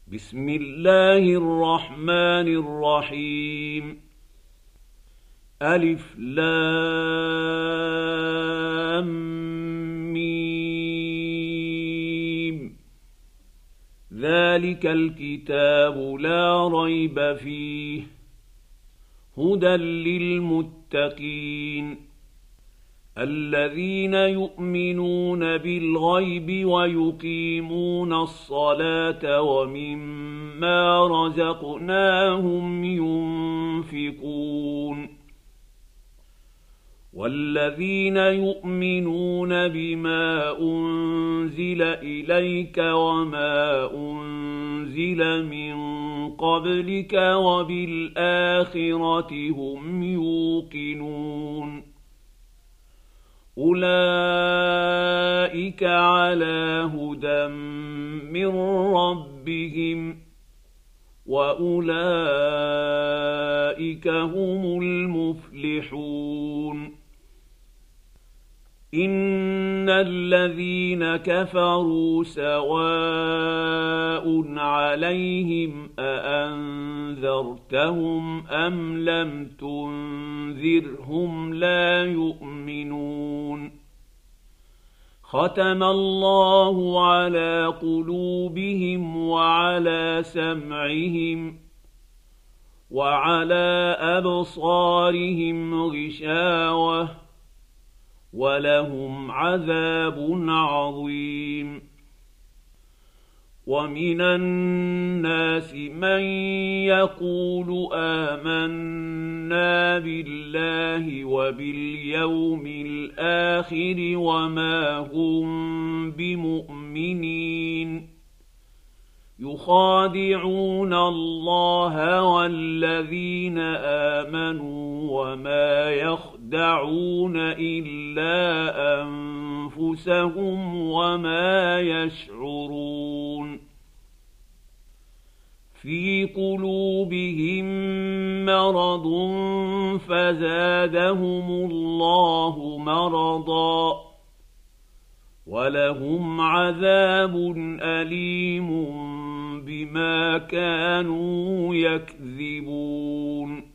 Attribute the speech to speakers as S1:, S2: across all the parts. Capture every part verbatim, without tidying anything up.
S1: بسم الله الرحمن الرحيم. ألف لام ميم. ذلك الكتاب لا ريب فيه هدى للمتقين الذين يؤمنون بالغيب ويقيمون الصلاة ومما رزقناهم ينفقون والذين يؤمنون بما أنزل إليك وما أنزل من قبلك وبالآخرة هم يوقنون أولئك على هدى من ربهم وأولئك هم المفلحون. إن الذين كفروا سواء عليهم أأنذرتهم أم لم تنذرهم لا يؤمنون. ختم الله على قلوبهم وعلى سمعهم وعلى أبصارهم غشاوة ولهم عذاب عظيم. ومن الناس من يقول آمنا بالله وباليوم الآخر وما هم بمؤمنين يخادعون الله والذين آمنوا وما يخدعون إلا أنفسهم وما يشعرون. في قلوبهم مرض فزادهم الله مرضا ولهم عذاب أليم بما كانوا يكذبون.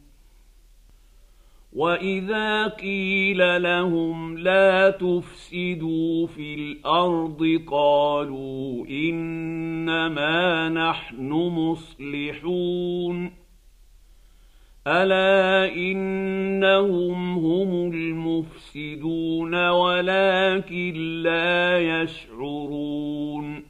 S1: وإذا قيل لهم لا تفسدوا في الأرض قالوا إنما نحن مصلحون ألا إنهم هم المفسدون ولكن لا يشعرون.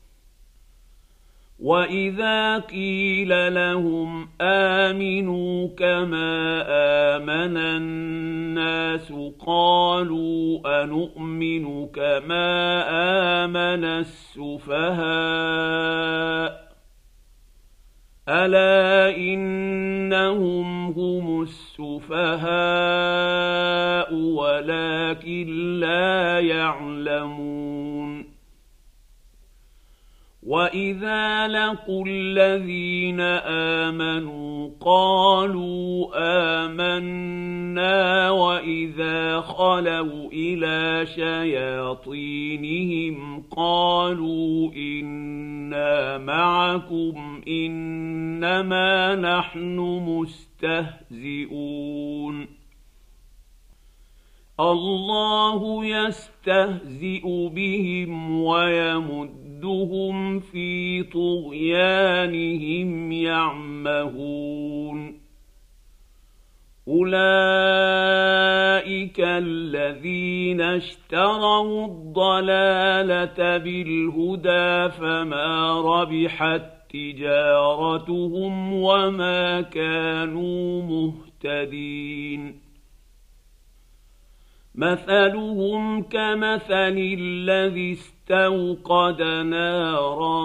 S1: وإذا قيل لهم آمنوا كما آمن الناس قالوا أنؤمن كما آمن السفهاء ألا إنهم هم السفهاء ولكن لا يعلمون. وإذا لقوا الذين آمنوا قالوا آمنا وإذا خلوا إلى شياطينهم قالوا إنا معكم إنما نحن مستهزئون. الله يستهزئ بهم ويمدهم في طغيانهم يعمهون. أولئك الذين اشتروا الضلالة بالهدى فما ربحت تجارتهم وما كانوا مهتدين. مثلهم كمثل الذي استوقد نارا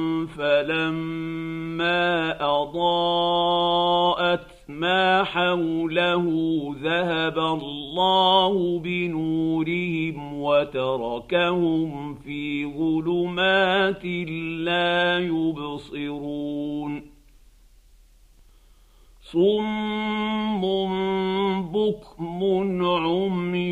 S1: فلما أضاءت ما حوله ذهب الله بنورهم وتركهم في ظلمات لا يبصرون. صم بكم عمي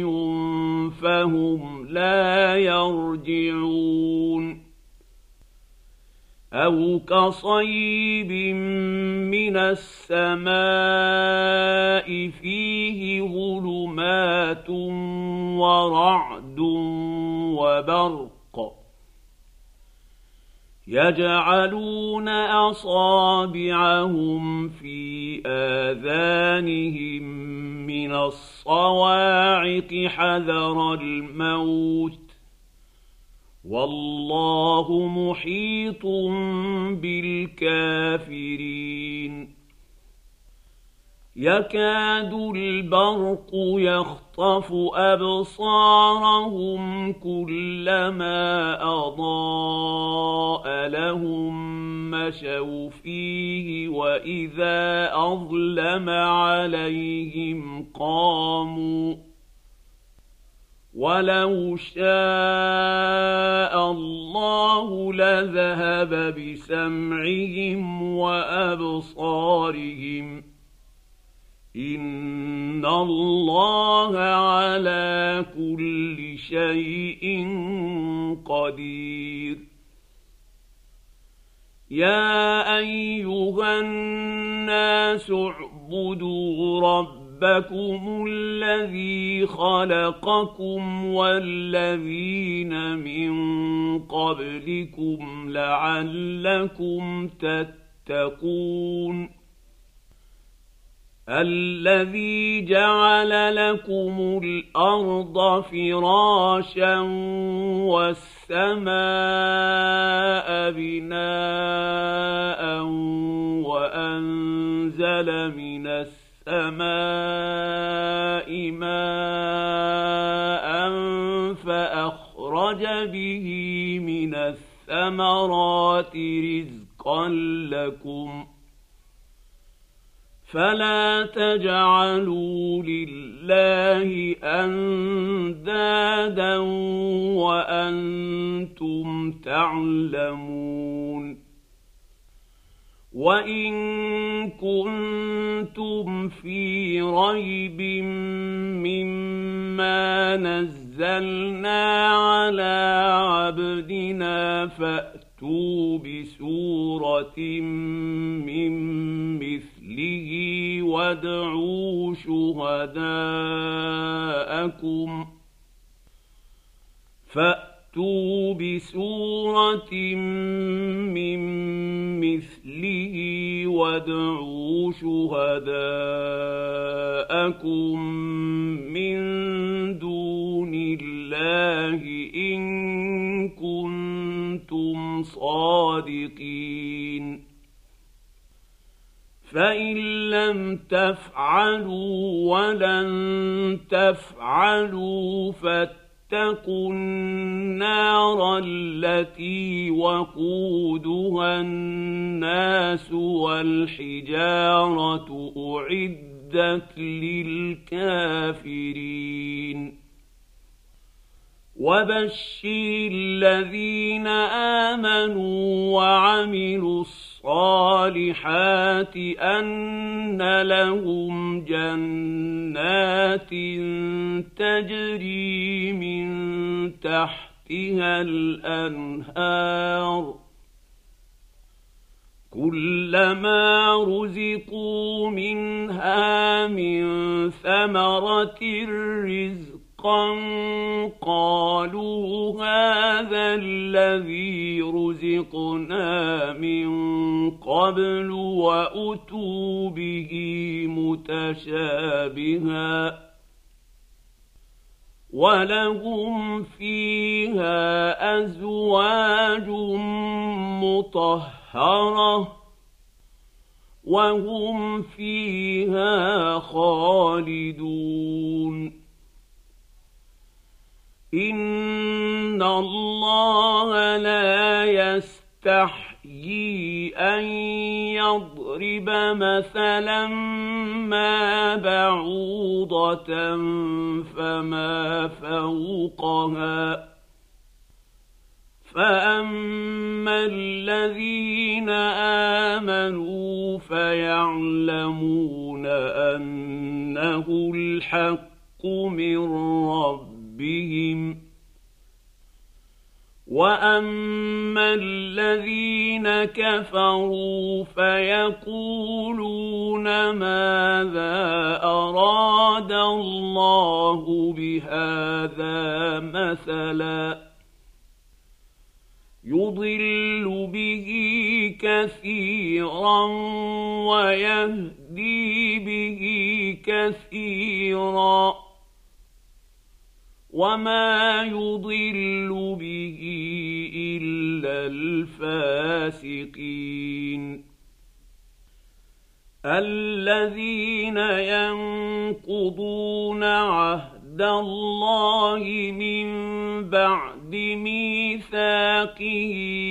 S1: فهم لا يرجعون أو كصيب من السماء فيه ظلمات ورعد وبرق يجعلون أصابعهم في آذانهم من الصواعق حذر الموت والله محيط بالكافرين يكاد البرق يخطف أبصارهم كلما أضاء لهم مشوا فيه وإذا أظلم عليهم قاموا ولو شاء الله لذهب بسمعهم وأبصارهم إن الله على كل شيء قدير يا أيها الناس اعبدوا ربكم الذي خلقكم والذين من قبلكم لعلكم تتقون الذي جعل لكم الأرض فراشا والسماء بناء وأنزل من السماء ماء فأخرج به من الثمرات رزقا لكم فلا تجعلوا لله أندادا وأنتم تعلمون وإن كنتم في ريب مما نزلنا على عبدنا فأتوا بسورة من مثله وادعوا شهداءكم فأتوا بسورة من مثله وادعوا شهداءكم من دون الله إن كنتم صادقين فإن لم تفعلوا ولن تفعلوا فاتقوا النار التي وقودها الناس والحجارة أعدت للكافرين وبشر الذين آمنوا وعملوا الصالحات أن لهم جنات تجري من تحتها الأنهار كلما رزقوا منها من ثمرة رزقا قالوا هذا الذي رزقنا من قبل وأتوا به متشابها ولهم فيها أزواج مطهرة وهم فيها خالدون إن الله لا يستحيي أن يضرب مثلا ما بعوضة فما فوقها فأما الذين آمنوا فيعلمون أنه الحق من ربهم وأما الذين كفروا فيقولون ماذا أراد الله بهذا مثلا يضل به كثيرا ويهدي به كثيرا وما يضل به إلا الفاسقين الذين ينقضون عهد الله من بعد ميثاقه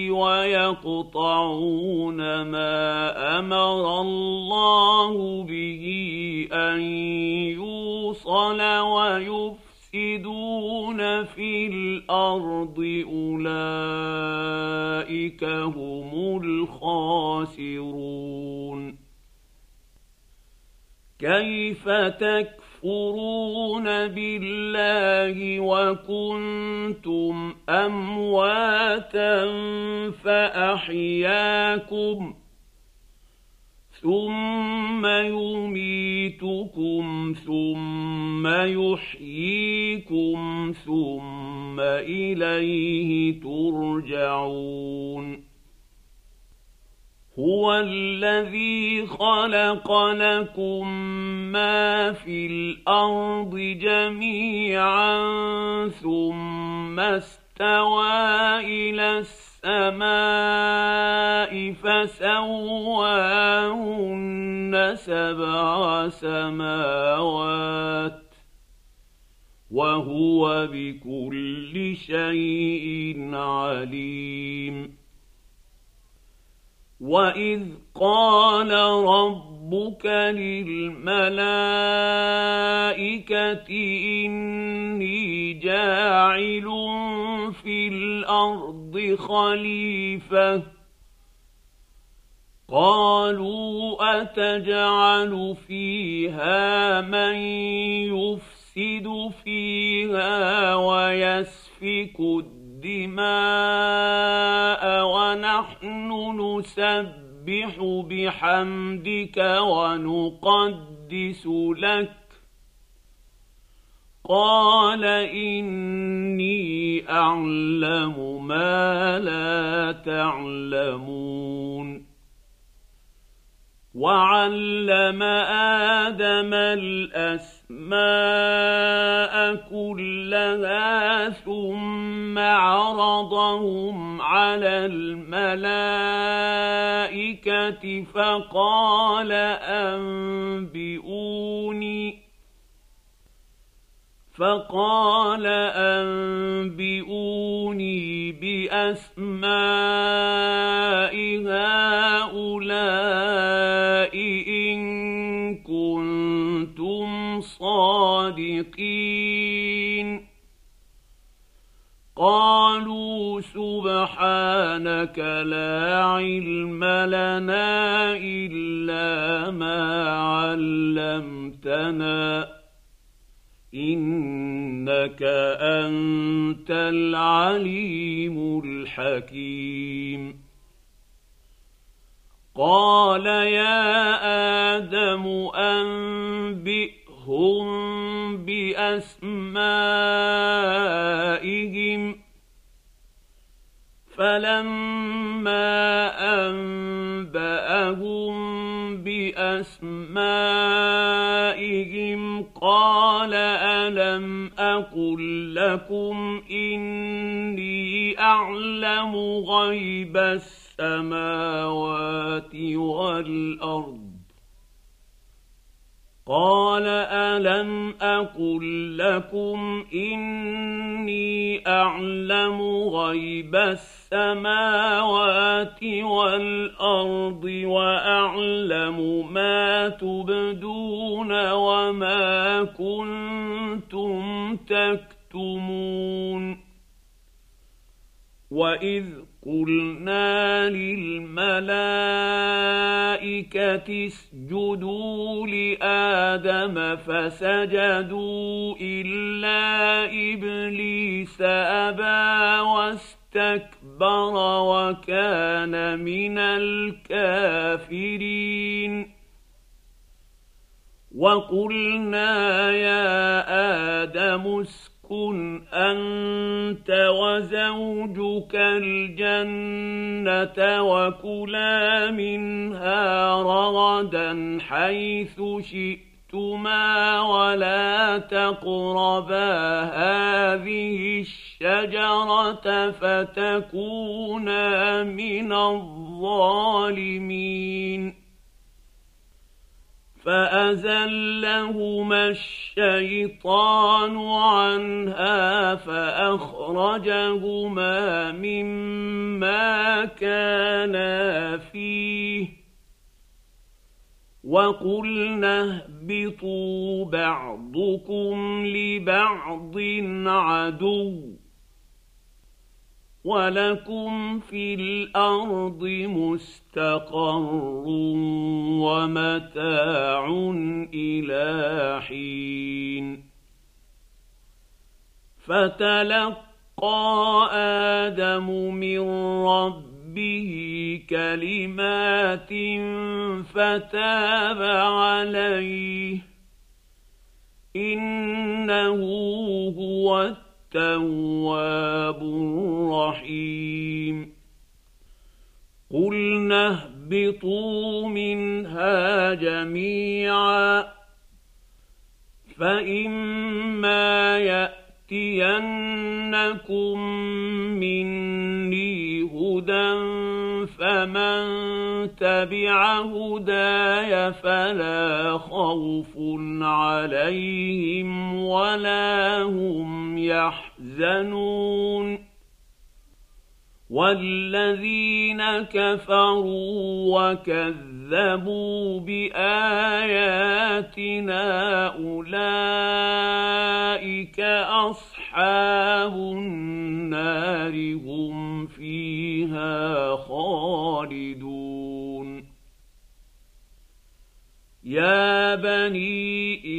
S1: ويقطعون ما أمر الله به أن يوصل ويفصل يفسدون في الأرض أولئك هم الخاسرون كيف تكفرون بالله وكنتم أمواتا فأحياكم ثم يميتكم ثم يحييكم ثم إليه ترجعون هو الذي خلق لكم ما في الأرض جميعا ثم استوى إلى السماء فسواهن سبع سماوات وهو بكل شيء عليم وإذ قال ربك للملائكة إني جاعل في الأرض خليفة قالوا أتجعل فيها من يفسد فيها ويسفك الدماء ونحن نسبح بحمدك ونقدس لك قال إني أعلم ما لا تعلمون وعلم آدم الأسماء كلها ثم عرضهم على الملائكة فقال أنبئوني فقال أنبئوني بأسماء هؤلاء إن كنتم صادقين قالوا سبحانك لا علم لنا إلا ما علمتنا إنك أنت العليم الحكيم قال يا آدم أنبئهم بأسمائهم فلما أنبأهم بأسمائهم قال ألم أقل لكم إني أعلم غيب السماوات والأرض قال ألم أقل لكم إني أعلم غيب السماوات والأرض وأعلم ما تبدون وما كنتم تكتمون وإذ قلنا للملائكة اسجدوا لآدم فسجدوا إلا إبليس أبى واستكبر واستكبر وكان من الكافرين وقلنا يا آدم اسكن أنت وزوجك الجنة وكلا منها رغدا حيث شئتما ولا تقربا هذه الشجرة فتكونا من الظالمين فأزلهما الشيطان عنها فأخرجهما مما كانا فيه وقلنا اهبطوا بعضكم لبعض عدو ولكم في الأرض مستقر ومتاع إلى حين فتلقى آدم من ربه كلمات فتاب عليه إنه هو التواب الرحيم قلنا اهبطوا منها جميعا فإما يأتينكم مني هدى فمن تبع هداي فلا خوف عليهم ولا هم يحزنون والذين كفروا وكذبوا بآياتنا أولئك أصحاب النار هم فيها خالدون يا بني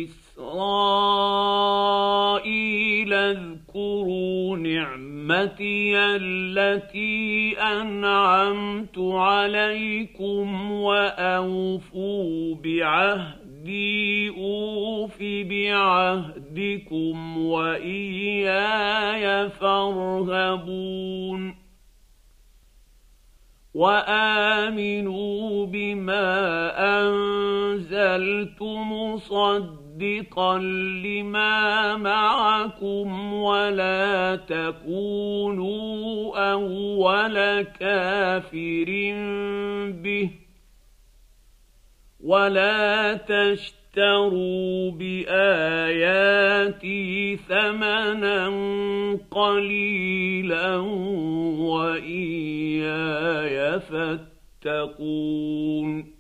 S1: إسرائيل اذكروا نعمتي التي أنعمت عليكم وأوفوا بعهدي أوف بعهدكم وإياي فارهبون وآمنوا بما أنزلت مصدقا لما معكم ولا تكونوا أول كافر به ولا تشتروا بآياتي ثمنا قليلا وإياي فاتقون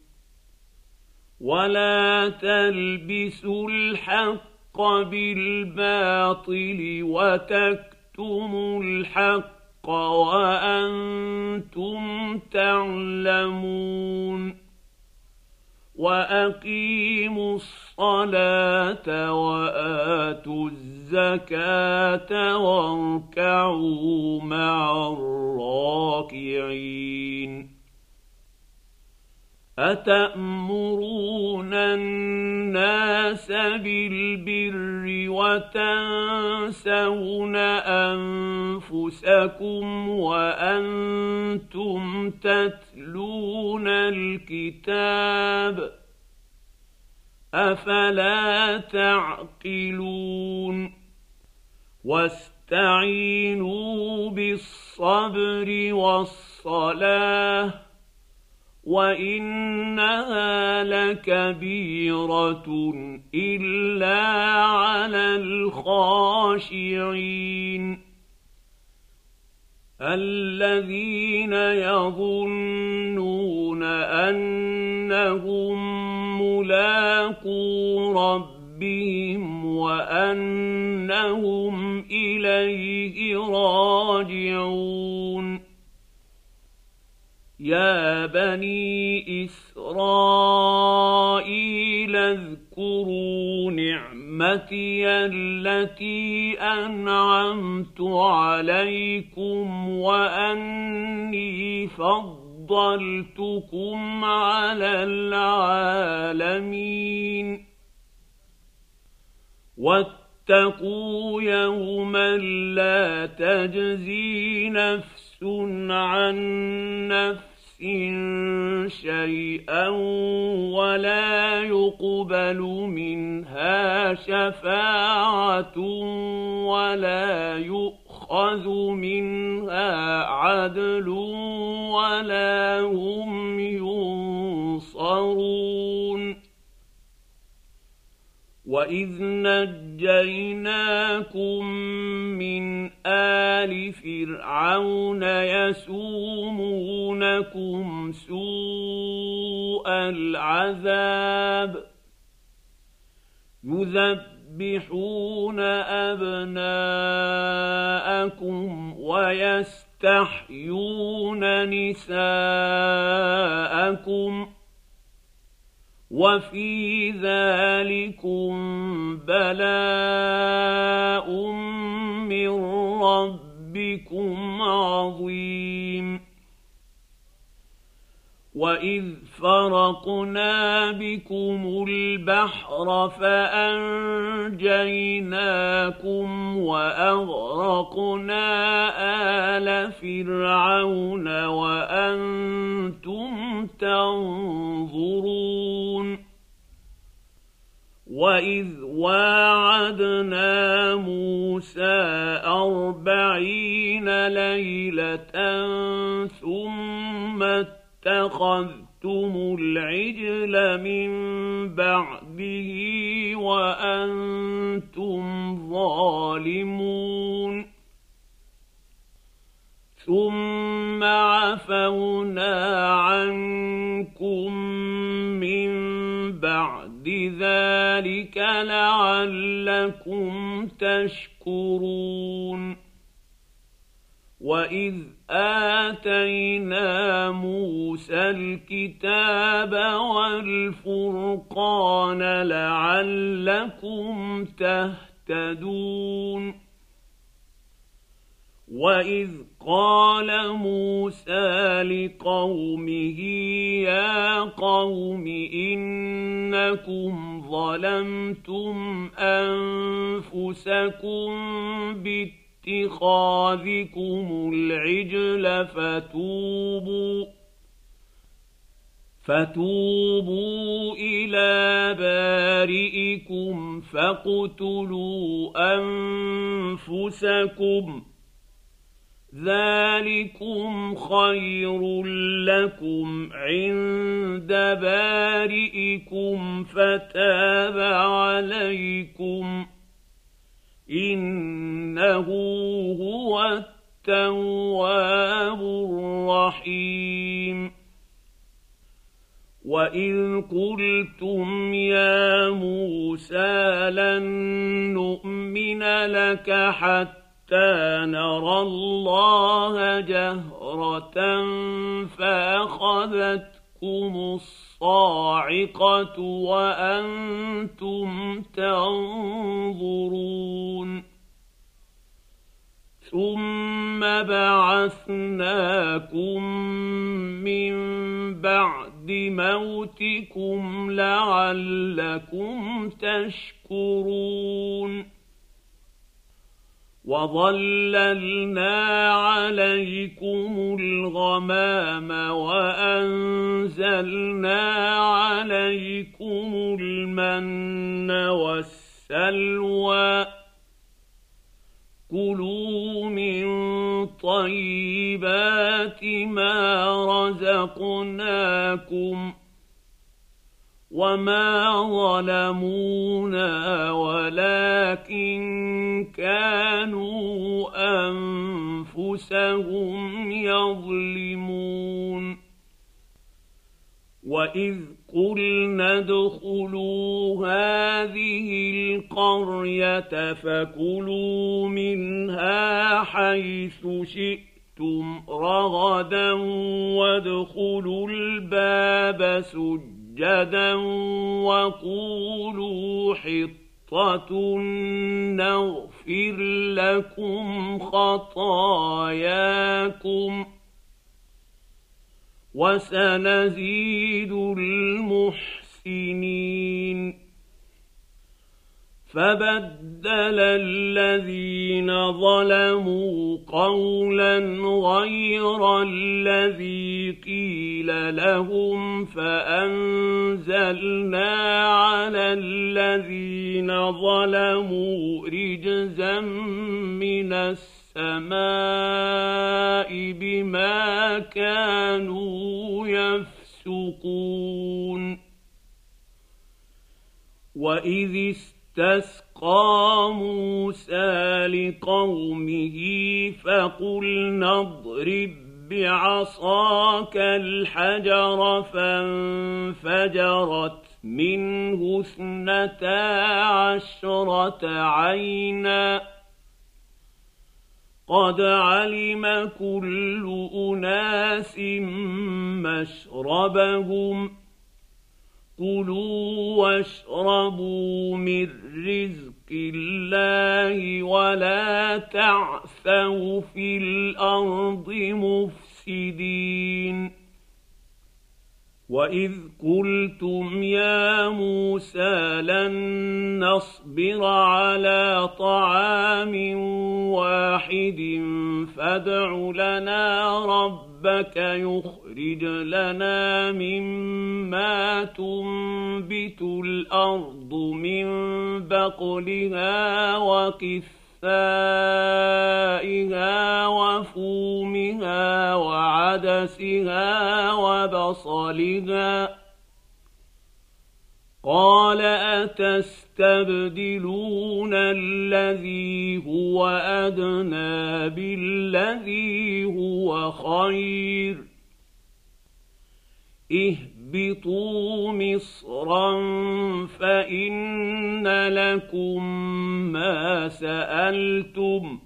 S1: ولا تلبسوا الحق بالباطل وتكتموا الحق وأنتم تعلمون وأقيموا الصلاة وآتوا الزكاة واركعوا مع الراكعين أتأمرون الناس بالبر وتنسون أنفسكم وأنتم تتلون الكتاب أفلا تعقلون واستعينوا بالصبر والصلاة وإنها لكبيرة إلا على الخاشعين الذين يظنون أنهم ملاقو ربهم وأنهم إليه راجعون يا بني إسرائيل اذكروا نعمتي التي أنعمت عليكم وأني فضلتكم على العالمين واتقوا يوما لا تجزي نفس عن نفس شيئا ولا يقبل منها شفاعة ولا يؤخذ منها عدل ولا هم ينصرون وإذ نجيناكم من آل فرعون يسومونكم سوء العذاب يذبحون أبناءكم ويستحيون نساءكم وفي ذلكم بلاء من ربكم عظيم وإذ فرقنا بكم البحر فأنجيناكم وأغرقنا آل فرعون وأنتم تنظرون وإذ واعدنا موسى أربعين ليلة ثم اتخذتم العجل من بعده وأنتم ظالمون ثم عفونا عنكم من بعد ذلك لعلكم تشكرون وإذ آتينا موسى الكتاب والفرقان لعلكم تهتدون وإذ قال موسى لقومه يا قوم إنكم ظلمتم أنفسكم باتخاذكم العجل فتوبوا فتوبوا إلى بارئكم فاقتلوا أنفسكم ذلكم خير لكم عند بارئكم فتاب عليكم إنه هو التواب الرحيم وإذ قلتم يا موسى لن نؤمن لك حتى نرى الله جهرة فأخذتكم الصاعقة وأنتم تنظرون ثم بعثناكم من بعد موتكم لعلكم تشكرون وظللنا عليكم الغمام وأنزلنا عليكم المن والسلوى كلوا من طيبات ما رزقناكم وما ظلمونا ولكن كانوا أنفسهم يظلمون وإذ قلنا ادخلوا هذه القرية فكلوا منها حيث شئتم خفتم رغدا وادخلوا الباب سجدا وقولوا حطة نغفر لكم خطاياكم وسنزيد المحسنين. فبدل الذين ظلموا قولا غير الذي قيل لهم فأنزلنا على الذين ظلموا رجزا من السماء بما كانوا يفسقون. وإذ استسقى موسى لقومه فقلنا اضرب بعصاك الحجر فانفجرت منه اثنتا عشرة عينا قد علم كل أناس مشربهم كلوا واشربوا من رزق الله ولا تعثوا في الأرض مفسدين. وإذ قلتم يا موسى لن نصبر على طعام واحد فادع لنا ربك يخرج لنا مما تنبت الأرض من بقلها وقثائها وفومها وعدسها وبصلها قال أتستبدلون الذي هو أدنى بالذي هو خير اهبطوا مصرا فإن لكم ما سألتم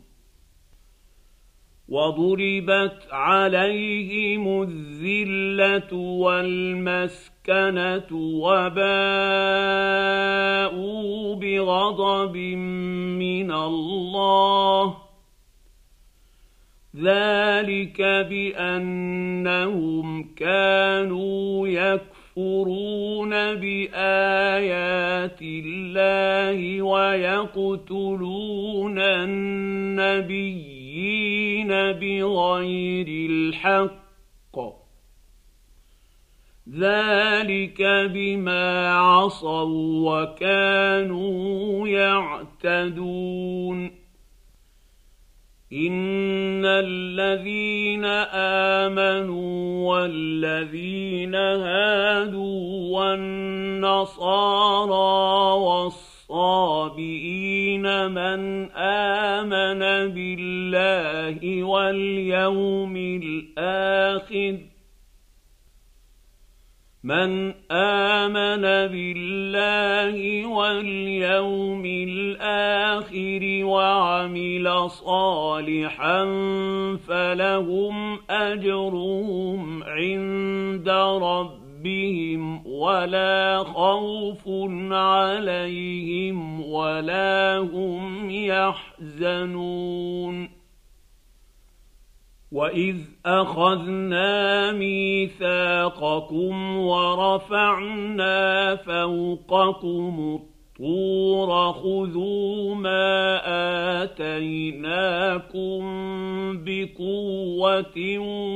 S1: وضربت عليهم الذلة والمسكنة وباءوا بغضب من الله ذلك بأنهم كانوا يكفرون بآيات الله ويقتلون النبيين بغير الحق ذلك بما عصوا وكانوا يعتدون. إن الذين آمنوا والذين هادوا والنصارى والصابئين من آمن بالله واليوم الآخر من آمن بالله واليوم الآخر وعمل صالحا فلهم أجرهم عند ربهم ولا خوف عليهم ولا هم يحزنون. وإذ أخذنا ميثاقكم ورفعنا فوقكم الطور خذوا ما آتيناكم بقوة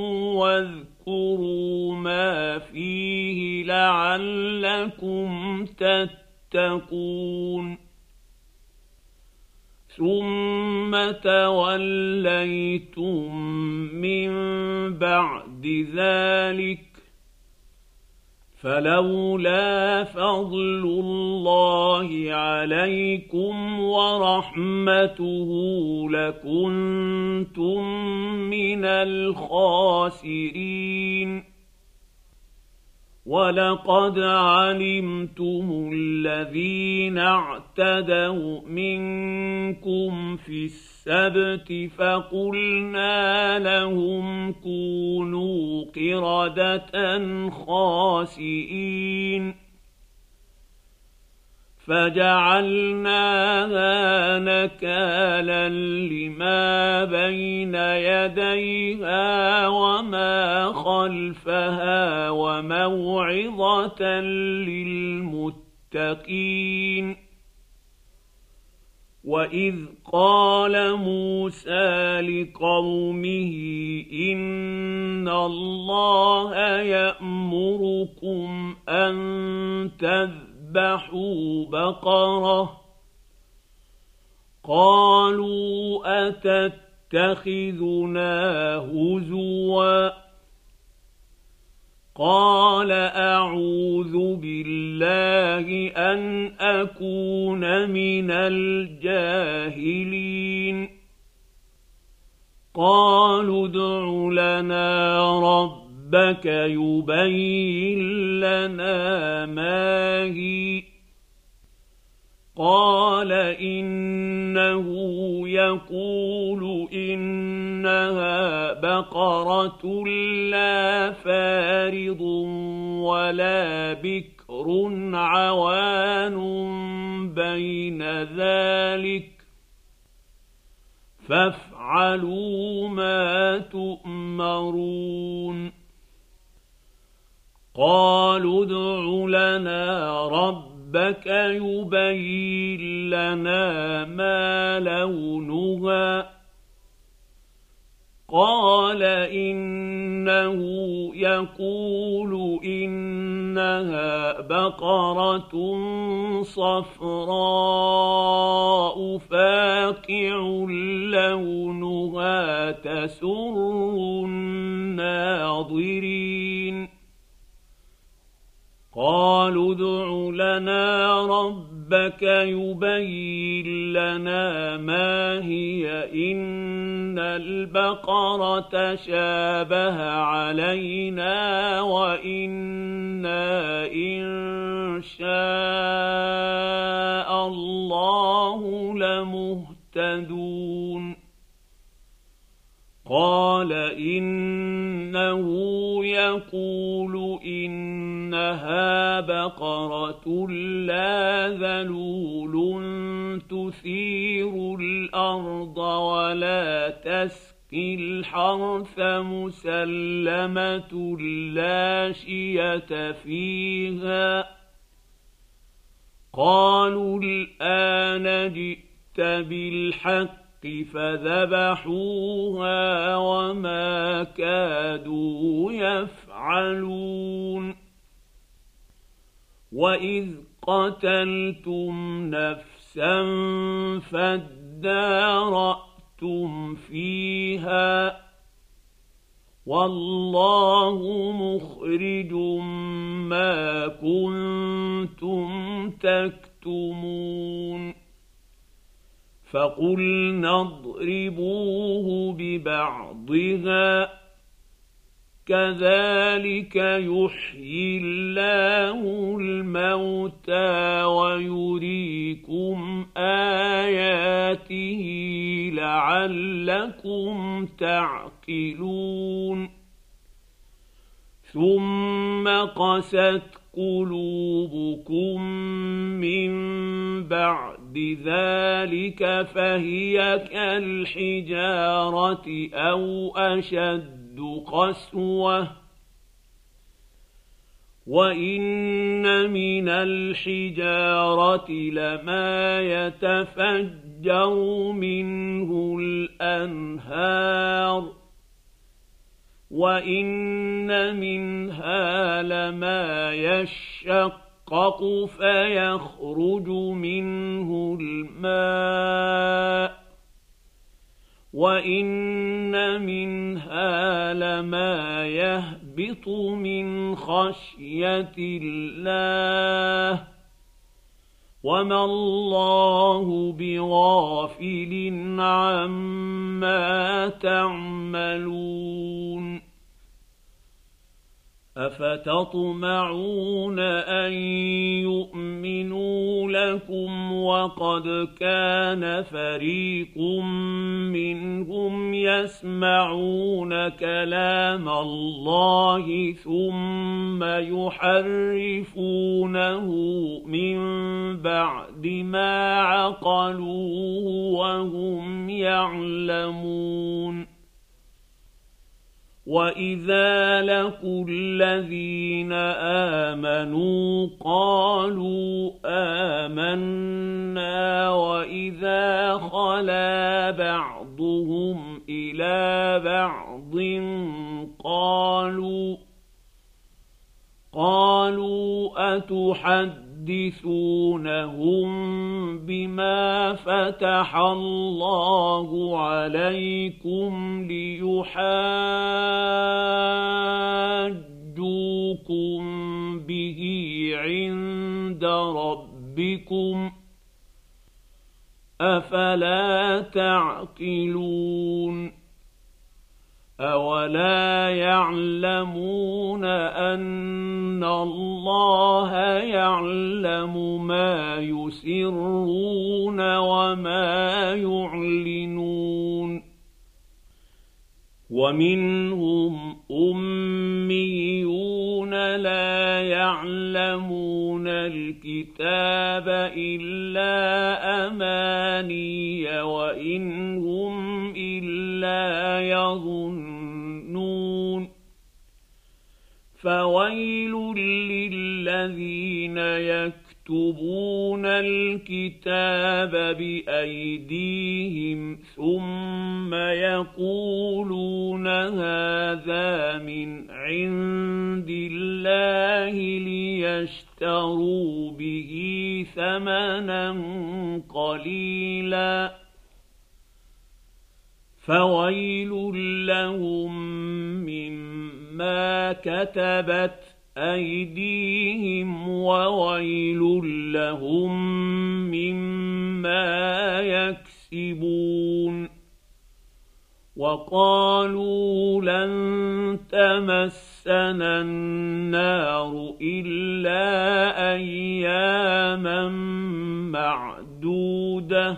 S1: واذكروا ما فيه لعلكم تتقون. ثم توليتم من بعد ذلك فلولا فضل الله عليكم ورحمته لكنتم من الخاسرين. وَلَقَدْ عَلِمْتُمُ الَّذِينَ اعْتَدَوْا مِنكُمْ فِي السَّبْتِ فَقُلْنَا لَهُمْ كُونُوا قِرَدَةً خَاسِئِينَ فَجَعَلْنَاهَا نَكَالًا لِمَا بَيْنَ يَدَيْهَا وَمَا خَلْفَهَا وَمَوْعِظَةً لِلْمُتَّقِينَ وَإِذْ قَالَ مُوسَىٰ لِقَوْمِهِ إِنَّ اللَّهَ يَأْمُرُكُمْ أَن تذبحوا بقرة قالوا أتتخذنا هزوا قال أعوذ بالله أن أكون من الجاهلين قالوا ادع لنا ربك ربك يبين لنا ما هي قال إنه يقول إنها بقرة لا فارض ولا بكر عوان بين ذلك فافعلوا ما تؤمرون قالوا ادع لنا ربك يبين لنا ما لونها قال إنه يقول إنها بقرة صفراء فاقع لونها تسر الناظرين قالوا ادع لنا ربك يبين لنا ما هي إن البقرة شابه علينا وإنا إن شاء الله لمهتدون قال إنه يقول إنها بقرة لا ذلول تثير الأرض ولا تسقي الحرث مسلمة لا شية فيها قالوا الآن جئت بالحق فذبحوها وما كادوا يفعلون وإذ قتلتم نفسا فادارأتم فيها والله مخرج ما كنتم تكتمون فقلنا اضربوه ببعضها كذلك يحيي الله الموتى ويريكم آياته لعلكم تعقلون ثم قست قلوبكم من بعد ذلك فهي كالحجارة أو أشد قسوة وإن من الحجارة لما يتفجر منه الأنهار وإن منها لما يشقق فيخرج منه الماء وإن منها لما يهبط من خشية الله وما الله بغافل عما تعملون أفتطمعون أن يؤمنوا لكم وقد كان فريق منهم يسمعون كلام الله ثم يحرفونه من بعد ما عقلوه وهم يعلمون وإذا لقوا الذين آمنوا قالوا آمنا وإذا خلا بعضهم إلى بعض قالوا قالوا أتحدثونهم بما فتح الله عليكم ليحاجوكم به عند ربكم أفلا تعقلون أولا يعلمون أن الله يعلم ما يسرون وما يعلنون ومنهم أميون لا يعلمون الكتاب إلا أماني وإن هم إلا يظنون فويل للذين يكتبون الكتاب بأيديهم ثم يقولون هذا من عند الله ليشتروا به ثمنا قليلا فويل لهم مما كتبت أيديهم وويل لهم مما يكسبون وقالوا لن تمسنا النار إلا أياما معدودة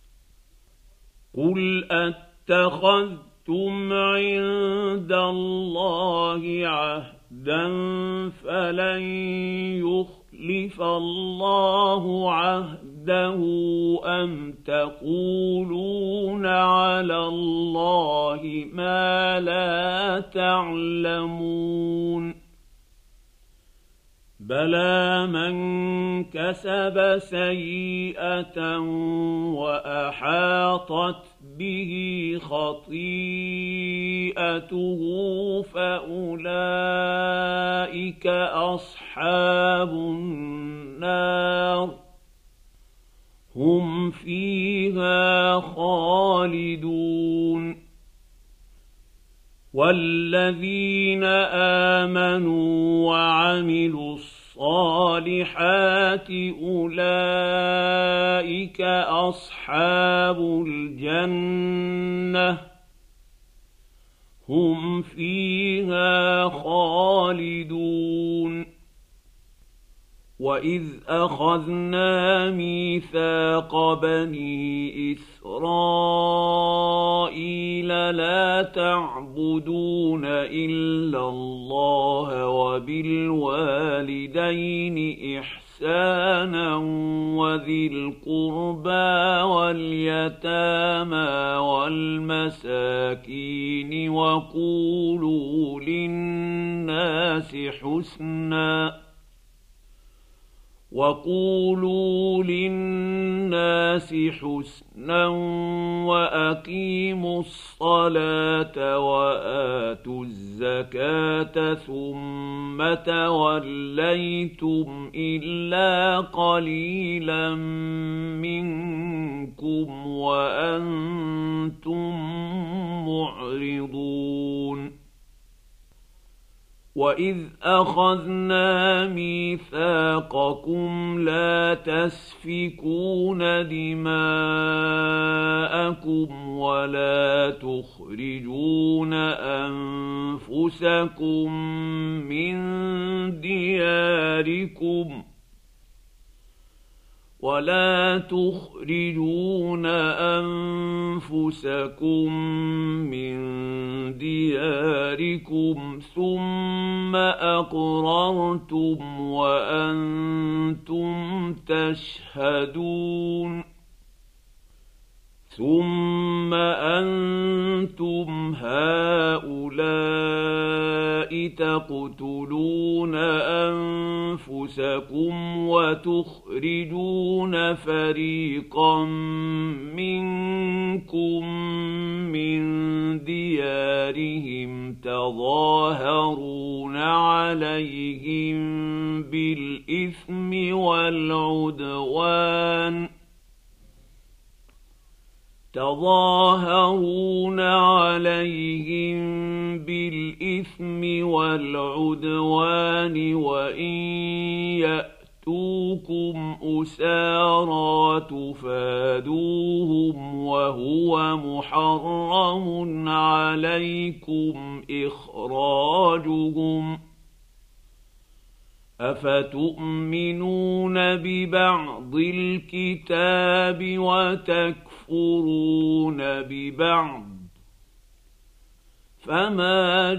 S1: قل اتخذتم عند الله عهدا فلن يخلف الله عهده أم تقولون على الله ما لا تعلمون بلى من كسب سيئة وأحاطت به خطيئته فأولئك أصحاب النار هم فيها خالدون والذين آمنوا وعملوا الصالحات أولئك أصحاب الجنة هم فيها خالدون وإذ أخذنا ميثاق بني إسرائيل لا تعبدون إلا الله وبالوالدين إحسانا وذي القربى واليتامى والمساكين وقولوا للناس حسناً وقولوا للناس حسنا وأقيموا الصلاة وآتوا الزكاة ثم توليتم إلا قليلا منكم وأنتم معرضون وَإِذْ أَخَذْنَا مِيثَاقَكُمْ لَا تَسْفِكُونَ دِمَاءَكُمْ وَلَا تُخْرِجُونَ أَنفُسَكُم مِّن دِيَارِكُمْ ولا تخرجون أنفسكم من دياركم ثم أقررتم وأنتم تشهدون ثم أنتم هؤلاء تقتلون أنفسكم وتخرجون فريقا منكم من ديارهم تظاهرون عليهم بالإثم والعدوان تظاهرون عليهم بالإثم والعدوان وإن يأتوكم أسارى تفادوهم وهو محرم عليكم إخراجهم أفتؤمنون ببعض الكتاب وتكفرون ببعض فما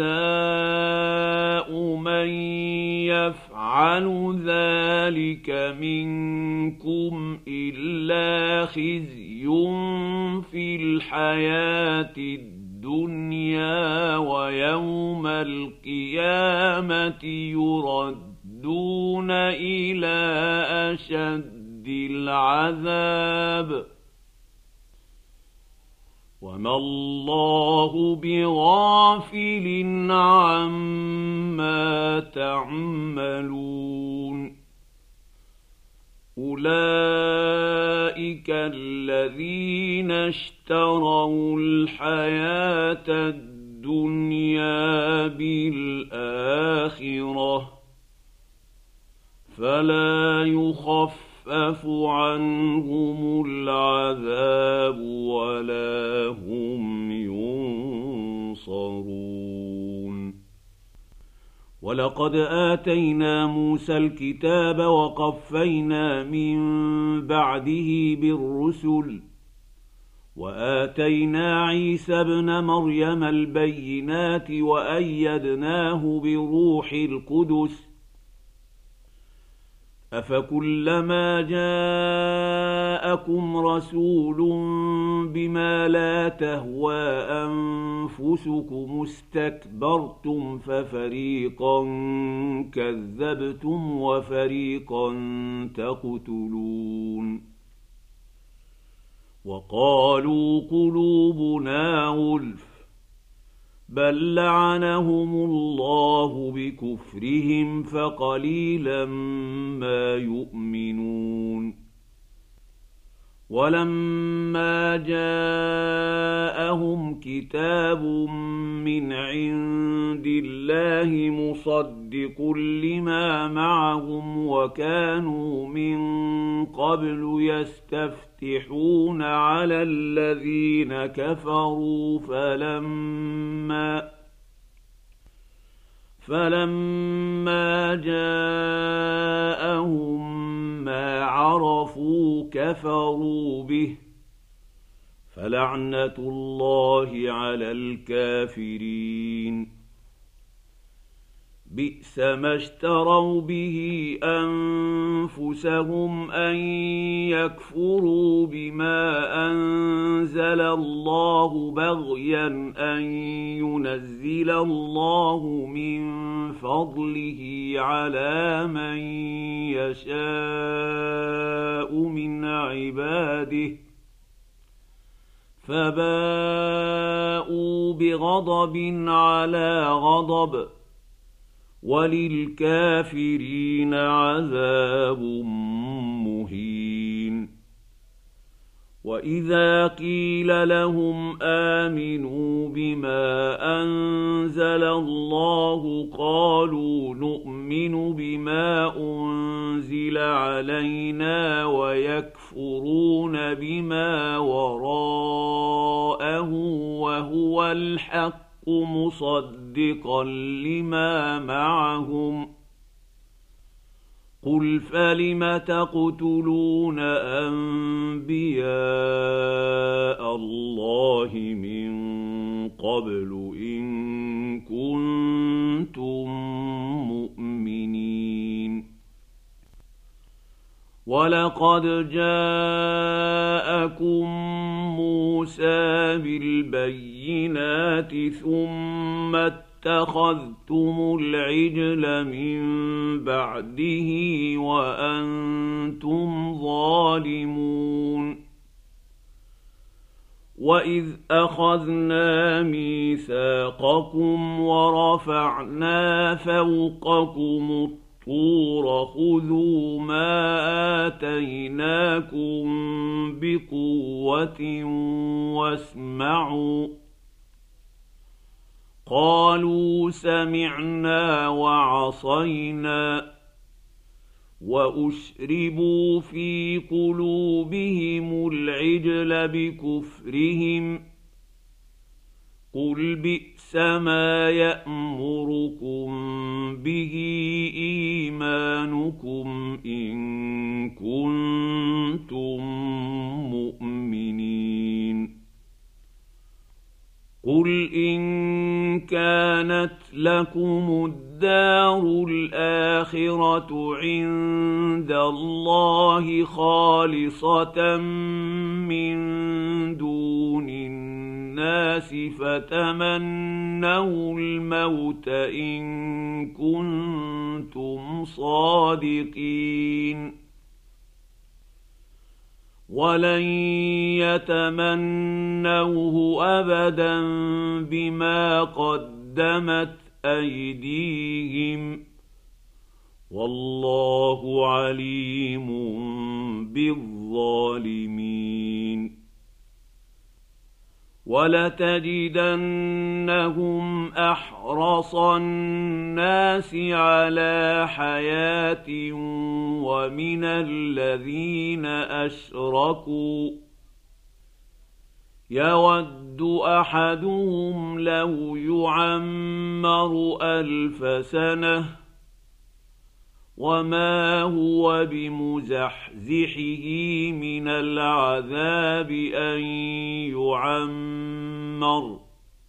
S1: جزاء من يفعل ذلك منكم إلا خزي في الحياة الدنيا ويوم القيامة يردون إلى أشد العذاب وما الله بغافل عما تعملون أولئك الذين اشتروا الحياة الدنيا بالآخرة فلا يخفف عنهم العذاب ولا هم ينصرون ولقد آتينا موسى الكتاب وقفينا من بعده بالرسل وآتينا عيسى ابن مريم البينات وأيدناه بروح القدس أفكلما جاءكم رسول بما لا تهوى أنفسكم استكبرتم ففريقا كذبتم وفريقا تقتلون وقالوا قلوبنا غلف بل لعنهم الله بكفرهم فقليلا ما يؤمنون ولما جاءهم كتاب من عند الله مصدق لما معهم وكانوا من قبل يستفتحون على الذين كفروا فلما فلما جاءهم ما عرفوا كفروا به فلعنة الله على الكافرين بئس ما اشتروا به أنفسهم أن يكفروا بما أنزل الله بغيا أن ينزل الله من فضله على من يشاء من عباده فباءوا بغضب على غضب وللكافرين عذاب مهين وإذا قيل لهم آمنوا بما أنزل الله قالوا نؤمن بما أنزل علينا ويكفرون بما وراءه وهو الحق مصدقا لما معهم قل فلم تقتلون أنبياء الله من قبل إن كنتم مؤمنين ولقد جاءكم موسى بالبينات ثم اتخذتم العجل من بعده وأنتم ظالمون وإذ أخذنا ميثاقكم ورفعنا فوقكم الطور خذوا ما آتيناكم بقوة واسمعوا قالوا سمعنا وعصينا وأشربوا في قلوبهم العجل بكفرهم قل بئس ما يأمركم به إيمانكم إن كنتم مؤمنين قل إن كانت لكم الدار الآخرة عند الله خالصة من دون الناس فتمنوا الموت إن كنتم صادقين ولن يتمنوه أبدا بما قدمت أيديهم والله عليم بالظالمين ولتجدنهم أحرص الناس على حياة ومن الذين أشركوا يود أحدهم لو يعمر ألف سنة وما هو بمزحزحه من العذاب أن يعمر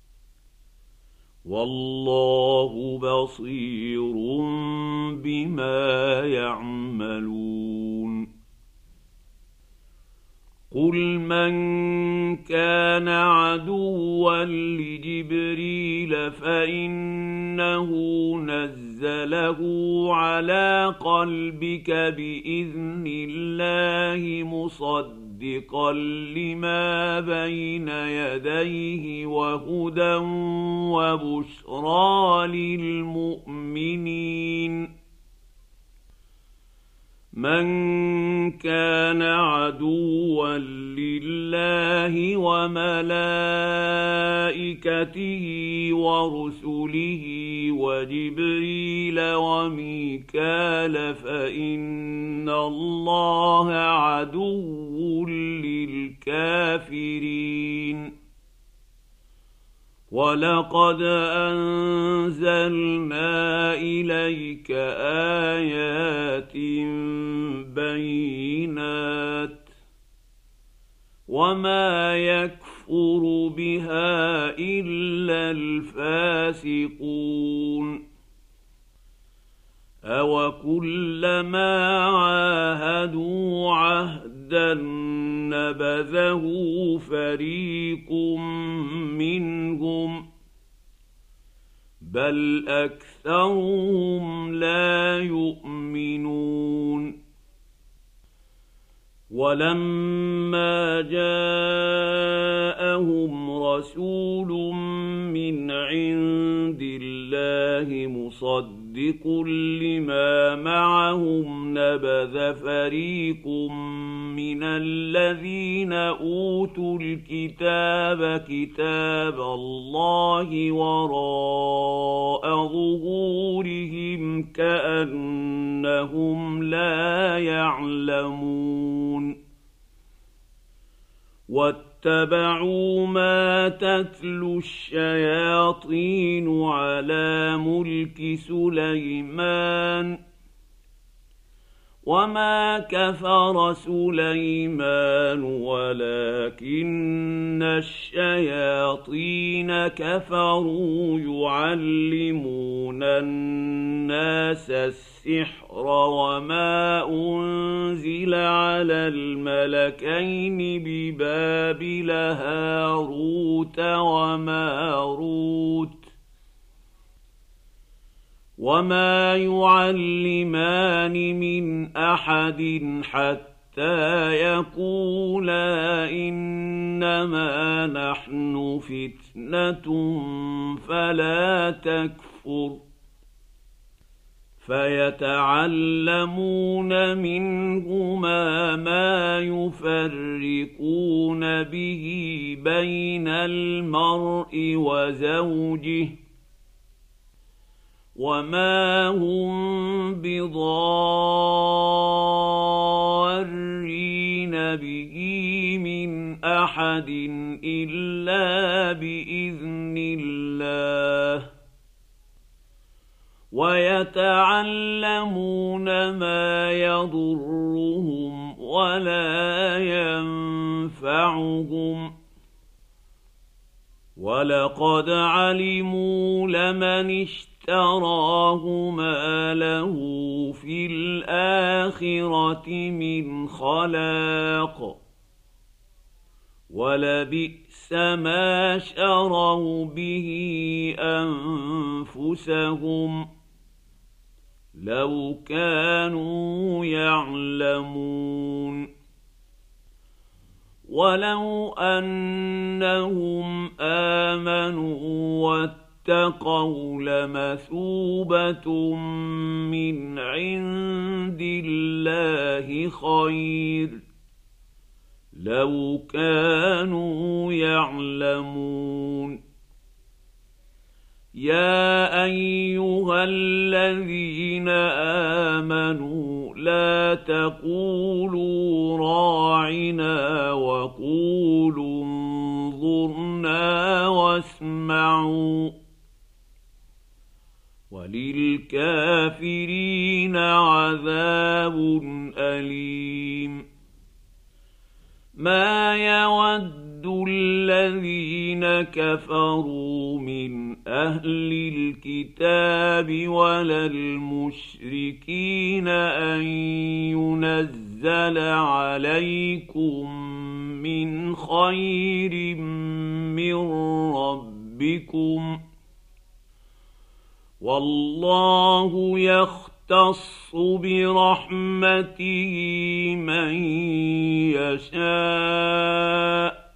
S1: والله بصير بما يعملون قل من كان عدوا لجبريل فإنه نزله على قلبك بإذن الله مصدقا لما بين يديه وهدى وبشرى للمؤمنين من كان عدوا لله وملائكته ورسله وجبريل وميكال فإن الله عدو للكافرين ولقد أنزلنا إليك آيات بينات وما يكفر بها إلا الفاسقون أوكلما عاهدوا عهدا نبذه فريق منهم بل أكثرهم لا يؤمنون ولما جاءهم رسول من عند الله مصدق لما معهم نبذ فريق من الذين أوتوا الكتاب كتاب الله وراء ظهورهم كأنهم لا يعلمون واتبعوا ما تتلو الشياطين على ملك سليمان وما كفر سليمان ولكن الشياطين كفروا يعلمون الناس السحر وما أنزل على الملكين ببابل هاروت وماروت وما يعلمان من أحد حتى يقولا إنما نحن فتنة فلا تكفر فيتعلمون منهما ما يفرقون به بين المرء وزوجه وما هم بضارين به من أحد إلا بإذن الله ويتعلمون ما يضرهم ولا ينفعهم ولقد علموا لمن اشتراه ما له في الآخرة من خلاق ولبئس ما شروا به أنفسهم لو كانوا يعلمون ولو أنهم آمنوا واتقوا لمثوبة من عند الله خير لو كانوا يعلمون يا أيها الذين آمنوا لا تقولوا راعنا وقولوا انظرنا واسمعوا وللكافرين عذاب أليم ما يود الذين كفروا من أهل الكتاب ولا المشركين أن ينزل عليكم من خير من ربكم والله يختص برحمته من يشاء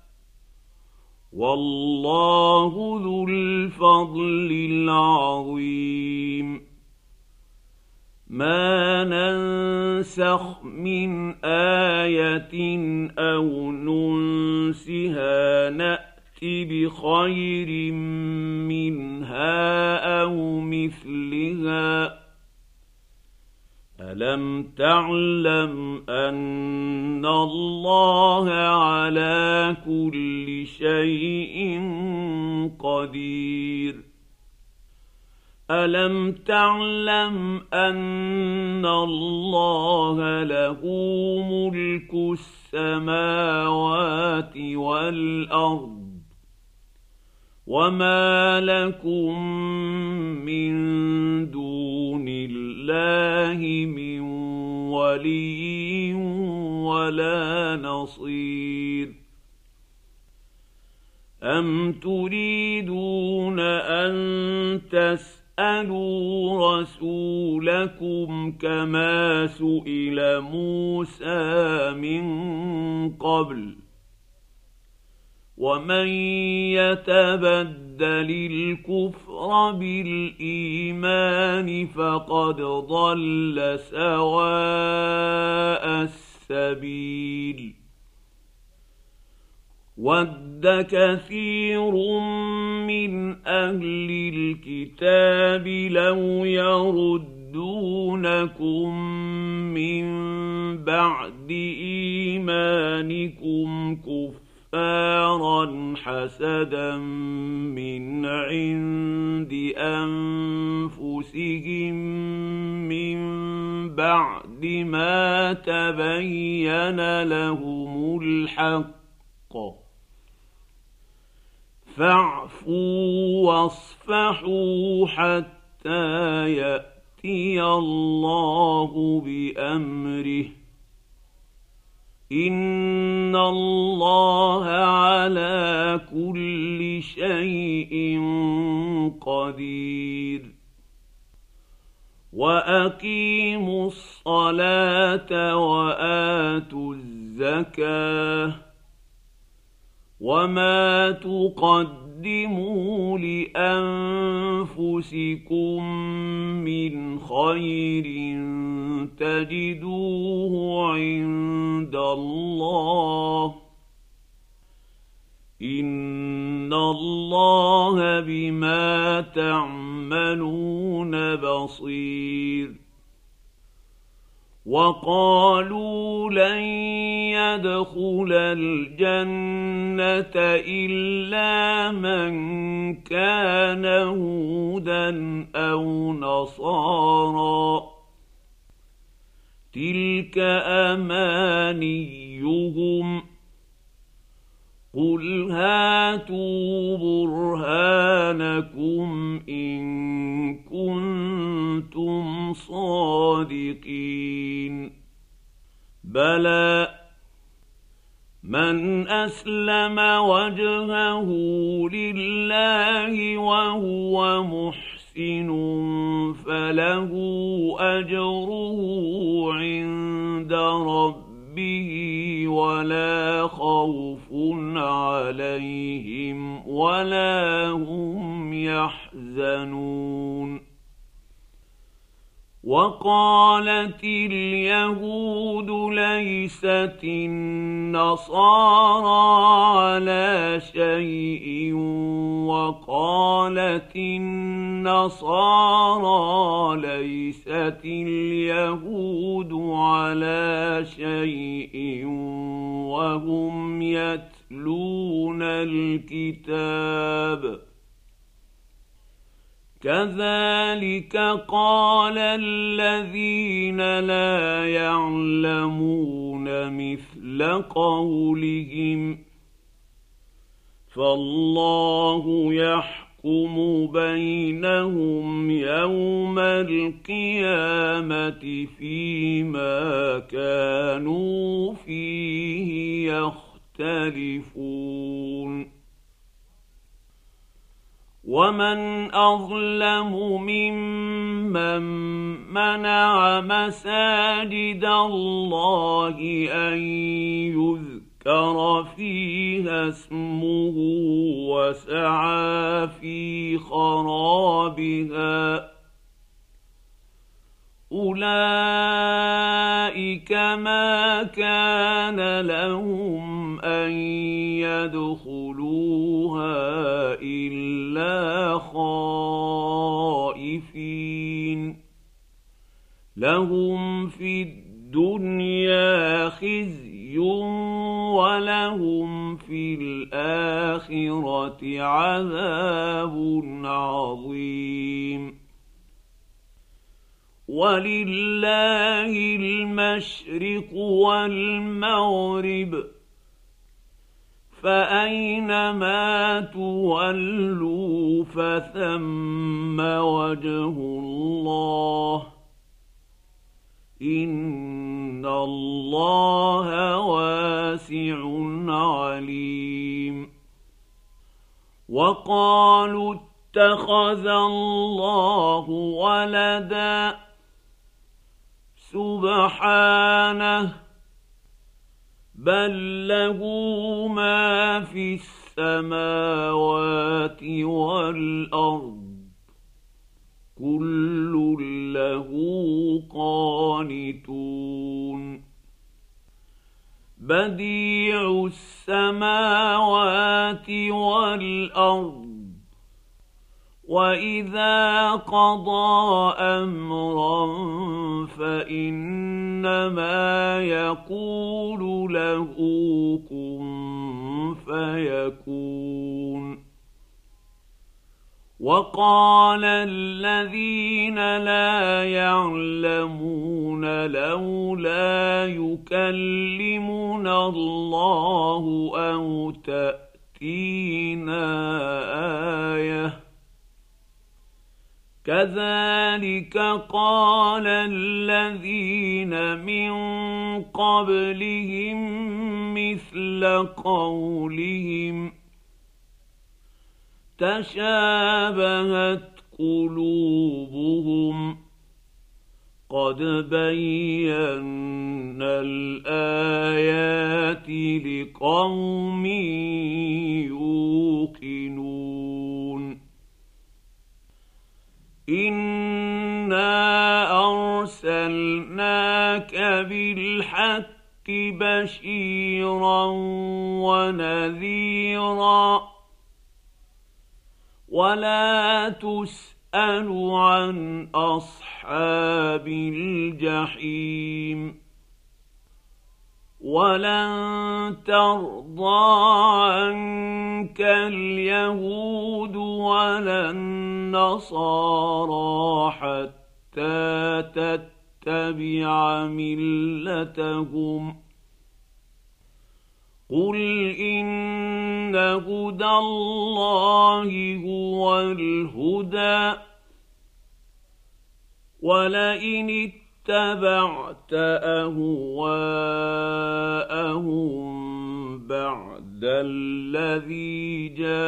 S1: والله ذو الفضل العظيم ما ننسخ من آية أو ننسها نأت بخير منها أو مثلها ألم تعلم أن الله على كل شيء قدير ألم تعلم أن الله له ملك السماوات والأرض وما لكم من دون الله من ولي ولا نصير أم تريدون أن تسألوا رسولكم كما سئل موسى من قبل ومن يتبدل الكفر بالإيمان فقد ضل سواء السبيل ود كثير من أهل الكتاب لو يردونكم من بعد إيمانكم كفارا حسدا من عند أنفسهم من بعد ما تبين لهم الحق فاعفوا واصفحوا حتى يأتي الله بأمره إن الله على كل شيء قدير وأقيموا الصلاة وآتوا الزكاة وما تقدموا لأنفسكم من خير تجدوه عند الله إن الله بما تعملون بصير وقالوا لن يدخل الجنة إلا من كان هودا أو نصارى تلك أمانيهم قل هاتوا برهانكم إن كنتم صادقين بلى من أسلم وجهه لله وهو محسن فله أجره عند ربه ولا خوف عليهم ولا هم يحزنون وقالت اليهود ليست النصارى على شيء وقالت النصارى ليست اليهود على شيء وهم يتلون الكتاب كذلك قال الذين لا يعلمون مثل قولهم فالله يحكم بينهم يوم القيامة فيما كانوا فيه يختلفون ومن أظلم ممن منع مساجد الله أن يذكر فيها اسمه وسعى في خرابها أولئك ما كان لهم أن يدخلوها إلا خائفين لهم في الدنيا خزي ولهم في الآخرة عذاب عظيم ولله المشرق والمغرب فأينما تولوا فثم وجه الله إن الله واسع عليم وقالوا اتخذ الله ولدا سبحانه بل له ما في السماوات السماوات والأرض كل له قانتون بديع السماوات والأرض وإذا قضى أمرا فإنما يقول له كن فيكون وقال الذين لا يعلمون لولا يكلمنا الله أو تأتينا آية كذلك قال الذين من قبلهم مثل قولهم تشابهت قلوبهم قد بينا الآيات لقوم يوقنون إنا أرسلناك بالحق بشيرا ونذيرا ولا تسأل عن أصحاب الجحيم ولن ترضى عنك اليهود ولا النصارى حتى تتبع ملتهم قل إن هدى الله هو الهدى ولئن اتبعت أهواءهم بعد الذي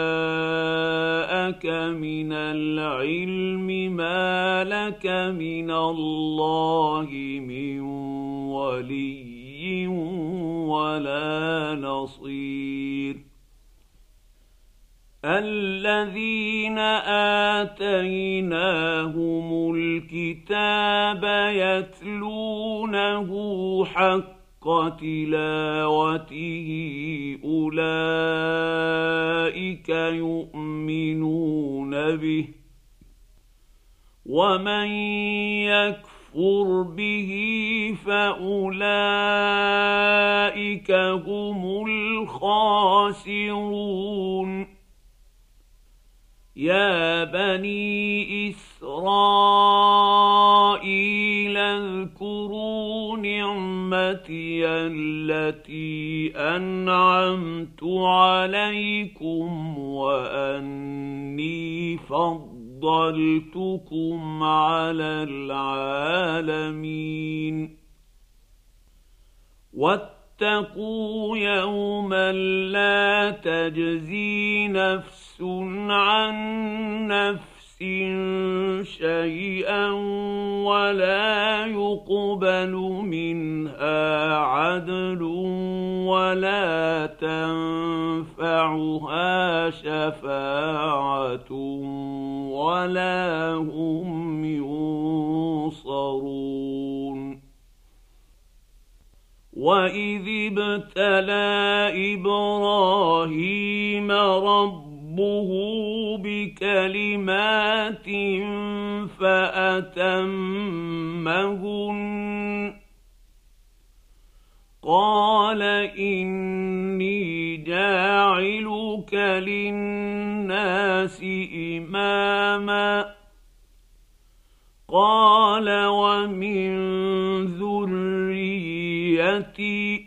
S1: جاءك من العلم ما لك من الله من ولي ولا نصير الذين آتيناهم الكتاب يتلونه حق تلاوته أولئك يؤمنون به ومن يكفر به فأولئك هم الخاسرون يا بني إسرائيل اذكروا نعمتي التي أنعمت عليكم وأني فضلتكم على العالمين واتقوا يوما لا تجزي نفس عن نفس شيئا ولا يقبل منها عدل ولا تنفعها شفاعة ولا هم ينصرون وإذ ابتلى إبراهيم ربه بكلمات فأتمهن قال إني جاعلك للناس إماما قال ومن ذريتي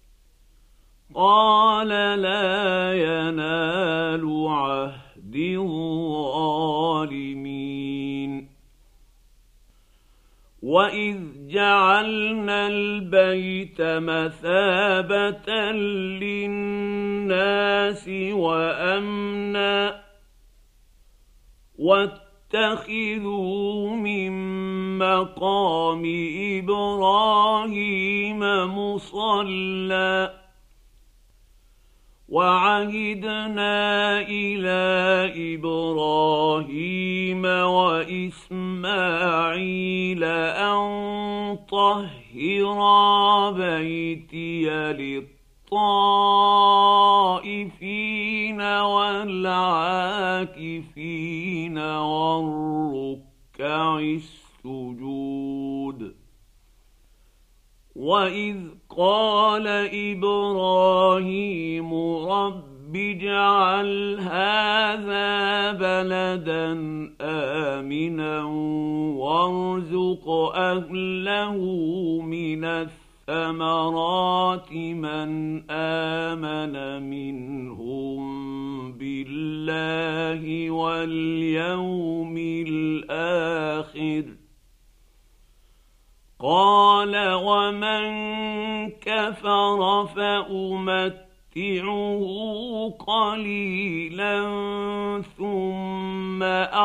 S1: قال لا ينال عهد الظالمين وإذ جعلنا البيت مثابة للناس وأمنا واتخذوا من مقام إبراهيم مصلى وعهدنا إلى إبراهيم وإسماعيل أن طهرا بيتي للطائفين والعاكفين والركع السجود. وإذ قال إبراهيم رب اجعل هذا بلدا آمنا وارزق أهله من الثمرات من آمن منهم بالله واليوم الآخر. قال ومن كفر فأمتعه قليلا ثم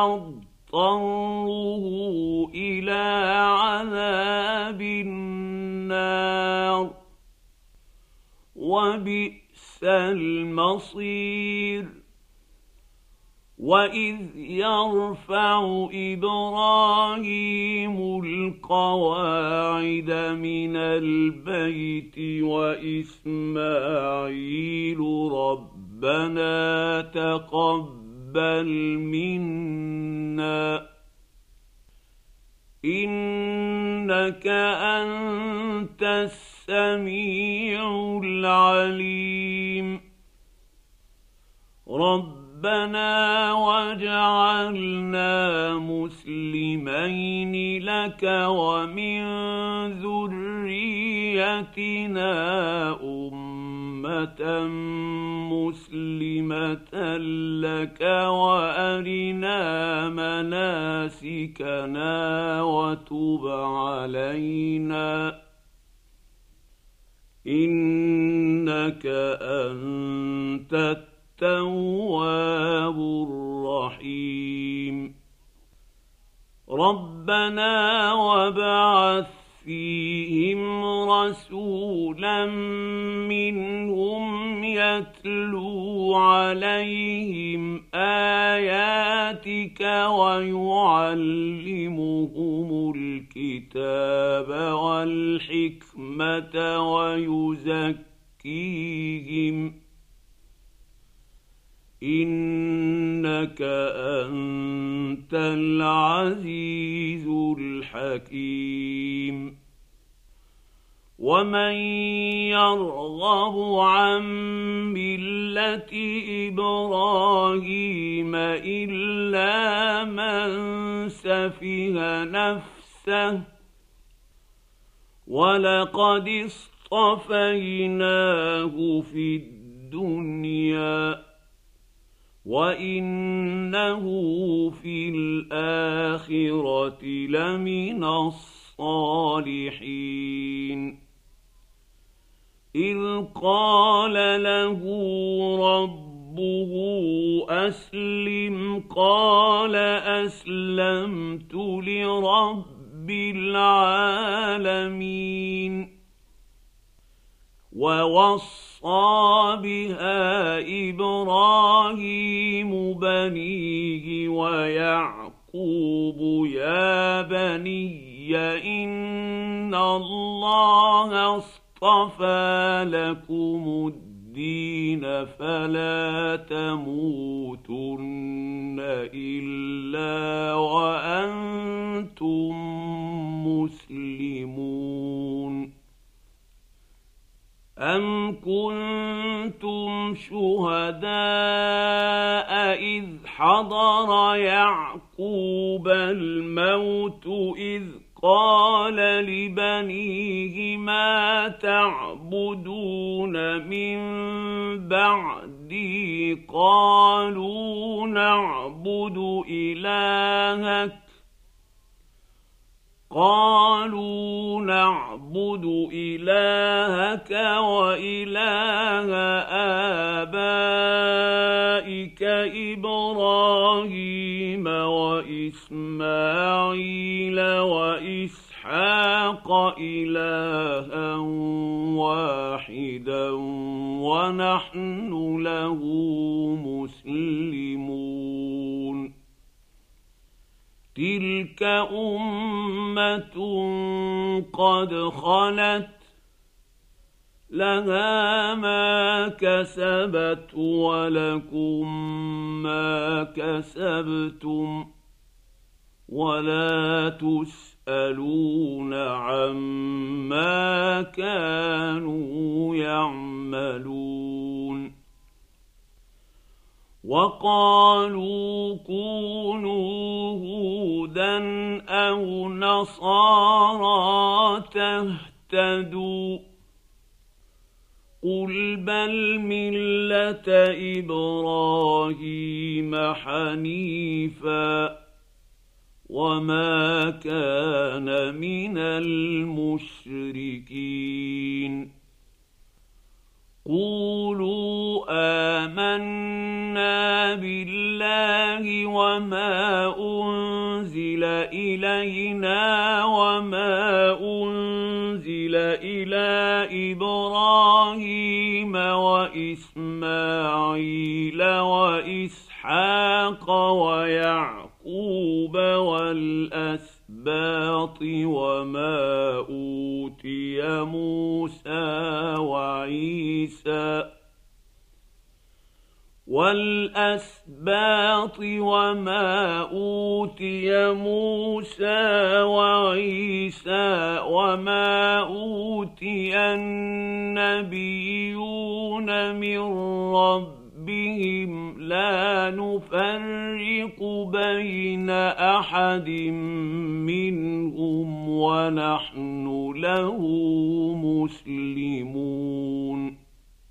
S1: أضطره إلى عذاب النار وبئس المصير. وإذ يرفع إبراهيم القواعد من البيت وإسماعيل ربنا تقبل منا إنك أنت السميع العليم. ربنا واجعلنا مسلمين لك ومن ذريتنا أمة مسلمة لك وأرنا مناسكنا وتب علينا إنك أنت التواب الرحيم. ربنا وابعث فيهم رسولا منهم يتلو عليهم آياتك ويعلمهم الكتاب والحكمة ويزكيهم إنك أنت العزيز الحكيم. ومن يرغب عن ملة إبراهيم إلا من سفه نفسه ولقد اصطفيناه في الدنيا وإنه في الآخرة لمن الصالحين. إذ قال له ربه أسلم قال أسلمت لرب العالمين. ووصى بها إبراهيم بنيه ويعقوب يا بني إن الله اصطفى لكم الدين فلا تموتن إلا وأنتم مسلمون. أم كنتم شهداء إذ حضر يعقوب الموت إذ قال لبنيه ما تعبدون من بعدي قالوا نعبد إلهك قالوا نعبد إلهك وإله آبائك إبراهيم وإسماعيل وإسحاق إلها واحدا ونحن له مسلمون تلك أمة قد خلت لها ما كسبت ولكم ما كسبتم ولا تسألون عما كانوا يعملون وقالوا كونوا هودا أو نصارى تهتدوا قل بل ملة إبراهيم حنيفا وما كان من المشركين قولوا آمنا بالله وما أنزل إلينا وما أنزل إلى إبراهيم وإسماعيل وإسحاق ويعقوب والأسباط وما أوتي موسى وعيسى والأسباط وما أوتي موسى وعيسى وما أوتي النبيون من ربهم لا نفرق بين أحد منهم ونحن له مسلمون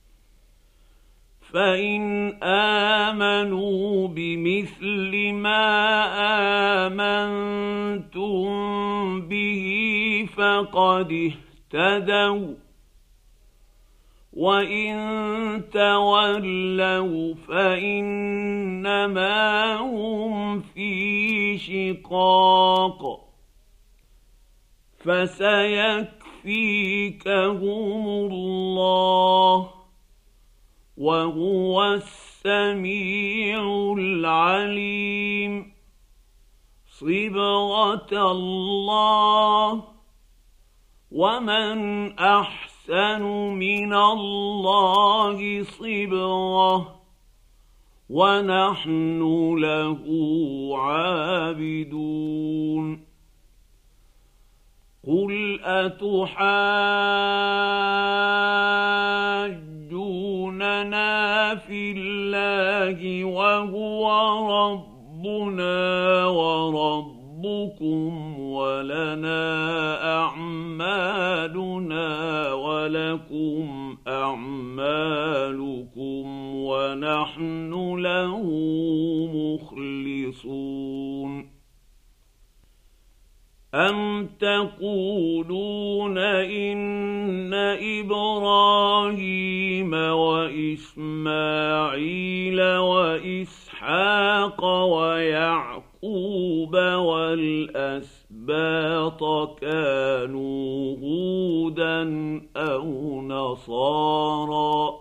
S1: فإن آمنوا بمثل ما آمنتم به فقد اهتدوا وإن تولوا فإنما هم في شقاق فسيكفيكهم الله وهو السميع العليم صبغة الله ومن أحسن من الله صبغة ونحن له عابدون قل أتحاجوننا في الله وهو ربنا وربكم ولنا أعمالنا ولكم أعمالكم ونحن له مخلصون أم تقولون إن إبراهيم وإسماعيل وإسحاق ويعقوب والأسباط كانوا هودا أو نصارى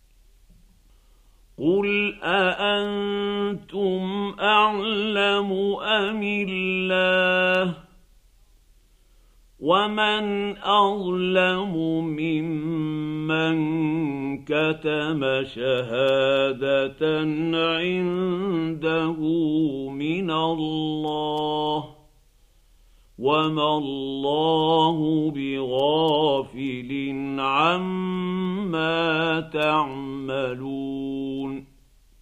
S1: قل أأنتم أعلم أم الله ومن أظلم ممن كتم شهادة عنده من الله وما الله بغافل عما تعملون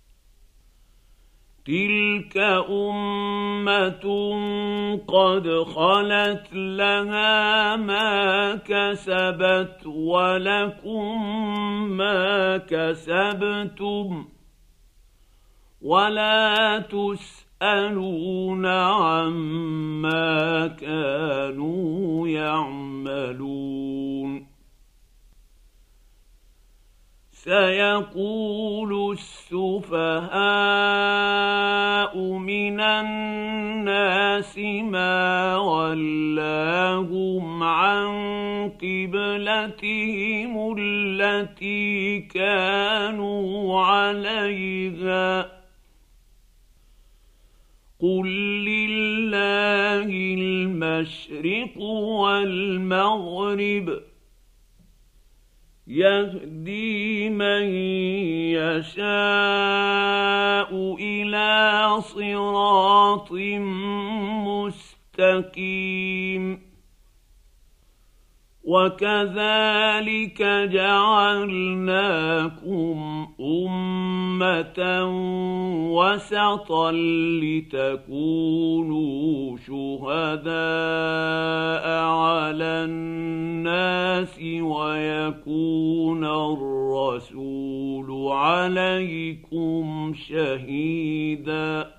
S1: تلك أمة قد خلت لها ما كسبت ولكم ما كسبتم ولا تسألون عما كانوا يعملون سيقول السفهاء من الناس ما ولاهم عن قبلتهم التي كانوا عليها قل لله المشرق والمغرب يهدي من يشاء إلى صراط مستقيم وكذلك جعلناكم أمة وسطا لتكونوا شهداء على الناس ويكون الرسول عليكم شهيدا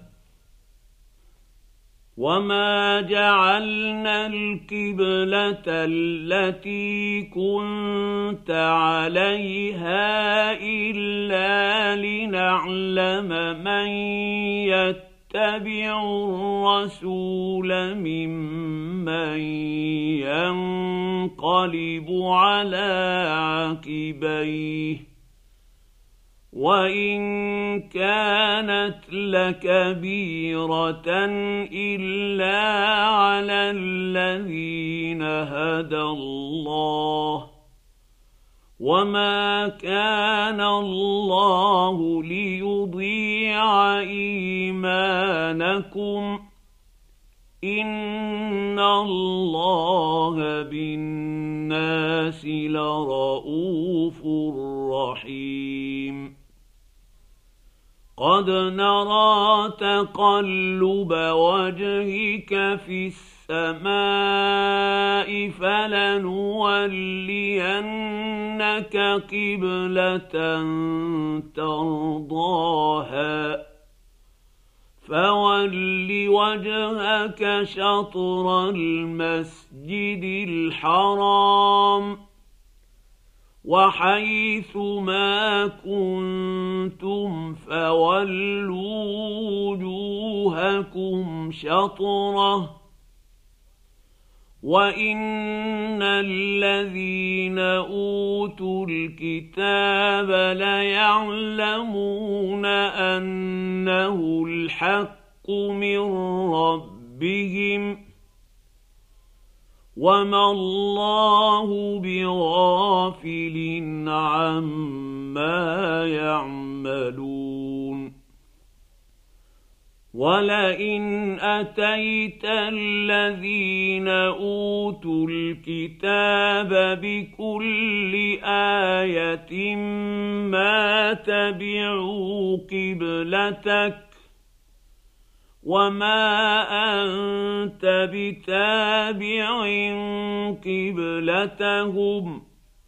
S1: وما جعلنا القبلة التي كنت عليها إلا لنعلم من يتبع الرسول ممن ينقلب على عقبيه وإن كانت لكبيرة إلا على الذين هدى الله وما كان الله ليضيع إيمانكم إن الله بالناس لرءوف رحيم قد نرى تقلب وجهك في السماء فلنولينك قبلة ترضاها فول وجهك شطر المسجد الحرام وحيث ما كنتم فولوا وجوهكم شطره وإن الذين أوتوا الكتاب ليعلمون أنه الحق من ربهم وما الله بغافل عما يعملون ولئن أتيت الذين أوتوا الكتاب بكل آية ما تبعوا قبلتك وما أنت بتابع قبلتهم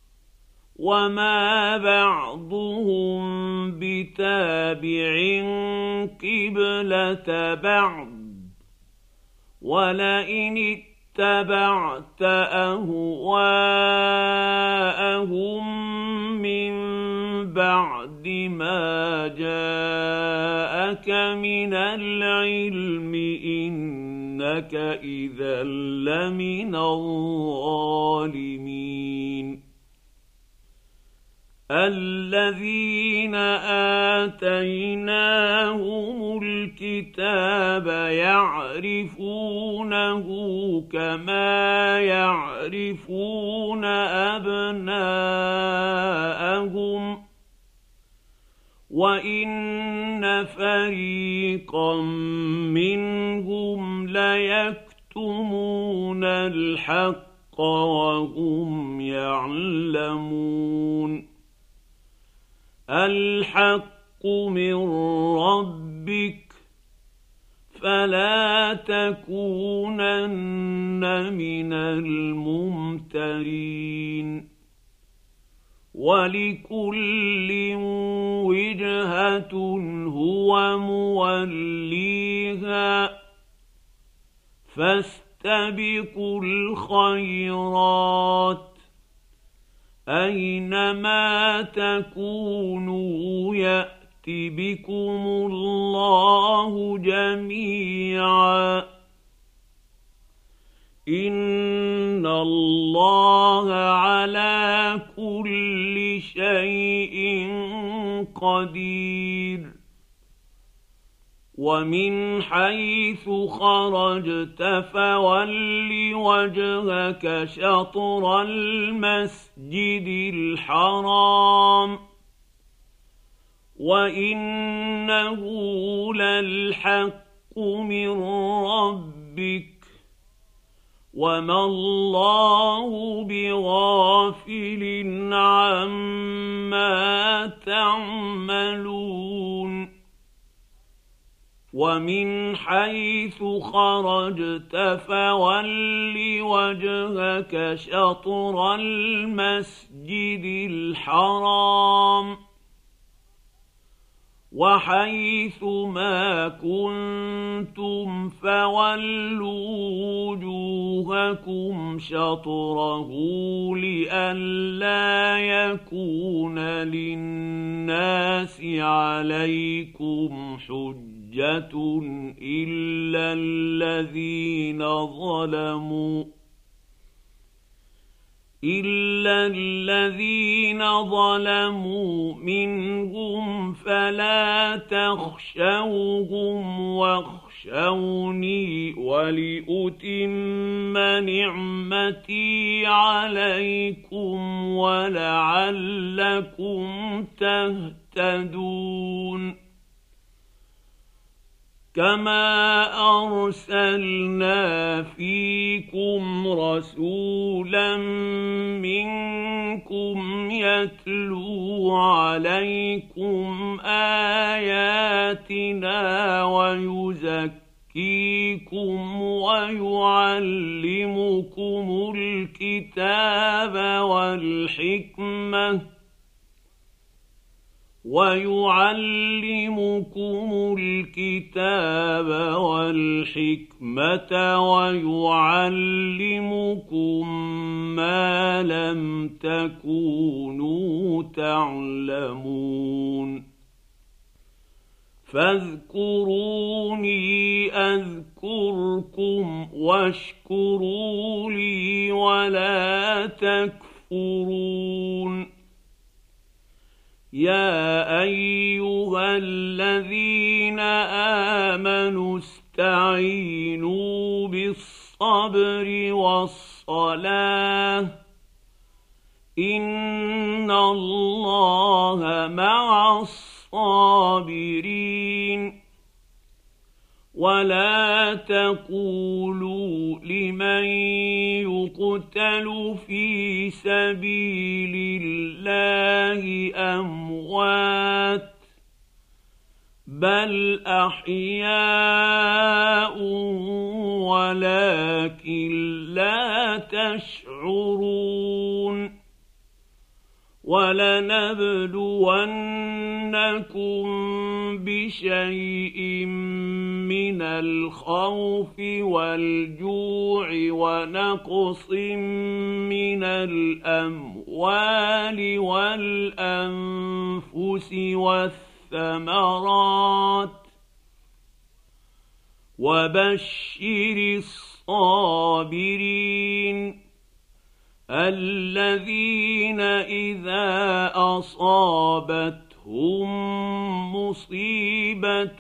S1: وما بعضهم بتابع قبلة بعض ولئن اتبعت أهواءهم من بعد ما جاءك من العلم إنك إذا لمن الظالمين الذين آتيناهم الكتاب يعرفونه كما يعرفون أبناءهم وإن فريقا منهم ليكتمون الحق وهم يعلمون الحق من ربك فلا تكونن من الممترين ولكل وجهة هو موليها فاستبقوا الخيرات أينما تكونوا يأت بكم الله جميعا إن الله على كل شيء قدير ومن حيث خرجت فول وجهك شطر المسجد الحرام وإنه للحق من ربك وما الله بغافل عما تعملون ومن حيث خرجت فول وجهك شطر المسجد الحرام وحيث ما كنتم فولوا وجوهكم شطره لئلا يكون للناس عليكم حجة إلا الذين ظلموا إلا الذين ظلموا منهم فلا تخشوهم واخشوني ولأتم نعمتي عليكم ولعلكم تهتدون كما أرسلنا فيكم رسولا منكم يتلو عليكم آياتنا ويزكيكم ويعلمكم الكتاب والحكمة ويعلمكم الكتاب والحكمة ويعلمكم ما لم تكونوا تعلمون فاذكروني أذكركم واشكروا لي ولا تكفرون يا أيها الذين آمنوا استعينوا بالصبر والصلاة إن الله مع الصابرين ولا تقولوا لمن يقتل في سبيل الله أموات بل أحياء ولكن لا تشعرون ولنبلونكم بشيء من الخوف والجوع ونقص من الأموال والأنفس والثمرات وبشر الصابرين الذين إذا أصابتهم مصيبة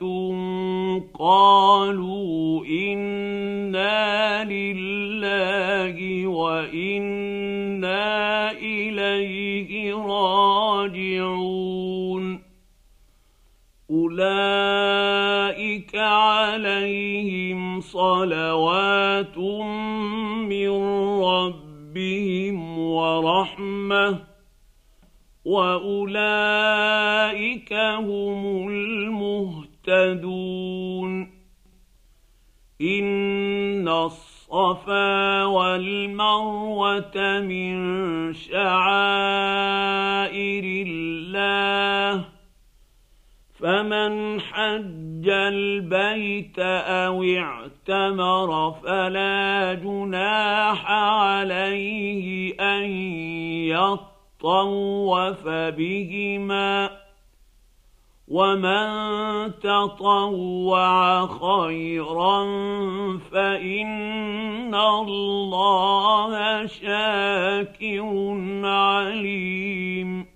S1: قالوا إنا لله وإنا إليه راجعون أولئك عليهم صلوات من ربهم بهم ورحمة وأولئك هم المهتدون إن الصفا والمروة من شعائر الله فمن حج البيت أو اعتمر فلا جناح عليه أن طوف بهما ومن تطوع خيرا فإن الله شاكر عليم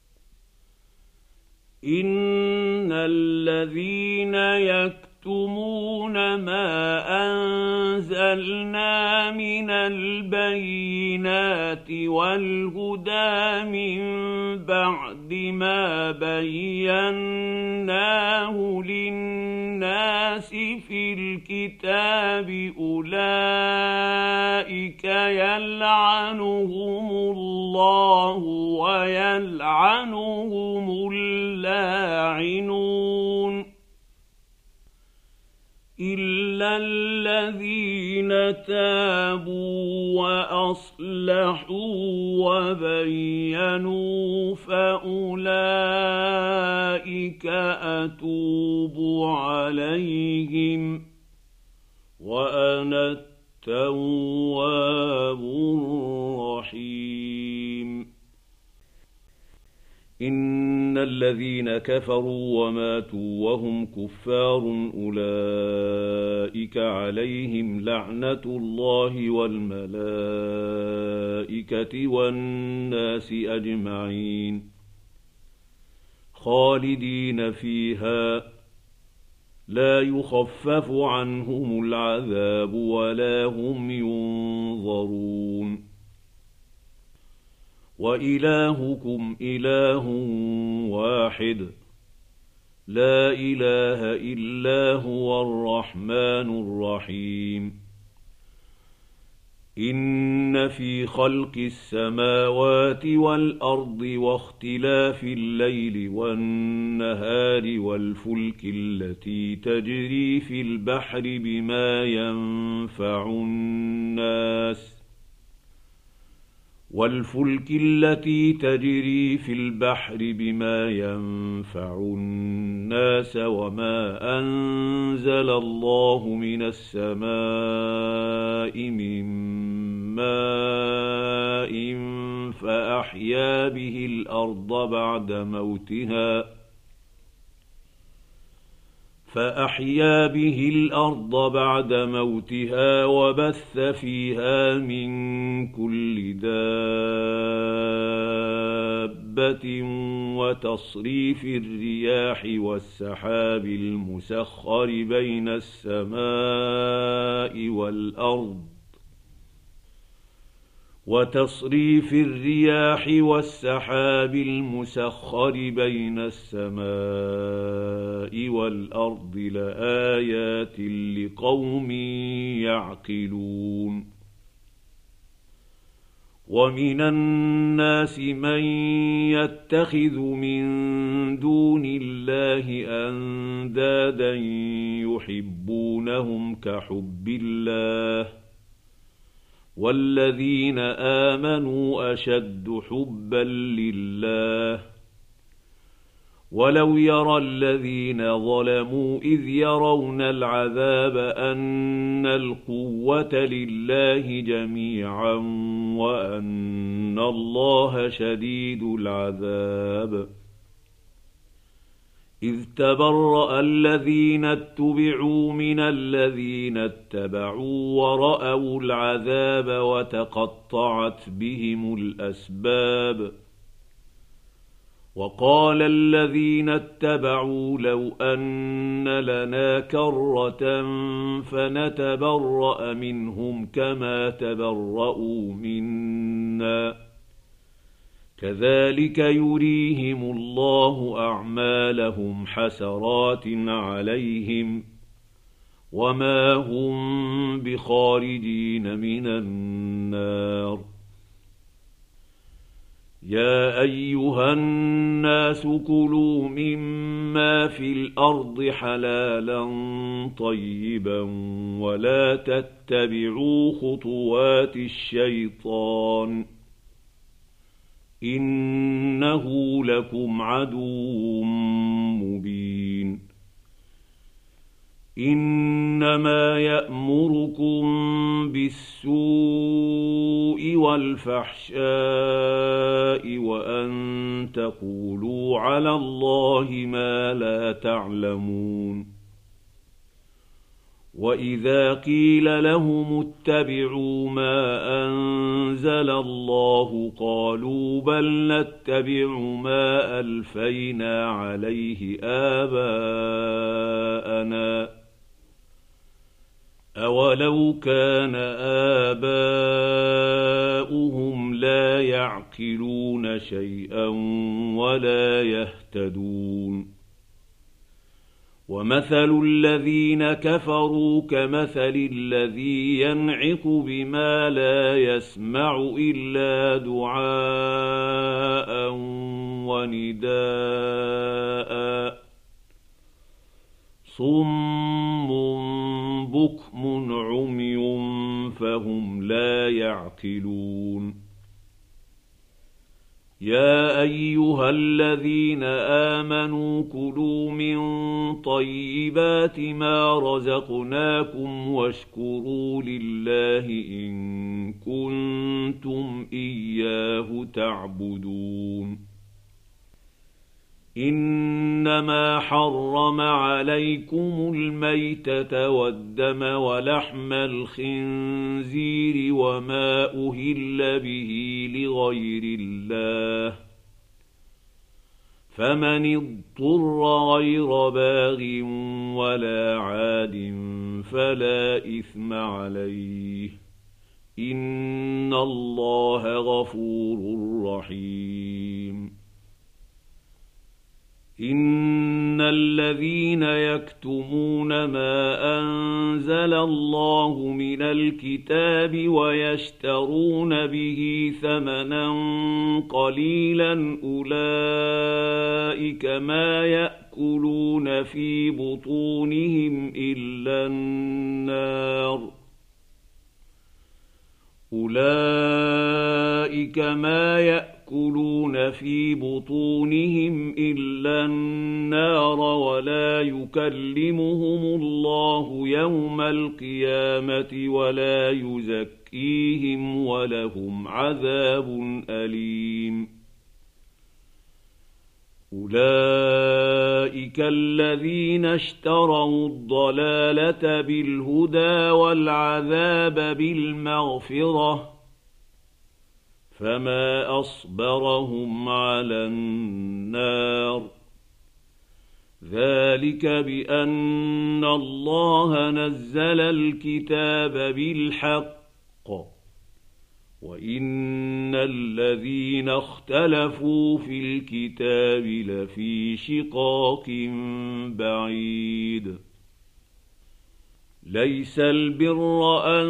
S1: إن الذين يكتمون ما أنزلنا من البينات والهدى من بعد ما بيناه للناس في الكتاب أولئك يلعنهم الله ويلعنهم اللاعنون إلا الذين تابوا وأصلحوا وبينوا فأولئك أتوب عليهم وأنا التواب الرحيم إن الذين كفروا وماتوا وهم كفار أولئك عليهم لعنة الله والملائكة والناس أجمعين خالدين فيها لا يخفف عنهم العذاب ولا هم ينظرون وإلهكم إله واحد لا إله إلا هو الرحمن الرحيم إن في خلق السماوات والأرض واختلاف الليل والنهار والفلك التي تجري في البحر بما ينفع الناس والفلك التي تجري في البحر بما ينفع الناس وما أنزل الله من السماء من ماء فأحيا به الأرض بعد موتها فأحيا به الأرض بعد موتها وبث فيها من كل دابة وتصريف الرياح والسحاب المسخر بين السماء والأرض وتصريف الرياح والسحاب المسخر بين السماء والأرض لآيات لقوم يعقلون ومن الناس من يتخذ من دون الله أندادا يحبونهم كحب الله والذين آمنوا أشد حبا لله ولو يرى الذين ظلموا إذ يرون العذاب أن القوة لله جميعا وأن الله شديد العذاب إذ تبرأ الذين اتبعوا من الذين اتبعوا ورأوا العذاب وتقطعت بهم الأسباب وقال الذين اتبعوا لو أن لنا كرة فنتبرأ منهم كما تبرأوا منا كذلك يريهم الله أعمالهم حسرات عليهم وما هم بخارجين من النار يا أيها الناس كلوا مما في الأرض حلالا طيبا ولا تتبعوا خطوات الشيطان إنه لكم عدو مبين إنما يأمركم بالسوء والفحشاء وأن تقولوا على الله ما لا تعلمون. وإذا قيل لهم اتبعوا ما أنزل الله قالوا بل نتبع ما ألفينا عليه آباءنا أولو كان آباؤهم لا يعقلون شيئا ولا يهتدون. ومثل الذين كفروا كمثل الذي ينعق بما لا يسمع إلا دعاء ونداء صم بكم عمي فهم لا يعقلون. يا أيها الذين آمنوا كلوا من طيبات ما رزقناكم واشكروا لله إن كنتم إياه تعبدون. إنما حرم عليكم الميتة والدم ولحم الخنزير وما أهل به لغير الله فمن اضطر غير باغ ولا عاد فلا إثم عليه إن الله غفور رحيم. إن الذين يكتمون ما أنزل الله من الكتاب ويشترون به ثمنا قليلا أولئك ما يأكلون في بطونهم إلا النار أولئك ما يأكلون يأكلون في بطونهم إلا النار ولا يكلمهم الله يوم القيامة ولا يزكيهم ولهم عذاب أليم. أولئك الذين اشتروا الضلالة بالهدى والعذاب بالمغفرة فما أصبرهم على النار ذلك بأن الله نزل الكتاب بالحق وإن الذين اختلفوا في الكتاب لفي شقاق بعيد. ليس البر أن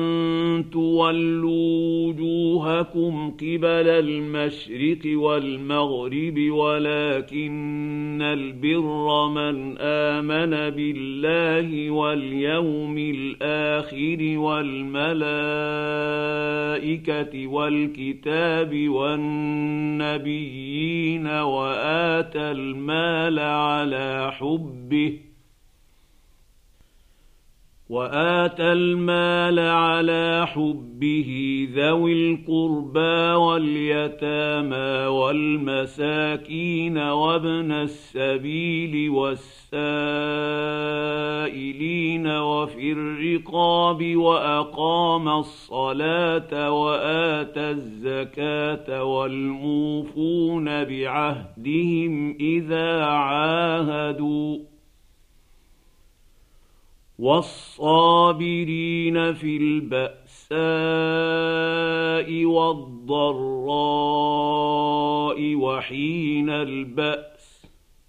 S1: تولوا وجوهكم قبل المشرق والمغرب ولكن البر من آمن بالله واليوم الآخر والملائكة والكتاب والنبيين وآتى المال على حبه وآتى المال على حبه ذوي القربى واليتامى والمساكين وابن السبيل والسائلين وفي الرقاب وأقام الصلاة وآتى الزكاة والموفون بعهدهم إذا عاهدوا والصابرين في البأساء والضراء وحين البأس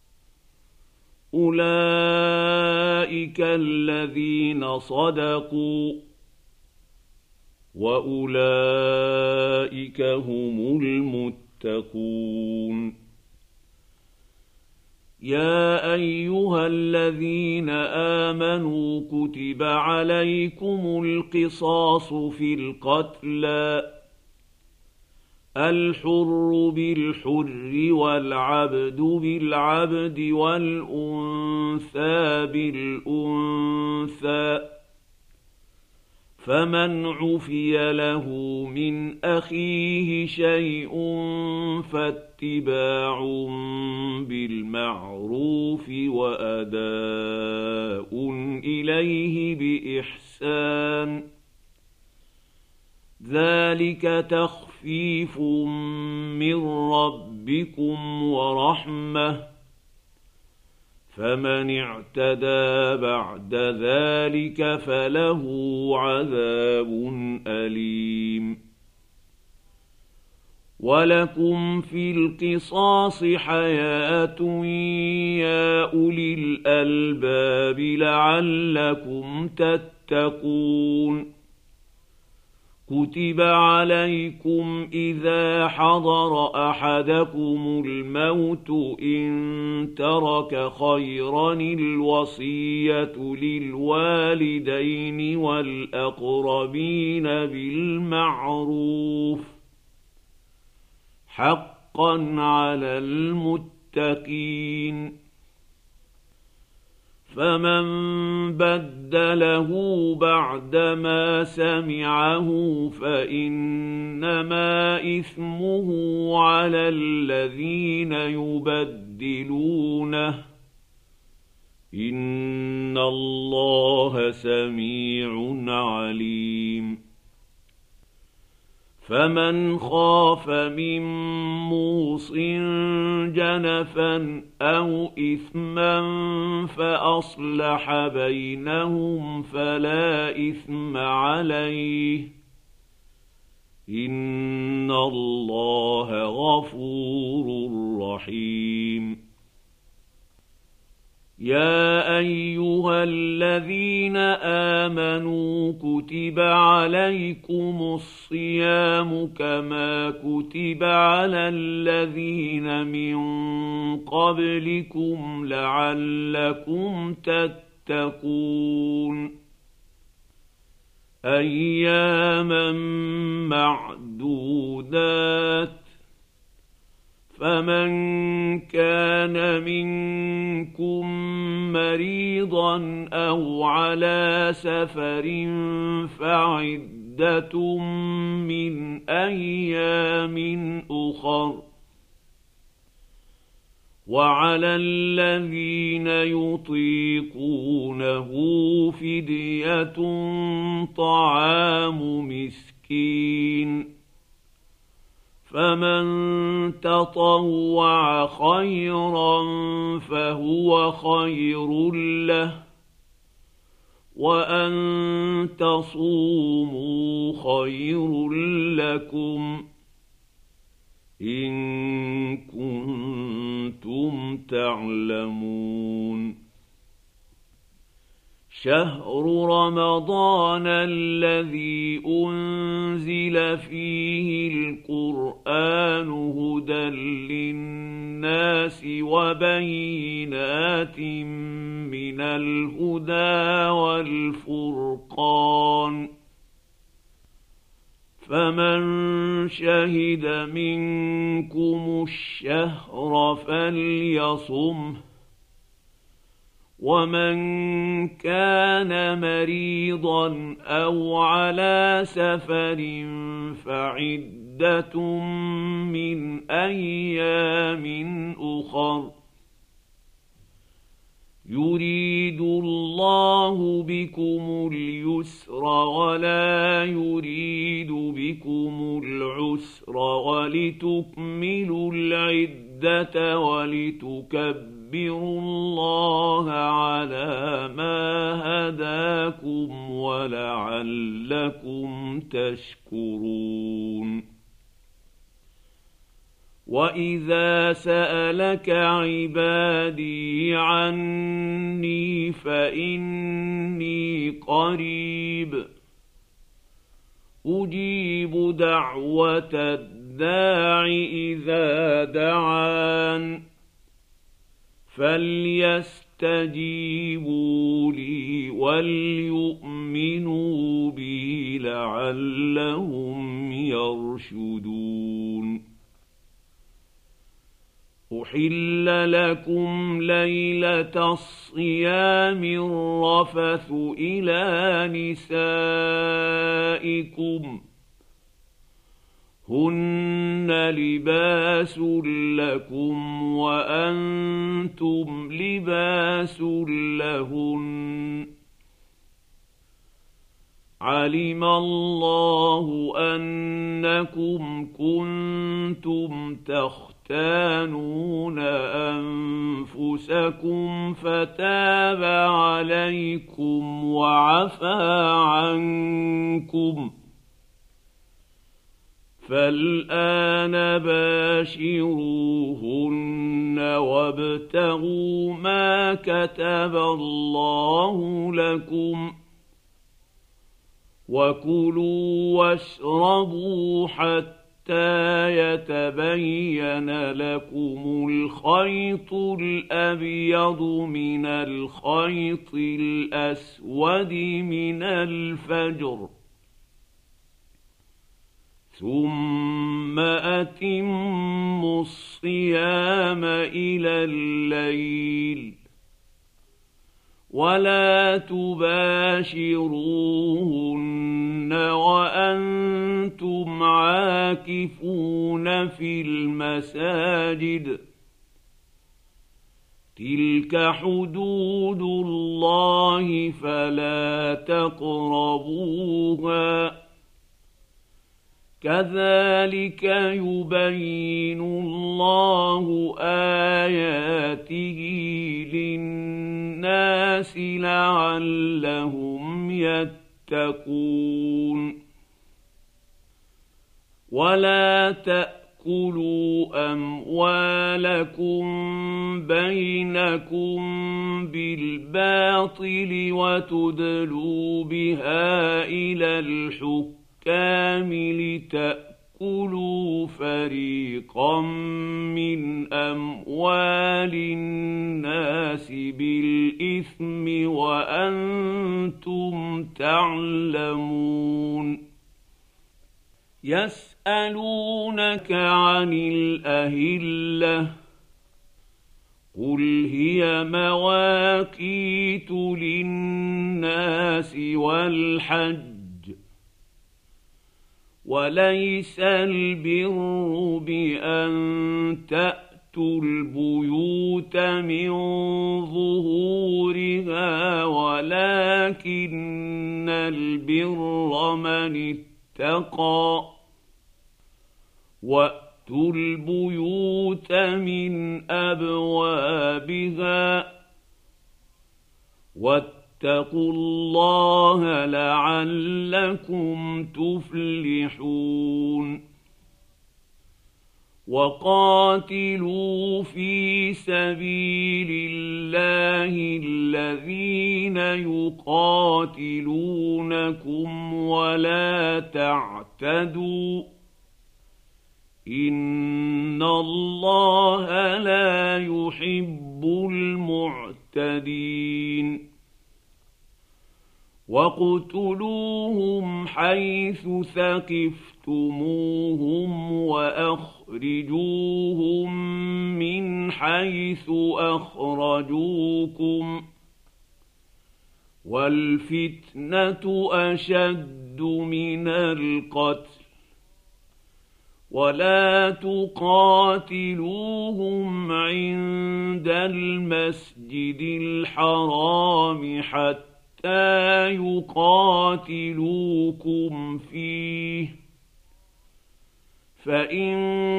S1: أولئك الذين صدقوا وأولئك هم المتقون. يا أيها الذين آمنوا كتب عليكم القصاص في القتلى الحر بالحر والعبد بالعبد والأنثى بالأنثى، فمن عفي له من أخيه شيء فاتباع بالمعروف وأداء إليه بإحسان، ذلك تخفيف من ربكم ورحمة، فمن اعتدى بعد ذلك فله عذاب أليم. ولكم في القصاص حياة يا أولي الألباب لعلكم تتقون. كتب عليكم إذا حضر أحدكم الموت إن ترك خيرا الوصية للوالدين والأقربين بالمعروف حقا على المتقين. فمن بدله بعدما سمعه فإنما إثمه على الذين يبدلونه، إن الله سميع عليم. فمن خاف من موص جنفا أو إثما فأصلح بينهم فلا إثم عليه، إن الله غفور رحيم. يا أيها الذين آمنوا كتب عليكم الصيام كما كتب على الذين من قبلكم لعلكم تتقون. أياما معدودات، فمن كان منكم مريضا أو على سفر فعدة من أيام أخر، وعلى الذين يطيقونه فدية طعام مسكين، فمن تطوع خيرا فهو خير له، وأن تصوموا خير لكم إن كنتم تعلمون. شهر رمضان الذي أنزل فيه القرآن هدى للناس وبينات من الهدى والفرقان، فمن شهد منكم الشهر فليصمه، ومن كان مريضا أو على سفر فعدة من أيام أخر، يريد الله بكم اليسر ولا يريد بكم العسر ولتكملوا العدة ولتكبروا اذكروا الله على ما هداكم ولعلكم تشكرون. وإذا سألك عبادي عني فإني قريب أجيب دعوة الداع إذا دعان فليستجيبوا لي وليؤمنوا بي لعلهم يرشدون. أحل لكم ليلة الصيام الرفث إلى نسائكم هن لباس لكم وأنتم لباس لهن علم الله أنكم كنتم تختانون أنفسكم فتاب عليكم وعفى عنكم فالآن باشروهن وابتغوا ما كتب الله لكم وكلوا واشربوا حتى يتبين لكم الخيط الأبيض من الخيط الأسود من الفجر ثم أتموا الصيام إلى الليل ولا تباشروهن وأنتم عاكفون في المساجد تلك حدود الله فلا تقربوها كذلك يبين الله آياته للناس لعلهم يتقون ولا تأكلوا أموالكم بينكم بالباطل وتدلوا بها إلى الحكم كامل تأكلوا فريقا من أموال الناس بالإثم وأنتم تعلمون يسألونك عن الأهلة قل هي مواقيت للناس والحج وليس البر بأن تأتوا البيوت من ظهورها ولكن البر من اتقى وأتوا البيوت من أبوابها واتقوا الله لعلكم تفلحون وقاتلوا في سبيل الله الذين يقاتلونكم ولا تعتدوا إن الله لا يحب المعتدين واقتلوهم حيث ثقفتموهم وأخرجوهم من حيث أخرجوكم والفتنة أشد من القتل ولا تقاتلوهم عند المسجد الحرام حتى يقاتلوكم فيه فإن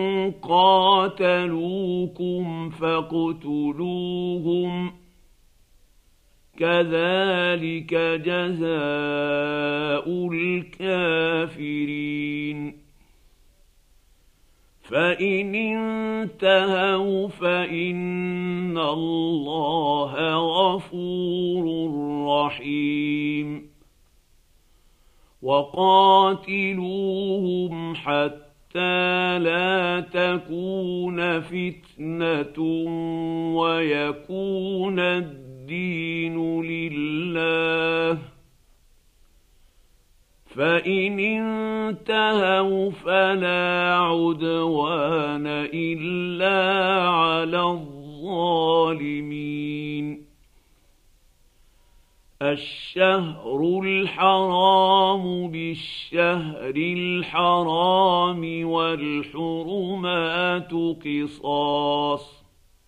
S1: قاتلوكم فاقتلوهم كذلك جزاء الكافرين فإن انتهوا فإن الله غفور رحيم وقاتلوهم حتى لا تكون فتنة ويكون الدين لله فإن انتهوا فلا عدوان إلا على الظالمين. الشهر الحرام بالشهر الحرام والحرمات قصاص،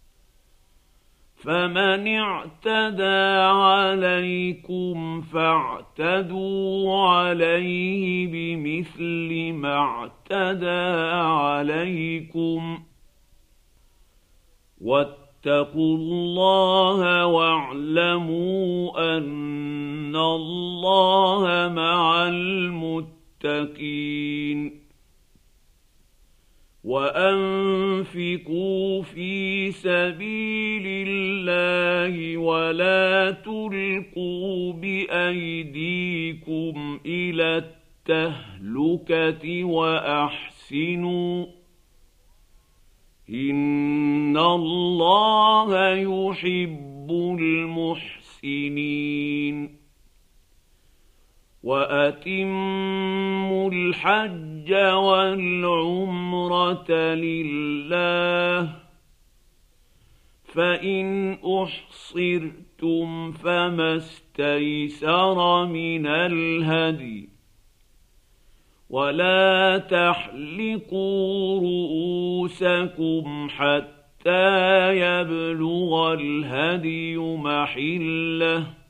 S1: فمن اعتدى عليكم فاعتدوا عليه بمثل ما اعتدى عليكم، واتقوا الله واعلموا أن الله مع المتقين. وأنفقوا في سبيل الله ولا تلقوا بأيديكم إلى التهلكة وأحسنوا إن الله يحب المحسنين. وأتموا الحج والعمرة لله، فإن أحصرتم فما استيسر من الهدي، ولا تحلقوا رؤوسكم حتى يبلغ الهدي محله،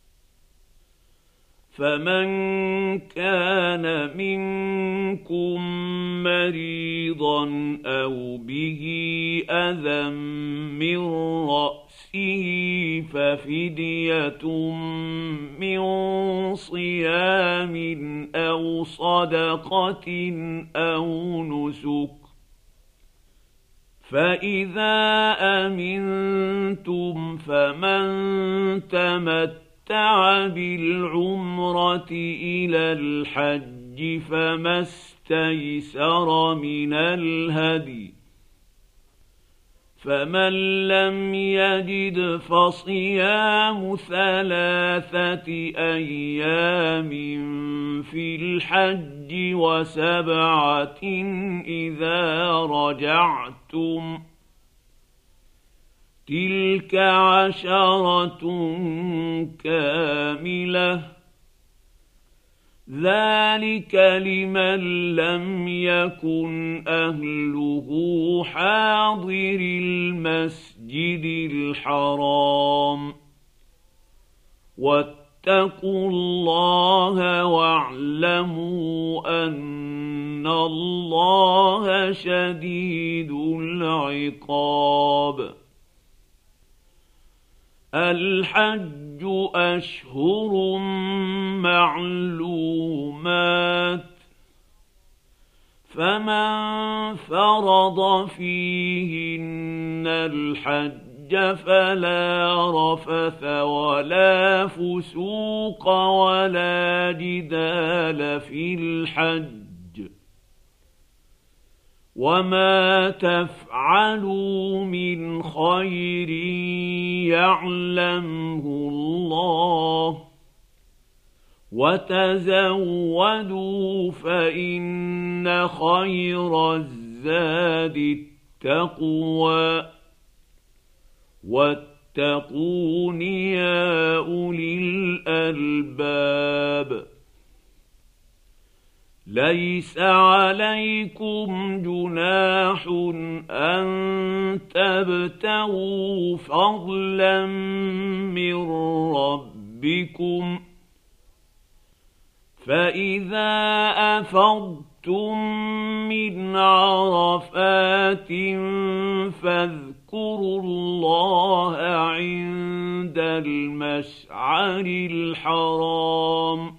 S1: فمن كان منكم مريضا أو به أذى من رأسه ففدية من صيام أو صدقة أو نسك، فإذا أمنتم فمن تمتع متع بالعمرة إلى الحج فما استيسر من الهدي، فمن لم يجد فصيام ثلاثة أيام في الحج وسبعة إذا رجعتم، تلك عشرة كاملة، ذلك لمن لم يكن أهله حاضر المسجد الحرام. واتقوا الله واعلموا أن الله شديد العقاب. الحج أشهر معلومات، فمن فرض فيهن الحج فلا رفث ولا فسوق ولا جدال في الحج، وما تفعلوا من خير يعلمه الله، وتزودوا فإن خير الزاد التقوى، واتقون يا أولي الألباب. ليس عليكم جناح أن تبتغوا فضلا من ربكم، فإذا أفضتم من عرفات فاذكروا الله عند المشعر الحرام،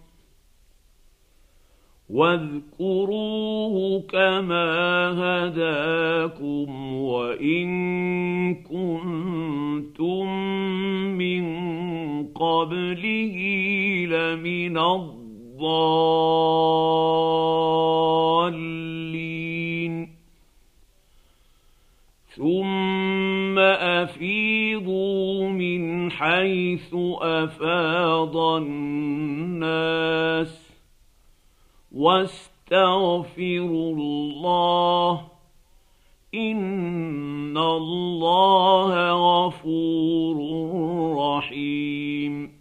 S1: واذكروه كما هداكم وإن كنتم من قبله لمن الضالين. ثم أفيضوا من حيث أفاض الناس، واستغفروا الله إن الله غفور رحيم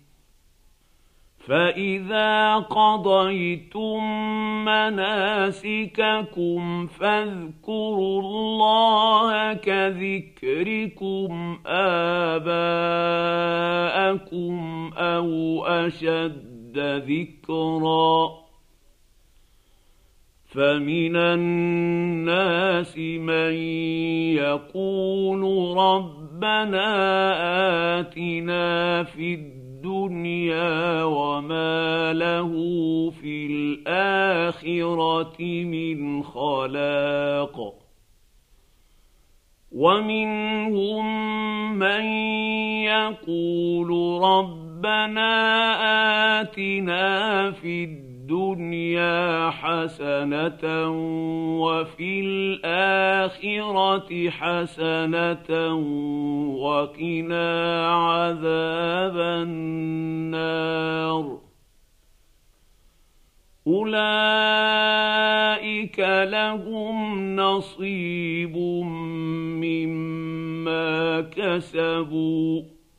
S1: فإذا قضيتم مناسككم فاذكروا الله كذكركم آباءكم أو أشد ذكرًا فمن الناس من يقول ربنا آتنا في الدنيا وما له في الآخرة من خلاق ومنهم من يقول ربنا آتنا في الدنيا الدنيا حسنة وفي الآخرة حسنة وقنا عذاب النار أولئك لهم نصيب مما كسبوا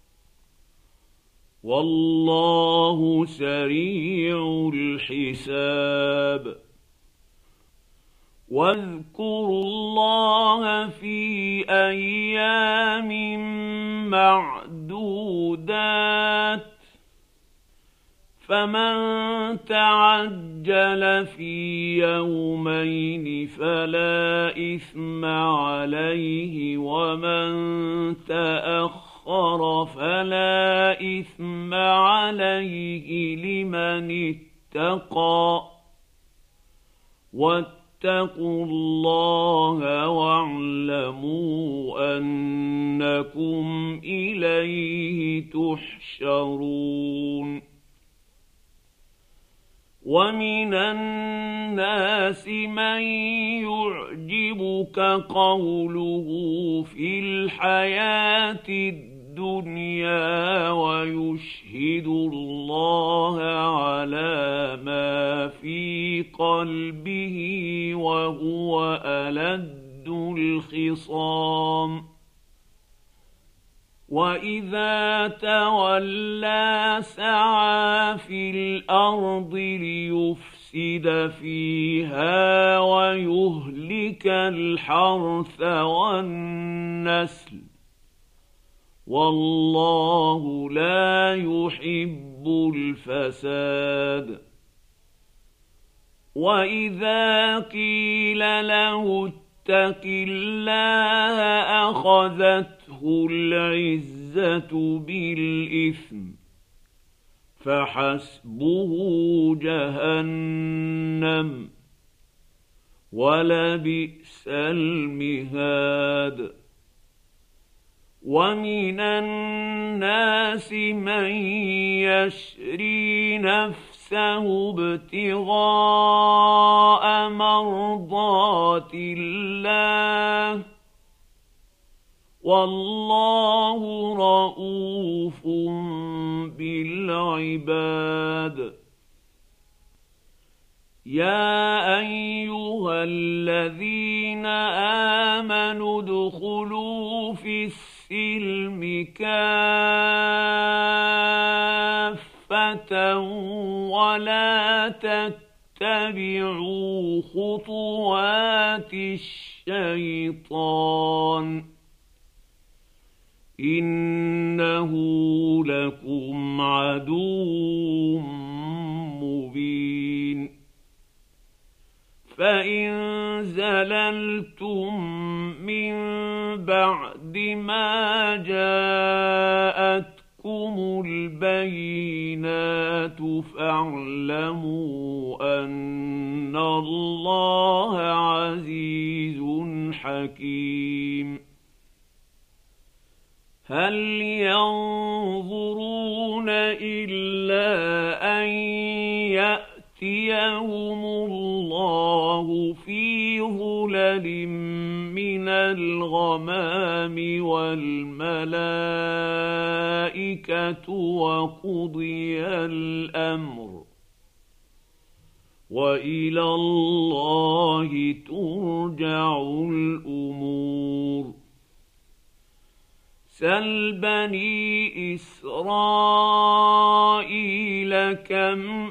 S1: والله سريع الحساب واذكروا الله في أيام معدودات فمن تعجل في يومين فلا إثم عليه ومن تأخر فلا إثم عليه لمن اتقى واتقوا الله واعلموا أنكم إليه تحشرون ومن الناس من يعجبك قوله في الحياة الدنيا ويشهد الله على ما في قلبه وهو ألد الخصام وإذا تولى سعى في الأرض ليفسد فيها ويهلك الحرث والنسل والله لا يحب الفساد وإذا قيل له اتق الله أخذته العزة بالإثم فحسبه جهنم ولبئس المهاد ومن الناس من يشري نفسه ابتغاء مرضات الله والله رؤوف بالعباد يا أيها الذين آمنوا ادخلوا في السلم كافة ولا تتبعوا خطوات الشيطان إنه لكم عدو مبين فإن زللتم من بعد ما جاءتكم البينات فاعلموا أن الله عزيز حكيم هل ينظرون إلا أن يأتيهم الله في ظلل من الغمام والملائكة، والملائكة، وقضي الأمر، وهم لا يظلمون. وإذا توليت فما عليك من حسابهم وأنت تتلو الكتاب يتلو عليك آيات الله مبصرة بالذي بين يديه ويقول الذين كفروا إن هذا إلا سحر مبين وإلى الله ترجع الأمور. سل بني إسرائيل كم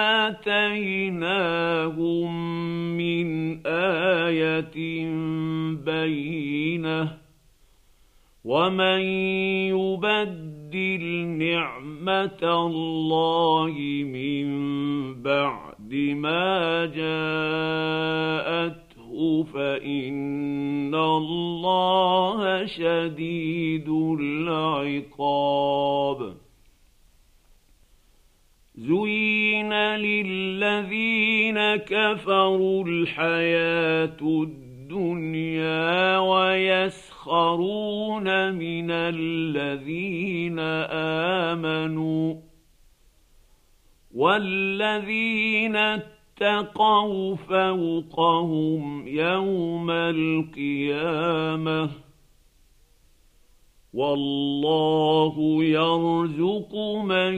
S1: آتيناهم من آية بينة ومن يبدل نعمة الله من بعد ما جاءته فإن الله شديد العقاب. زين للذين كفروا الحياة الدنيا ويسخرون من الذين آمنوا والذين اتقوا فوقهم يوم القيامة والله يرزق من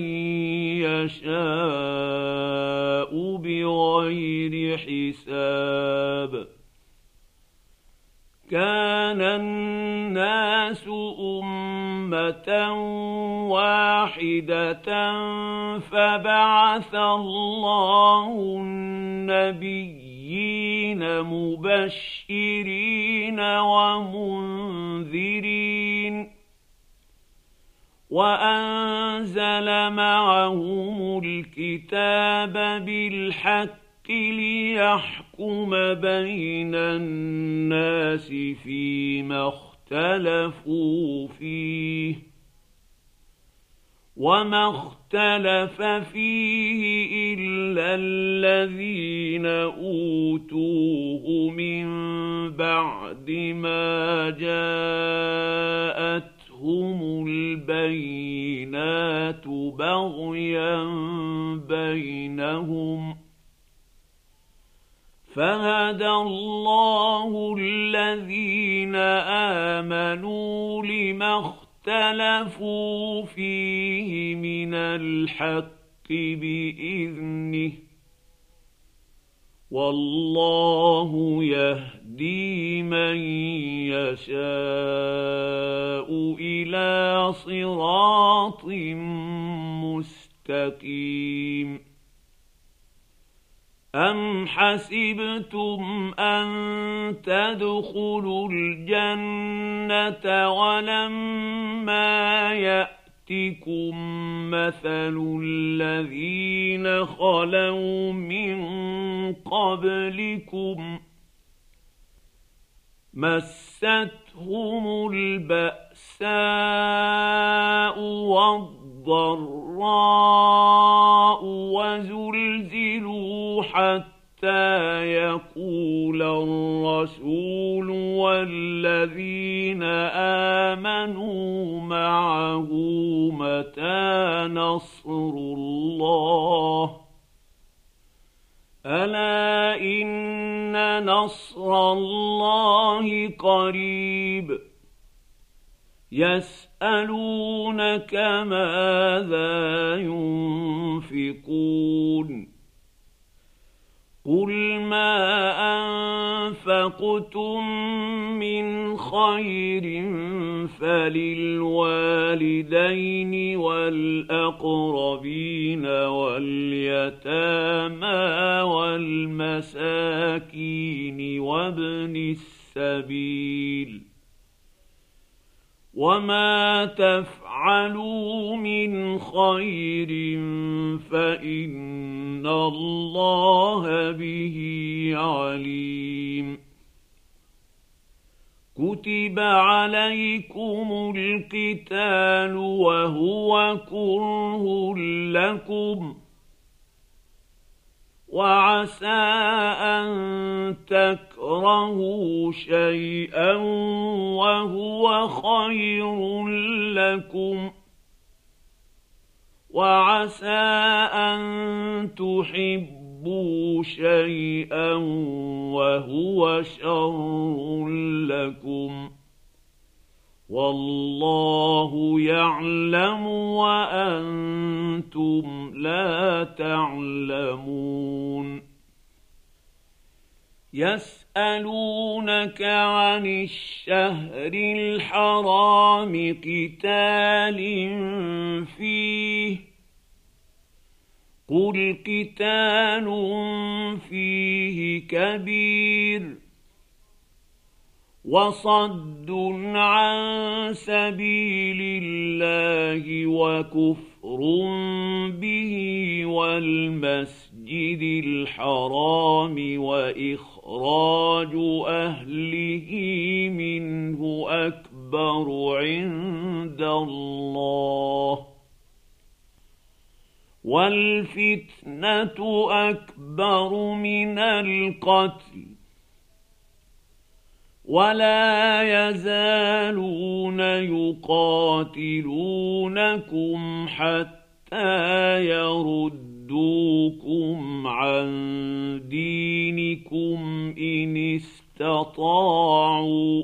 S1: يشاء بغير حساب. كان الناس أمة واحدة فبعث الله النبيين مبشرين ومنذرين وأنزل معهم الكتاب بالحق ليحكم بين الناس فيما اختلفوا فيه وما اختلف فيه إلا الذين أوتوه من بعد ما جاءتهم البينات بغيا بينهم فهدى الله الذين آمنوا لما اختلفوا فيه من الحق بإذنه والله يهدي من يشاء إلى صراط مستقيم. أم حسبتم أن تدخلوا الجنة ولما يأتكم مثل الذين خلوا من قبلكم مستهم البأساء والضراء وزلزلوا حتى يقول الرسول والذين آمنوا معه متى نصر الله ألا إن نصر الله قريب. يسألونك ماذا ينفقون قل ما أنفقتم من خير فللوالدين والأقربين واليتامى والمساكين وابن السبيل وما تفعلوا من خير فإن الله به عليم. كتب عليكم القتال وهو كره لكم وعسى أن تكرهوا شيئا وهو خير لكم وعسى أن تحبوا شيئا وهو شر لكم والله يعلم وأنتم لا تعلمون. يسألونك عن الشهر الحرام قتال فيه قل قتال فيه كبير وصد عن سبيل الله وكفر به والمسجد الحرام وإخراج أهله منه أكبر عند الله والفتنة أكبر من القتل ولا يزالون يقاتلونكم حتى يردوكم عن دينكم إن استطاعوا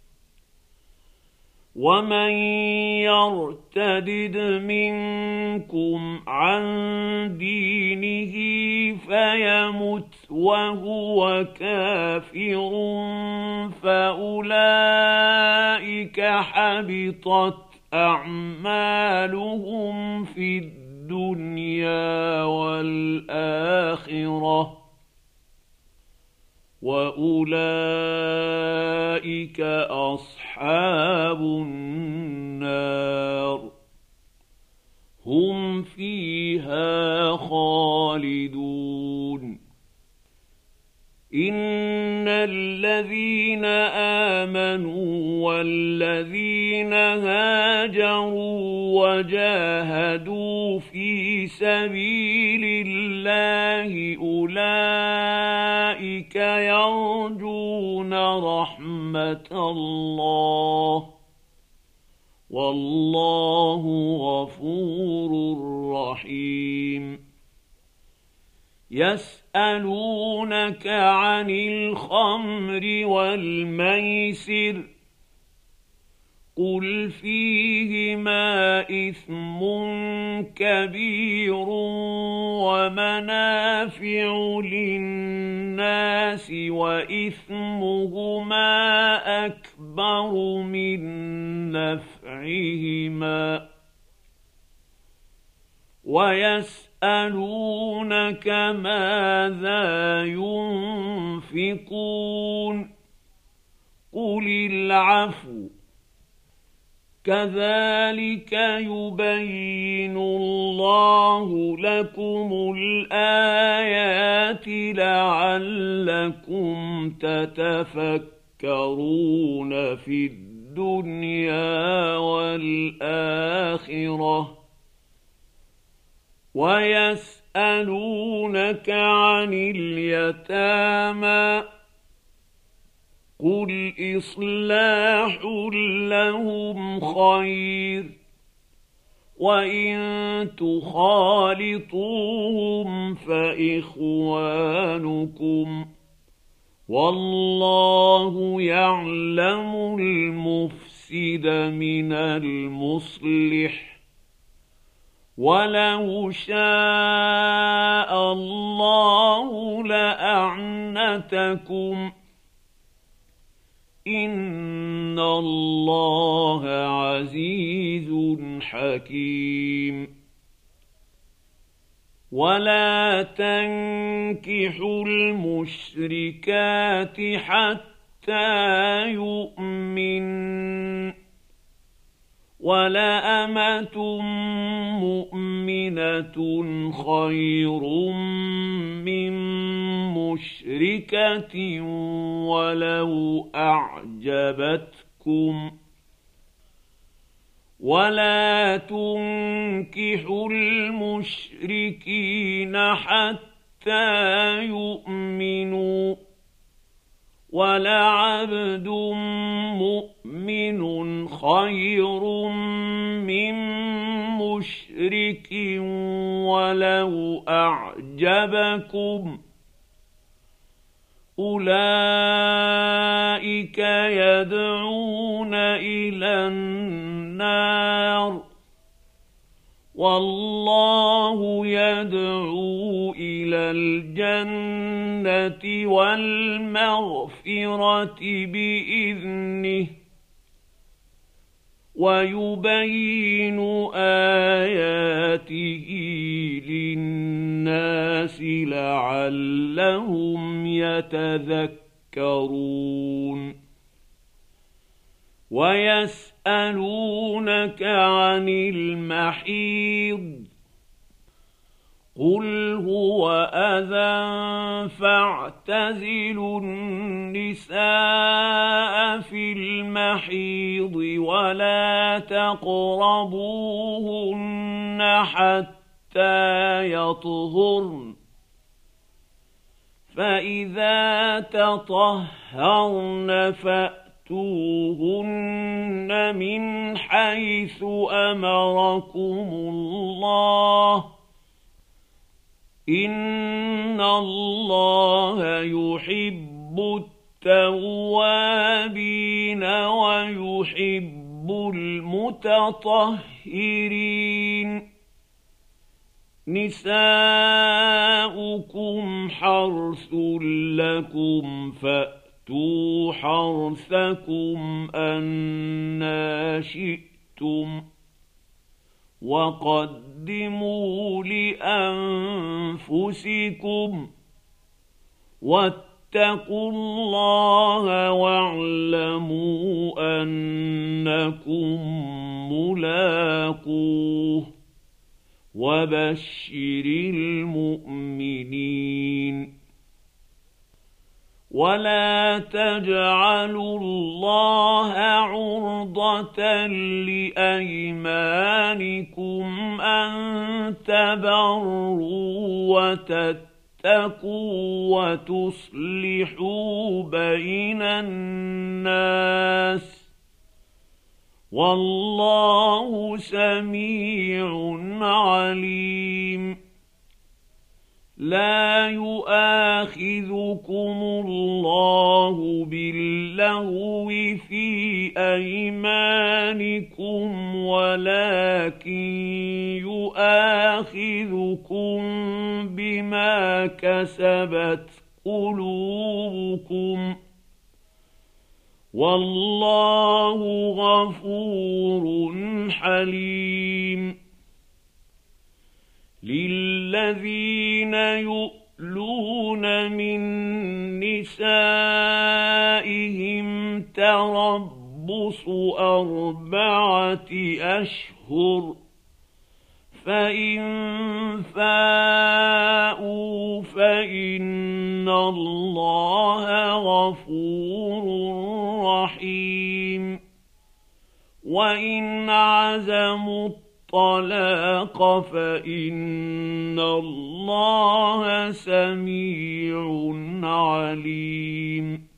S1: ومن يرتدد منكم عن دينه فيمت وهو كافر فأولئك حبطت أعمالهم في الدنيا والآخرة وأولئك أصحاب النار هم فيها خالدون إن الذين آمنوا والذين هاجروا وجاهدوا في سبيل الله أولئك يرجون رحمة الله والله غفور رحيم يسألونك عن الخمر والميسر قل فيهما إثم كبير ومنافع للناس وإثمهما أكبر من نفعهما ويسألونك ماذا ينفقون قل العفو كذلك يبين الله لكم الآيات لعلكم تتفكرون في الدنيا والآخرة ويسألونك عن اليتامى قل إصلاح لهم خير وإن تخالطوهم فإخوانكم والله يعلم المفسد من المصلح ولو شاء الله لأعنتكم إن الله عزيز حكيم ولا تنكحوا المشركات حتى يؤمنن ولأمة مؤمنة خير من مشركة ولو أعجبتكم ولا تنكحوا المشركين حتى يؤمنوا ولعبد مؤمن خير من مشرك ولو أعجبكم أولئك يدعون إلى النار والله يدعو إلى الجنة والمغفرة بإذنه ويبين آياته للناس لعلهم يتذكرون ويسألونك عن المحيض قل هو أذى فاعتزلوا النساء في المحيض ولا تقربوهن حتى يطهرن فإذا تطهرن فأتوهن من حيث أمركم الله إن الله يحب التوابين ويحب المتطهرين نساؤكم حرث لكم فأتوا حرثكم أنى شئتم وقدموا لأنفسكم واتقوا الله واعلموا أنكم ملاقوه وبشر المؤمنين ولا تجعلوا الله عرضة لأيمانكم أن تبروا وتتقوا وتصلحوا بين الناس والله سميع عليم لا يؤاخذكم الله باللغو في أيمانكم ولكن يؤاخذكم بما كسبت قلوبكم والله غفور حليم للذين يؤلون من نسائهم تربص أربعة أشهر فإن فاءوا فإن الله غفور رحيم وإن عزموا الطلاق فإن الله سميع عليم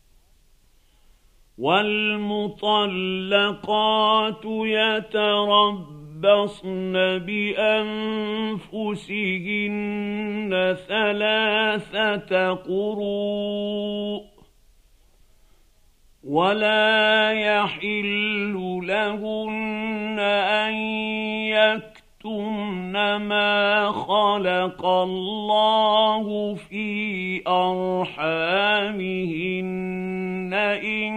S1: والمطلقات يتربصن بأنفسهن ثلاثة قروء ولا يحل لهن أن يكتمن ما خلق الله في أرحامهن إن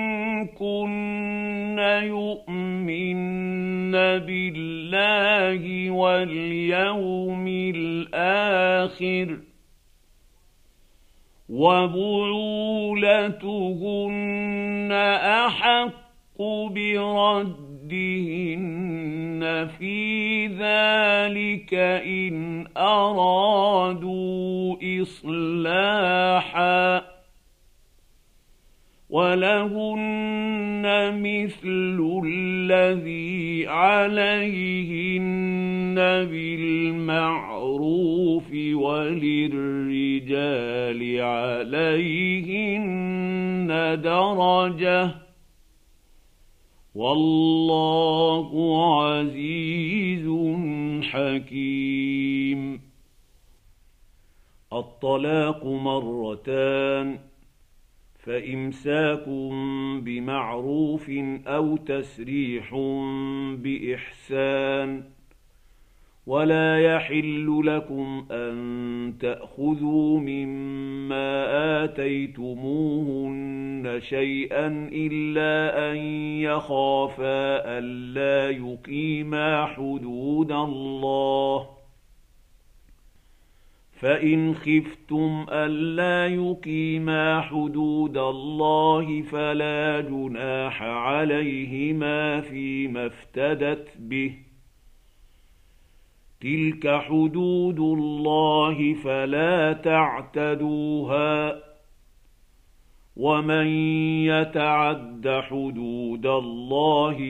S1: كن يؤمن بالله واليوم الآخر وبعولتهن أحق بردهن في ذلك إن أرادوا إصلاحا ولهن مثل الذي عليهن بالمعروف وللرجال عليهن درجة والله عزيز حكيم. الطلاق مرتان فإمساك بمعروف أو تسريح بإحسان ولا يحل لكم أن تأخذوا مما آتيتموهن شيئا إلا أن يخافا ألا يقيما حدود الله، فإن خفتم ألا يقيما حدود الله فلا جناح عليهما فيما افتدت به، تلك حدود الله فلا تعتدوها، ومن يتعد حدود الله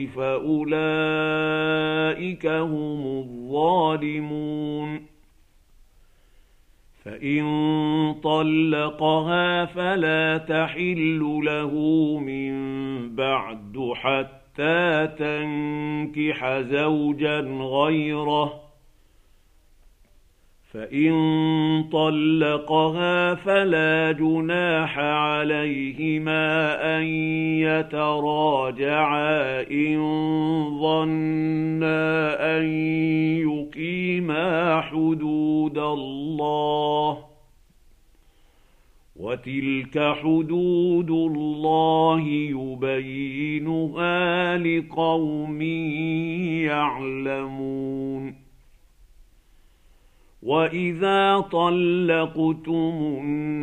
S1: فأولئك هم الظالمون. فإن طلقها فلا تحل له من بعد حتى تنكح زوجا غيره، فإن طلقها فلا جناح عليهما أن يتراجعا إن ظنا أن يقيما حدود الله، وتلك حدود الله يبينها لقوم يعلمون. وإذا طلقتم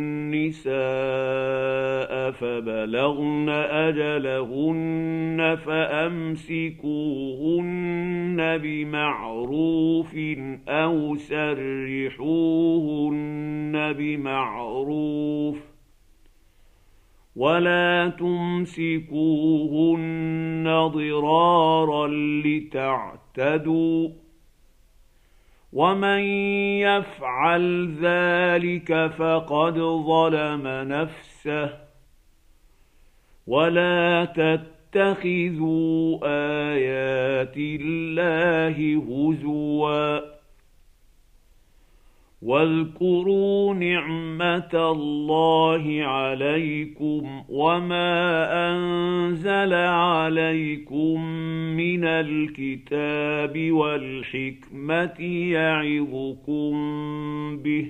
S1: النساء فبلغن أجلهن فأمسكوهن بمعروف أو سرحوهن بمعروف، ولا تمسكوهن ضرارا لتعتدوا، ومن يفعل ذلك فقد ظلم نفسه. ولا تتخذوا آيات الله هزوا، واذكروا نعمة الله عليكم وما أنزل عليكم من الكتاب والحكمة يعظكم به،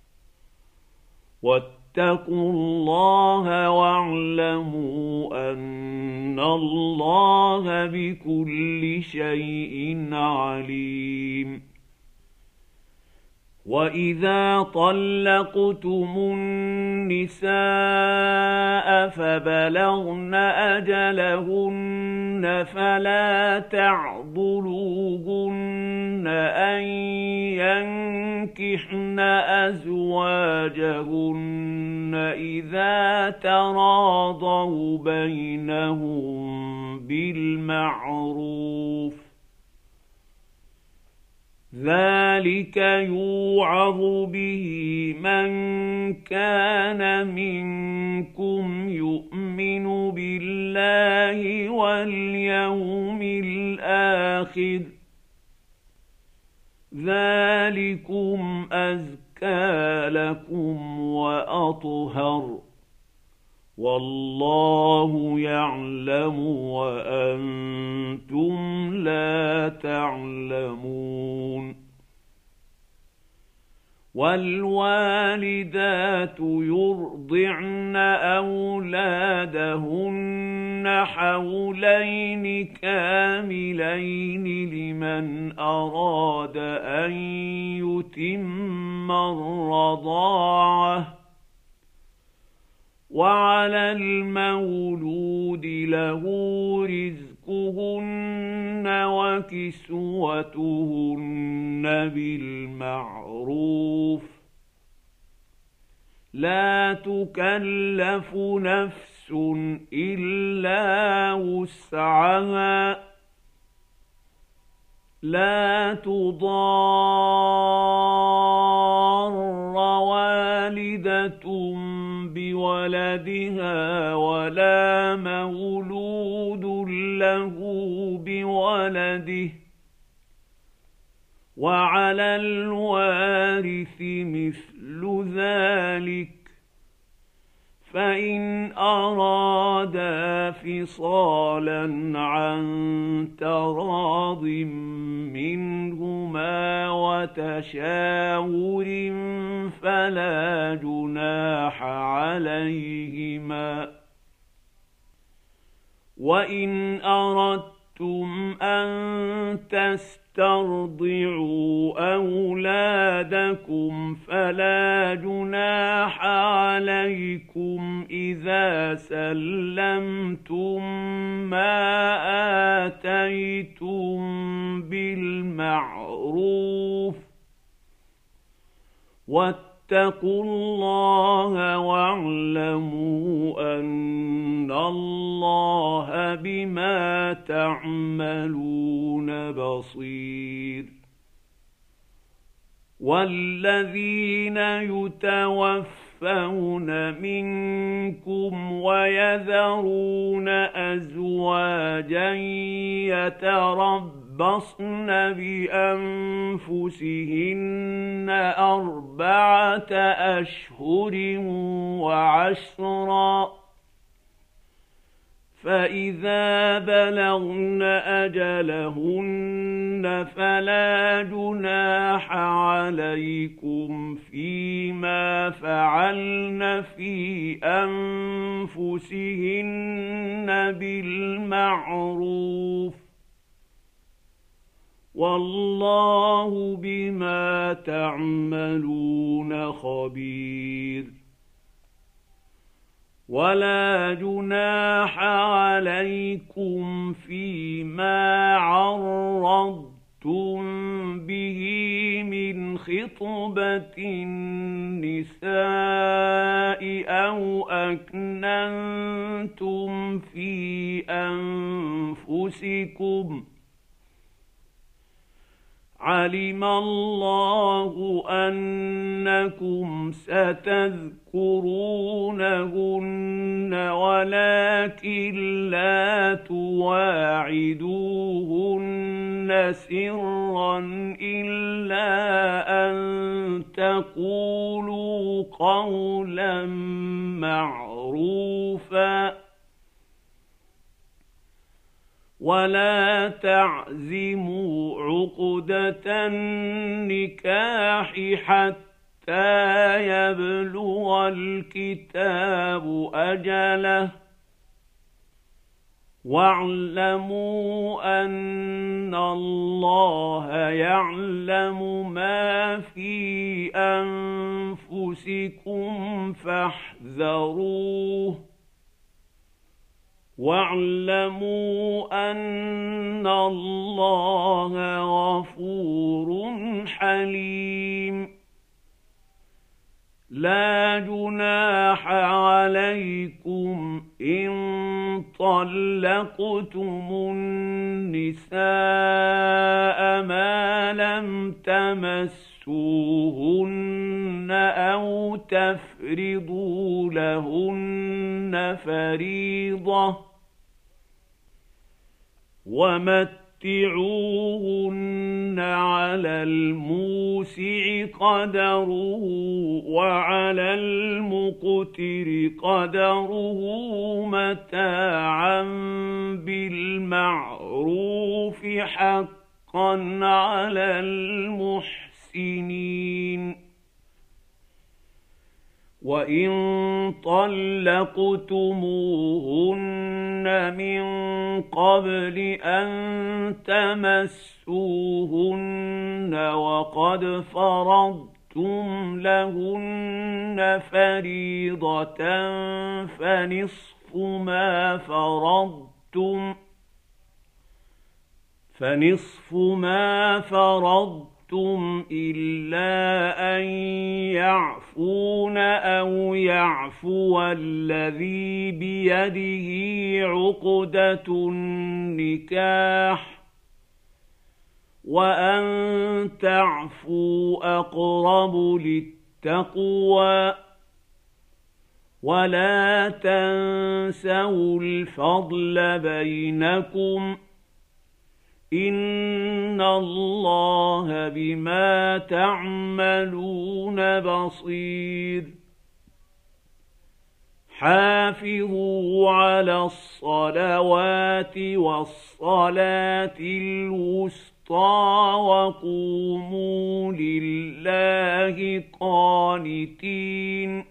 S1: واتقوا الله واعلموا أن الله بكل شيء عليم. وإذا طلقتم النساء فبلغن أجلهن فلا تعضلوهن أن ينكحن أزواجهن إذا تراضوا بينهم بالمعروف، ذلك يوعظ به من كان منكم يؤمن بالله واليوم الآخر، ذلكم أزكى لكم وأطهر، والله يعلم وأنتم لا تعلمون. والوالدات يرضعن أولادهن حولين كاملين لمن أراد أن يتم الرضاعة، وعلى المولود له رزقهن وكسوتهن بالمعروف، لا تكلف نفس إلا وسعها، لا تضار والدة بولدها ولا مولود له بولده، وعلى الوارث مثل ذلك، فإن أرادا فصالا عن تراض منهما وتشاور فلا جناح عليهما. وإن أردتم أن تسترضعوا أولادكم فلا جناح عليكم إذا سلمتم ما آتيتم بالمعروف، واتقوا الله واعلموا أن الله بما تعملون بصير. والذين يتوفون منكم ويذرون أزواجا يتربصن بأنفسهن أربعة أشهر وعشرا، فإذا بلغن أجلهن فلا جناح عليكم فيما فعلن في أنفسهن بالمعروف، والله بما تعملون خبير. ولا جناح عليكم فيما عرضتم به من خطبة النساء أو أكننتم في أنفسكم، علم الله أنكم ستذكرونهن ولكن لا تواعدوهن سرا إلا أن تقولوا قولا معروفا، ولا تعزموا عقدة النكاح حتى يبلغ الكتاب أجله، واعلموا أن الله يعلم ما في أنفسكم فاحذروه، واعلموا أن الله غفور حليم. لا جناح عليكم إن طلقتم النساء ما لم تمسوهن أو تفرضوا لهن فريضة، ومتعوهن على الموسع قدره وعلى المقتر قدره متاعا بالمعروف حقا على المحسنين. وإن طلقتموهن من قبل أن تمسوهن وقد فرضتم لهن فريضة فنصف ما فرضتم فنصف ما فرضتم إلا أن يعفون أو يعفو الذي بيده عقدة النكاح، وأن تعفوا أقرب للتقوى، ولا تنسوا الفضل بينكم، إن الله بما تعملون بصير. حافظوا على الصلوات والصلاة الوسطى وقوموا لله قانتين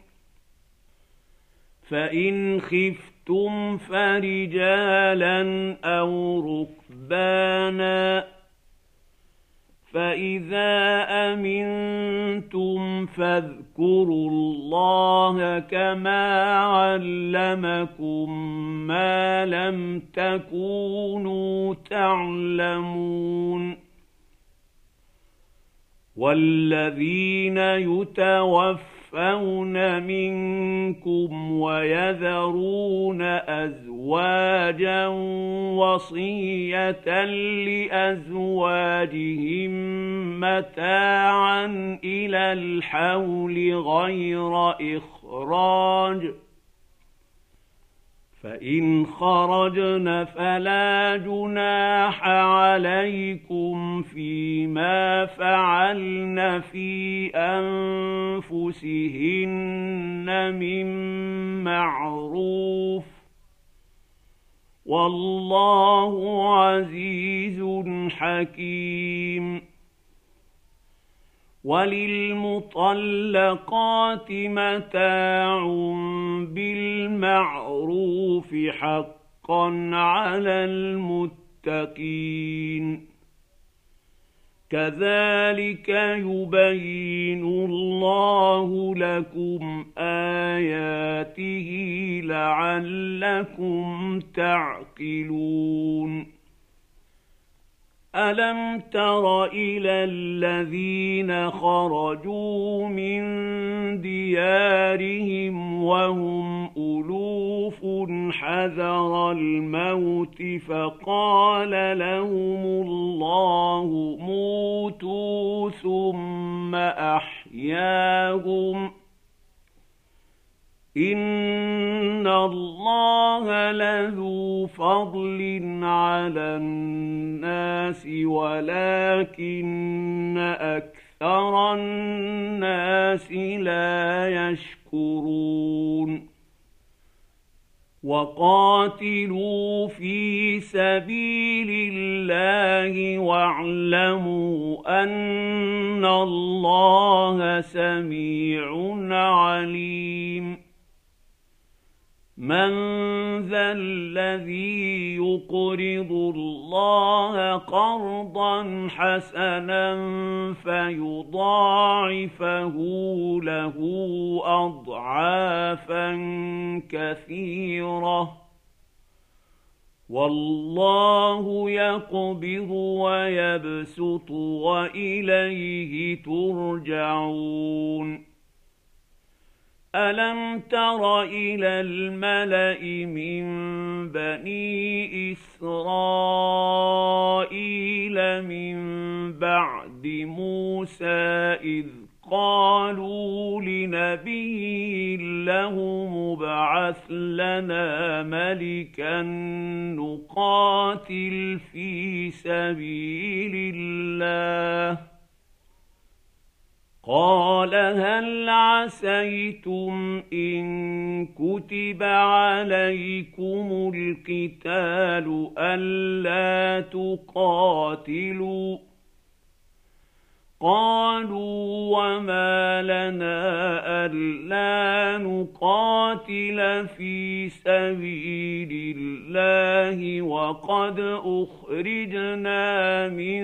S1: فإن خفتم فرجالا أو ركبانا فإذا أمنتم فاذكروا الله كما علمكم ما لم تكونوا تعلمون والذين يتوفون منكم ويذرون أزواجا وصية لأزواجهم متاعا إلى الحول غير إخراج فإن خرجن فلا جناح عليكم فيما فعلن في أنفسهن من معروف والله عزيز حكيم وللمطلقات متاع بالمعروف حقا على المتقين كذلك يبين الله لكم آياته لعلكم تعقلون ألم تر إلى الذين خرجوا من ديارهم وهم ألوف حذر الموت فقال لهم الله موتوا ثم أحياهم إن الله لذو فضل على الناس ولكن أكثر الناس لا يشكرون وقاتلوا في سبيل الله واعلموا أن الله سميع عليم من ذا الذي يقرض الله قرضا حسنا فيضاعفه له أضعافا كثيرة والله يقبض ويبسط وإليه ترجعون ألم تر إلى الملأ من بني إسرائيل من بعد موسى إذ قالوا لنبي له مبعث لنا ملكا نقاتل في سبيل الله قال هل عسيتم إن كتب عليكم القتال ألا تقاتلوا قالوا وما لنا ألا نقاتل في سبيل الله وقد أخرجنا من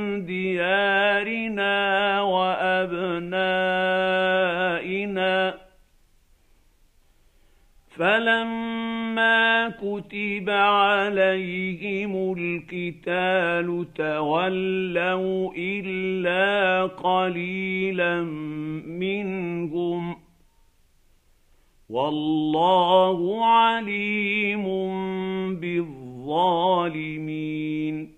S1: ديارنا وأبنائنا فلما كتب عليهم القتال تولوا إلا قليلا منهم والله عليم بالظالمين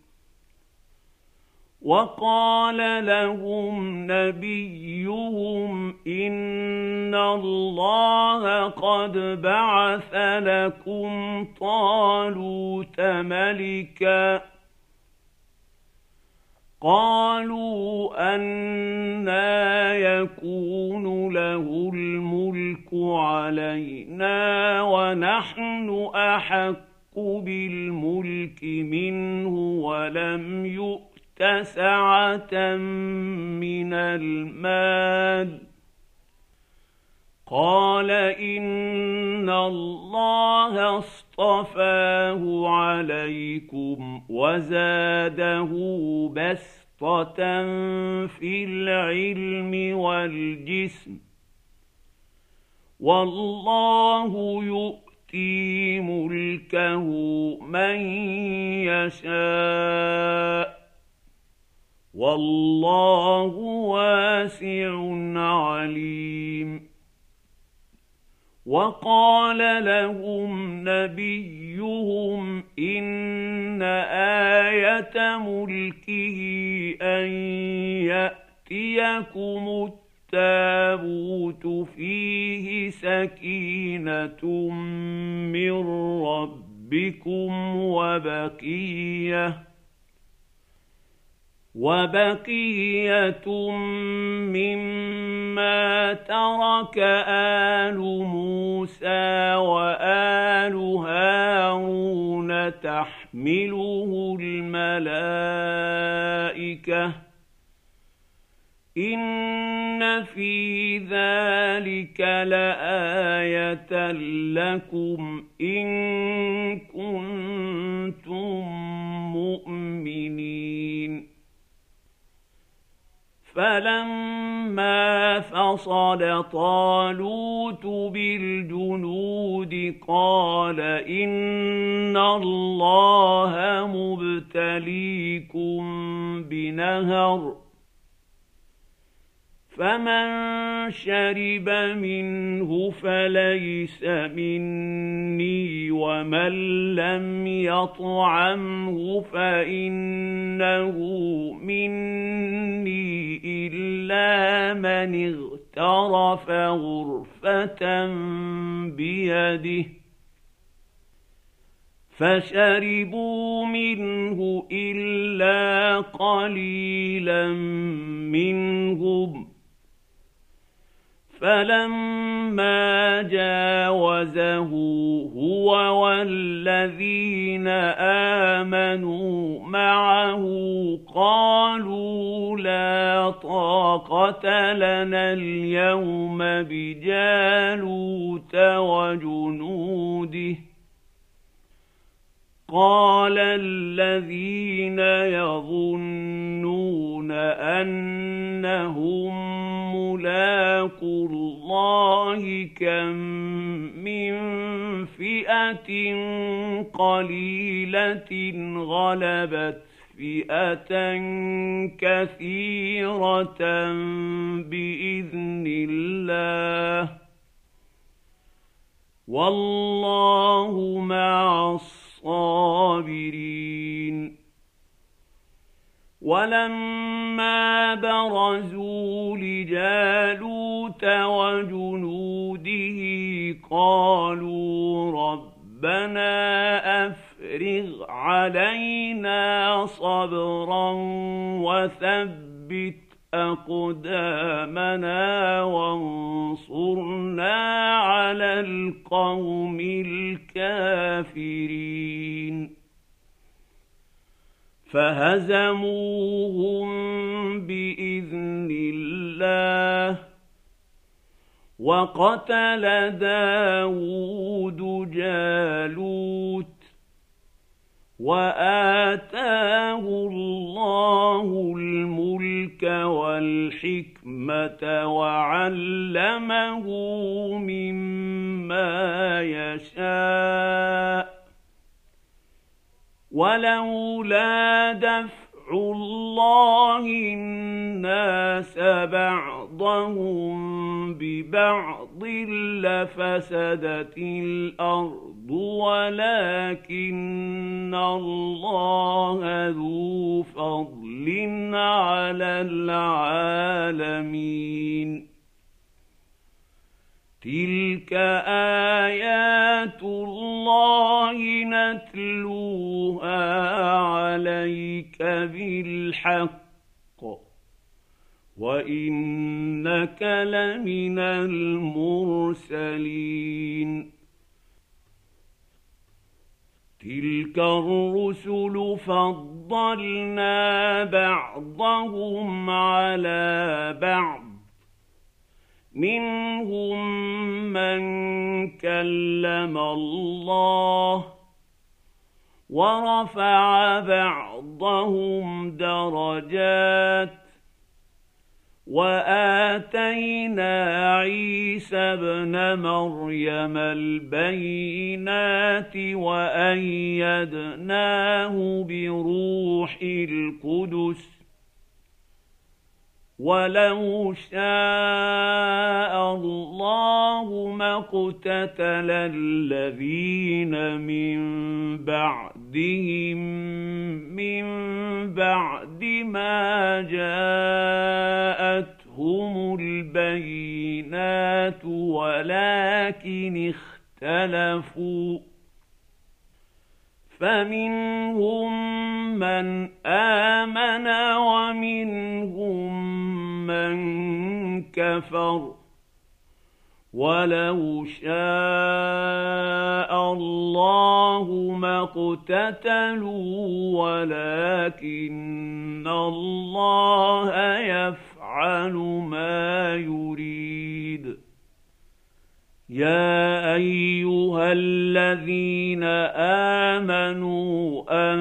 S1: وقال لهم نبيهم إن الله قد بعث لكم طالوت ملكا قالوا أنى يكون له الملك علينا ونحن أحق بالملك منه ولم يؤت سعة من المال. قال إن الله اصطفاه عليكم وزاده بسطة في العلم والجسم والله يؤتي ملكه من يشاء والله واسع عليم. وقال لهم نبيهم إن آية ملكه أن يأتيكم التابوت فيه سكينة من ربكم وبقية وبقية مما ترك آل موسى وآل هارون تحمله الملائكة إن في ذلك لآية لكم إن كنتم مؤمنين. فلما فصل طالوت بالجنود قال إن الله مبتليكم بنهر فمن شرب منه فليس مني ومن لم يطعمه فإنه مني إلا من اغترف غرفة بيده فشربوا منه إلا قليلا منهم. فلما جاوزه هو والذين آمنوا معه قالوا لا طاقة لنا اليوم بجالوت وجنوده. قال الذين يظنون أنهم ملاقو الله كم من فئة قليلة غلبت فئة كثيرة بإذن الله والله مع الصابرين. ولما برزوا لجالوت وجنوده قالوا ربنا أفرغ علينا صبرا وثبت أقدامنا وانصرنا على القوم الكافرين. فهزموهم بإذن الله وقتل داود جالوت وآتاه الله الملك والحكمة وعلمه مما يشاء ولولا دفع الله الناس بعضهم ببعض لفسدت الأرض ولكن الله ذو فضل على العالمين. تلك آيات الله نتلوها عليك بالحق وإنك لمن المرسلين. تلك الرسل فضلنا بعضهم على بعض، منهم من كلم الله ورفع بعضهم درجات، وآتينا عيسى ابن مريم البينات وأيدناه بروح القدس، ولو شاء الله ما اقتتل الذين من بعدهم من بعد ما جاءتهم البينات ولكن اختلفوا، فمنهم من آمن ومنهم من كفر، ولو شاء الله ما اقتتلوا ولكن الله يفعل ما يريد. يا أيها الذين آمنوا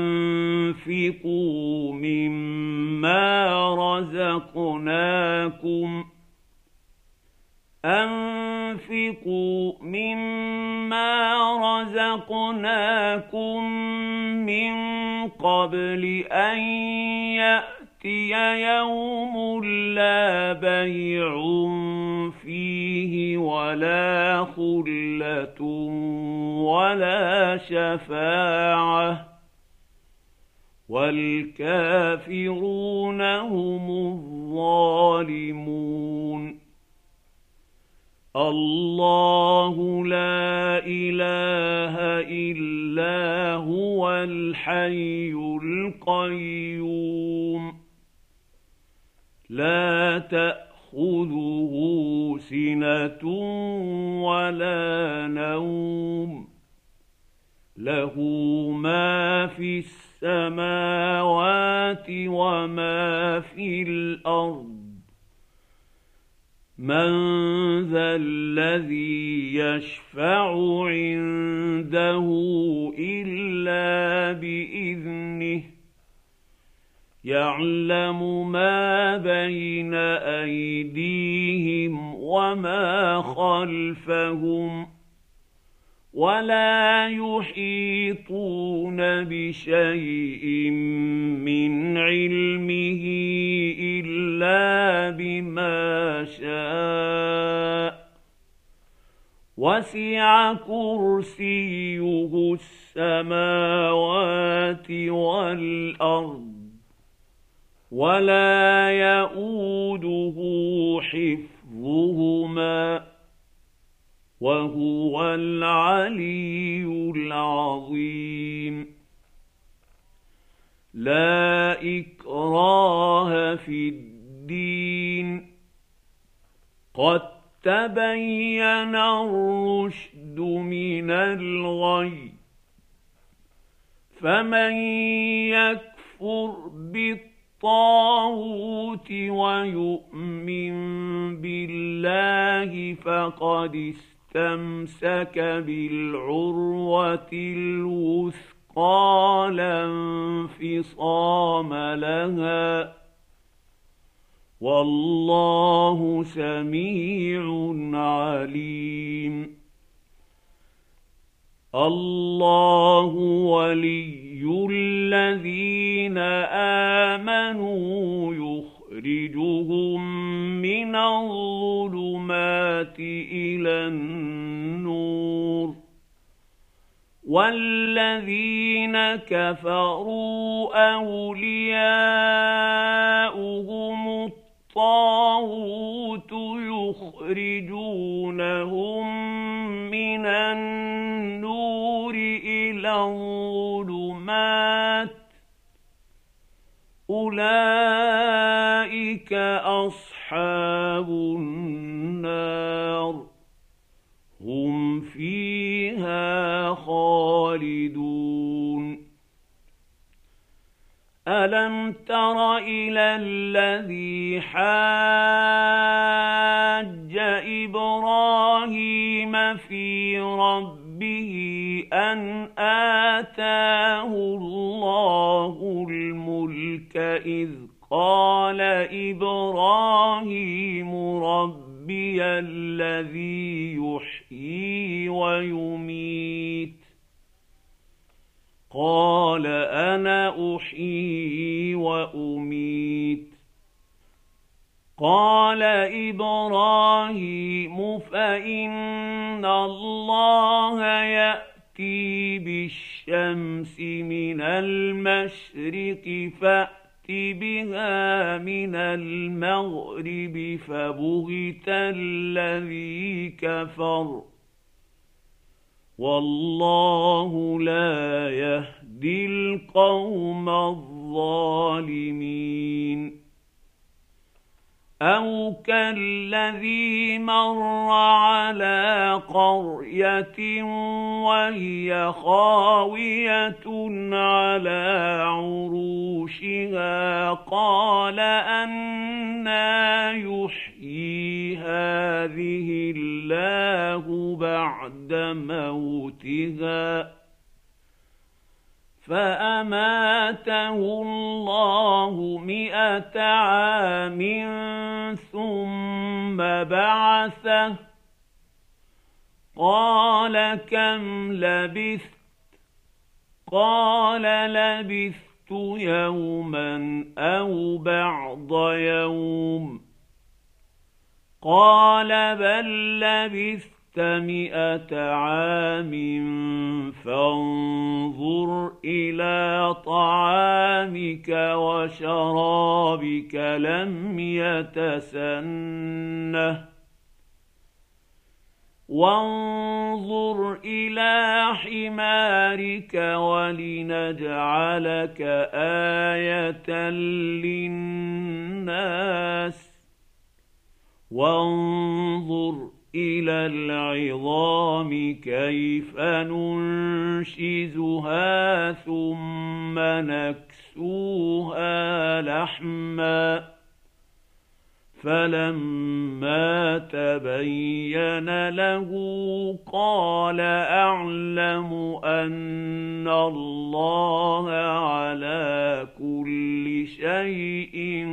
S1: أنفقوا مما رزقناكم أنفقوا مما رزقناكم من قبل أن يأتي يوم لا بيع فيه ولا خلة ولا شفاعة والكافرون هم الظالمون. الله لا إله إلا هو الحي القيوم، لا تأخذه سنة ولا نوم، له ما في السماوات وما في الأرض. من ذا الذي يشفع عنده إلا بإذنه، يعلم ما بين أيديهم وما خلفهم، ولا يحيطون بشيء من علمه إلا بما شاء، وسع كرسيه السماوات والأرض، ولا يئوده حفظهما، وهو العلي العظيم. لا إكراه في الدين، قد تبين الرشد من الغي، فمن يكفر بالطاغوت ويؤمن بالله فقد استمسك بالعروة الوثقى لا انفصام لها، والله سميع عليم. الله ولي الذين آمنوا يخرجهم من الظلمات إلى النور، والذين كفروا أولياؤهم الطاغوت يخرجونهم من النور إلى الظلمات، أولئك أصحاب النار هم فيها خالدون. ألم تر إلى الذي حاج إبراهيم في ربه أن آتاه الله الملك إذ قال إبراهيم ربي الذي يحيي ويميت قال أنا أحيي وأميت قال إبراهيم فإن الله يأتي بالشمس من المشرق فأت بها من المغرب فبهت الذي كفر والله لا يهدي القوم الظالمين. أو كالذي مر على قرية وهي خاوية على عروشها قال أنى يحيي هذه الله بعد موتها فأماته الله مئة عام ثم بعثه قال كم لبثت قال لبثت يوما أو بعض يوم قال بل لبثت مئة عام فانظر إلى طعامك وشرابك لم يتسنه وانظر إلى حمارك ولنجعلك آية للناس وانظر إلى العظام كيف ننشزها ثم نكسوها لحما فلما تبين له قال أعلم أن الله على كل شيء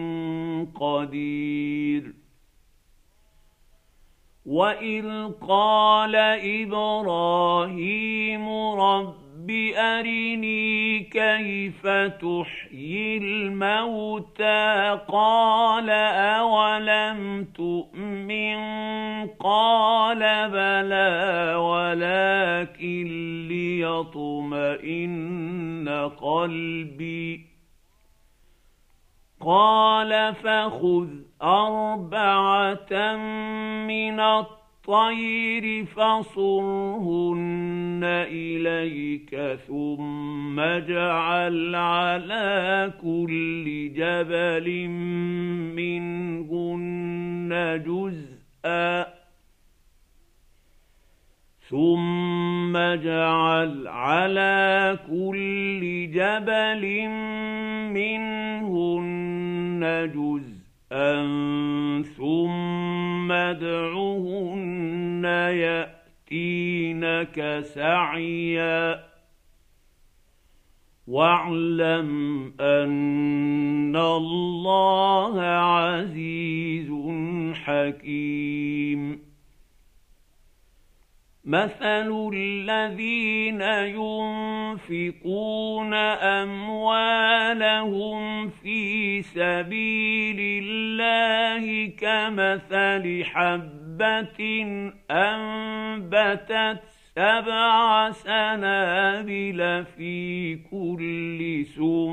S1: قدير. وإذ قال إبراهيم رب أرني كيف تحيي الموتى قال أولم تؤمن قال بلى ولكن ليطمئن قلبي قال فخذ أربعة من الطير فصرهن إليك ثم اجعل على كل جبل منهن جزءا ثم اجعل على كل جبل منهن جزءا ثم ادعهن يأتينك سعيا واعلم أن الله عزيز حكيم. مثل الذين ينفقون أموالهم في سبيل الله كمثل حبة أنبتت سبع سنابل في كل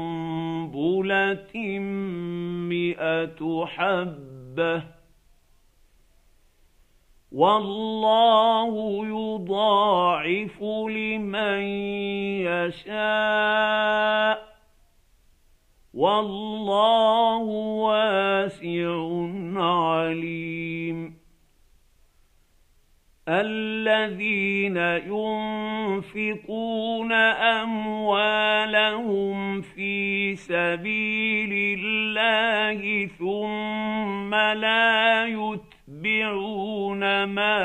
S1: سنبلة مئة حبة والله يضاعف لمن يشاء والله واسع عليم. الذين ينفقون أموالهم في سبيل الله ثم لا يتبعون ما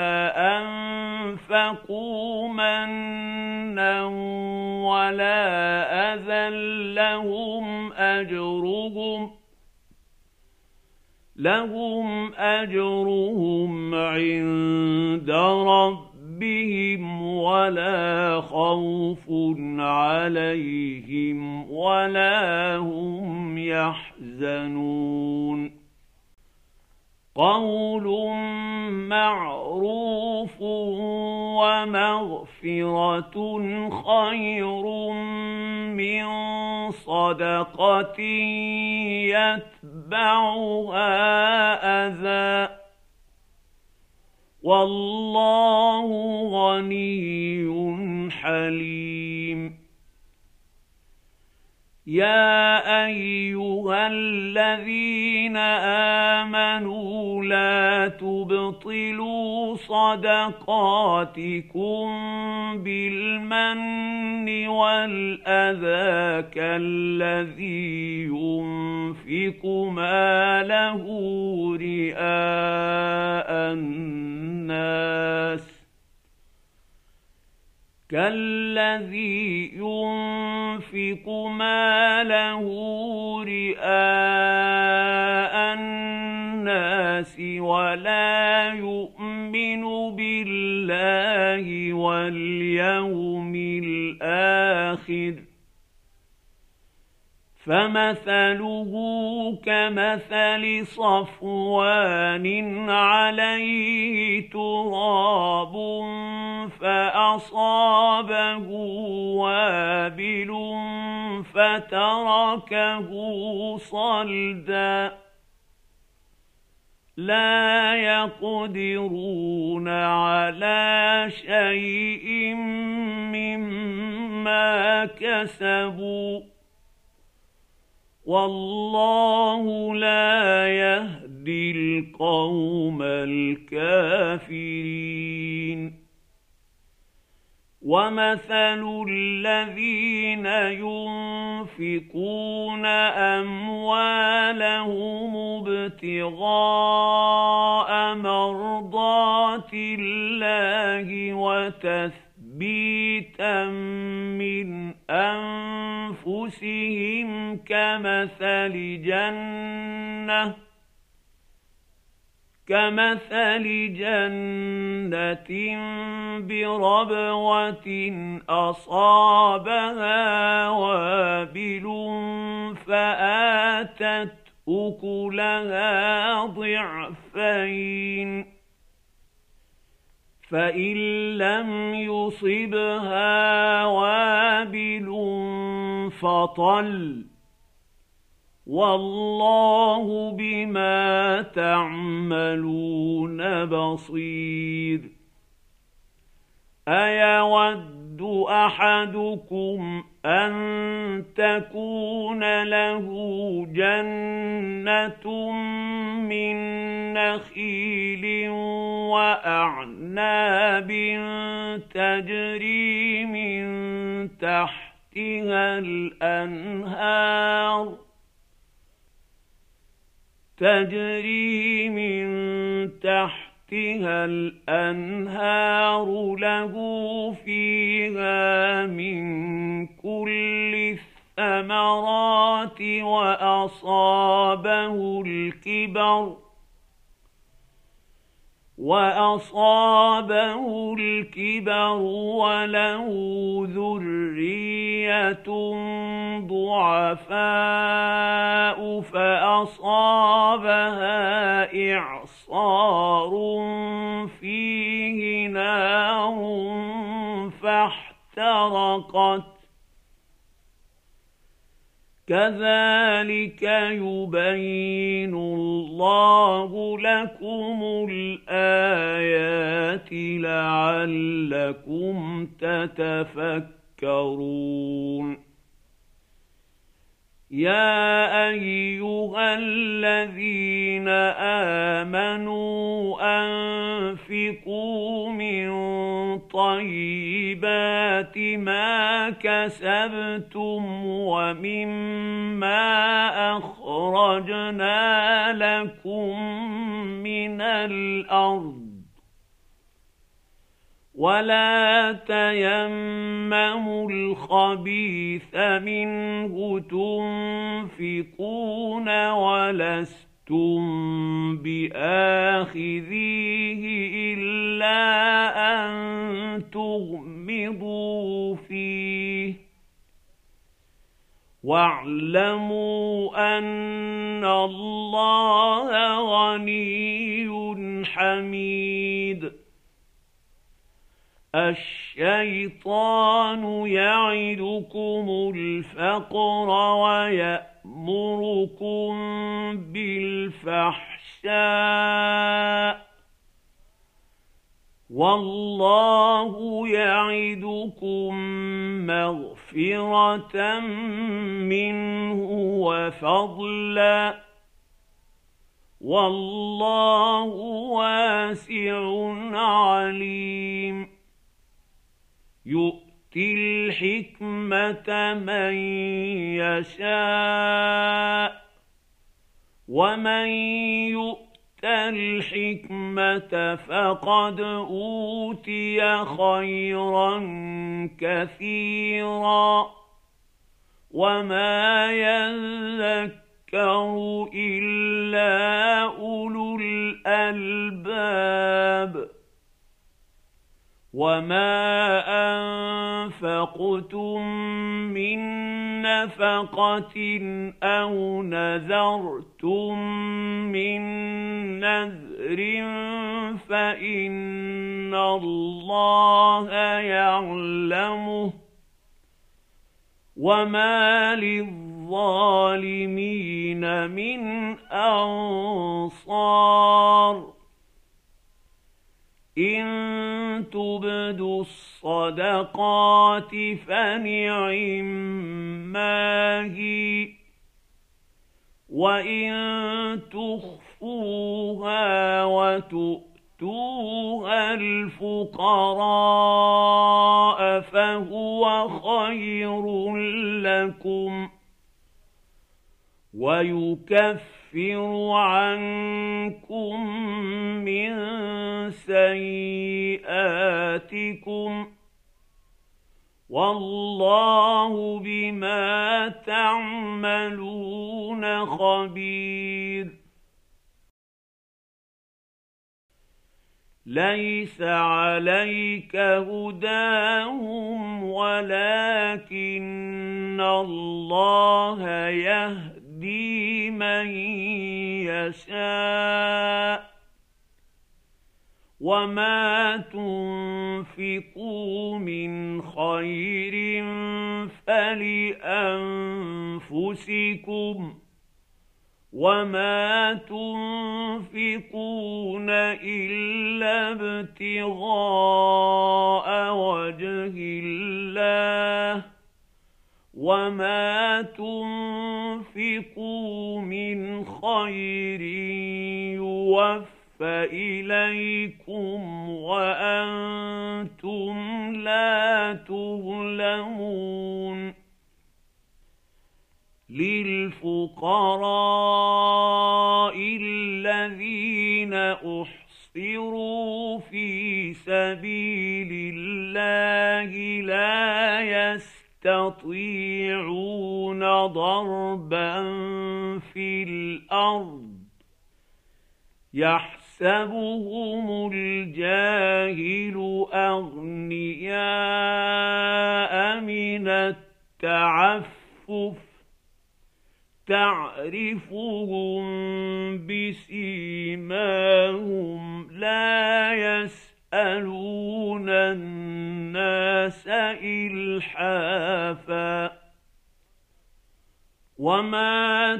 S1: أنفقوا منا ولا أذى لهم أجرهم لهم أجرهم عند ربهم ولا خوف عليهم ولا هم يحزنون. قول معروف ومغفرة خير من صدقة يتبعها أذى والله غني حليم. يا أيها الذين آمنوا لا تبطلوا صدقاتكم بالمن والأذى كالذي ينفق ماله رئاء الناس كالذي ينفق ماله رئاء الناس ولا يؤمن بالله واليوم الآخر فمثله كمثل صفوان عليه تراب فأصابه وابل فتركه صلدا لا يقدرون على شيء مما كسبوا والله لا يهدي القوم الكافرين. ومثل الذين ينفقون أموالهم ابتغاء مرضات الله وتثبيتا من أنفسهم كمثل جنة كمثل جنة بربوة أصابها وابل فآتت أكلها ضعفين فإن لم يصبها وابل فطل والله بما تعملون بصير. أيود أحدكم أن تكون له جنة من نخيل وأعناب تجري من تحتها الأنهار تجري من تحتها الأنهار له فيها من كل الثمرات وأصابه الكبر وأصابه الكبر وله ذرية ضعفاء فأصابها إعصار فيه نار فاحترقت كذلك يبين الله لكم الآيات لعلكم تتفكرون. يا أيها الذين آمنوا أنفقوا من طيبات ما كسبتم ومما أخرجنا لكم من الأرض ولا تيمموا الخبيث منه تنفقون ولستم بآخذيه إلا أن تغمضوا فيه واعلموا أن الله غني حميد. الشيطان يعدكم الفقر ويأمركم بالفحشاء والله يعدكم مغفرة منه وفضلا والله واسع عليم. يؤتي الحكمة من يشاء ومن يؤت الحكمة فقد أوتي خيرا كثيرا وما يذكر إلا أولو الألباب. وما أنفقتم من نفقة أو نذرتم من نذر فإن الله يعلمه وما للظالمين من أنصار. إن تبدوا الصدقات فنعما هي وإن تخفوها وتؤتوها الفقراء فهو خير لكم ويكفر عنكم من سيئاتكم والله بما تعملون خبير. ليس عليك هداهم ولكن الله يهدي من يشاء وما تنفقوا من خير فلأنفسكم وما تنفقون إلا ابتغاء وجه الله وما تنفقوا من خير يوفى إليكم وأنتم لا تظلمون. للفقراء الذين أحصروا في سبيل الله لا يستطيعون ضربا في الأرض يحسبهم الجاهل أغنياء من التعفف تعرفهم بسيماهم لا يسألون الناس إلحافا وما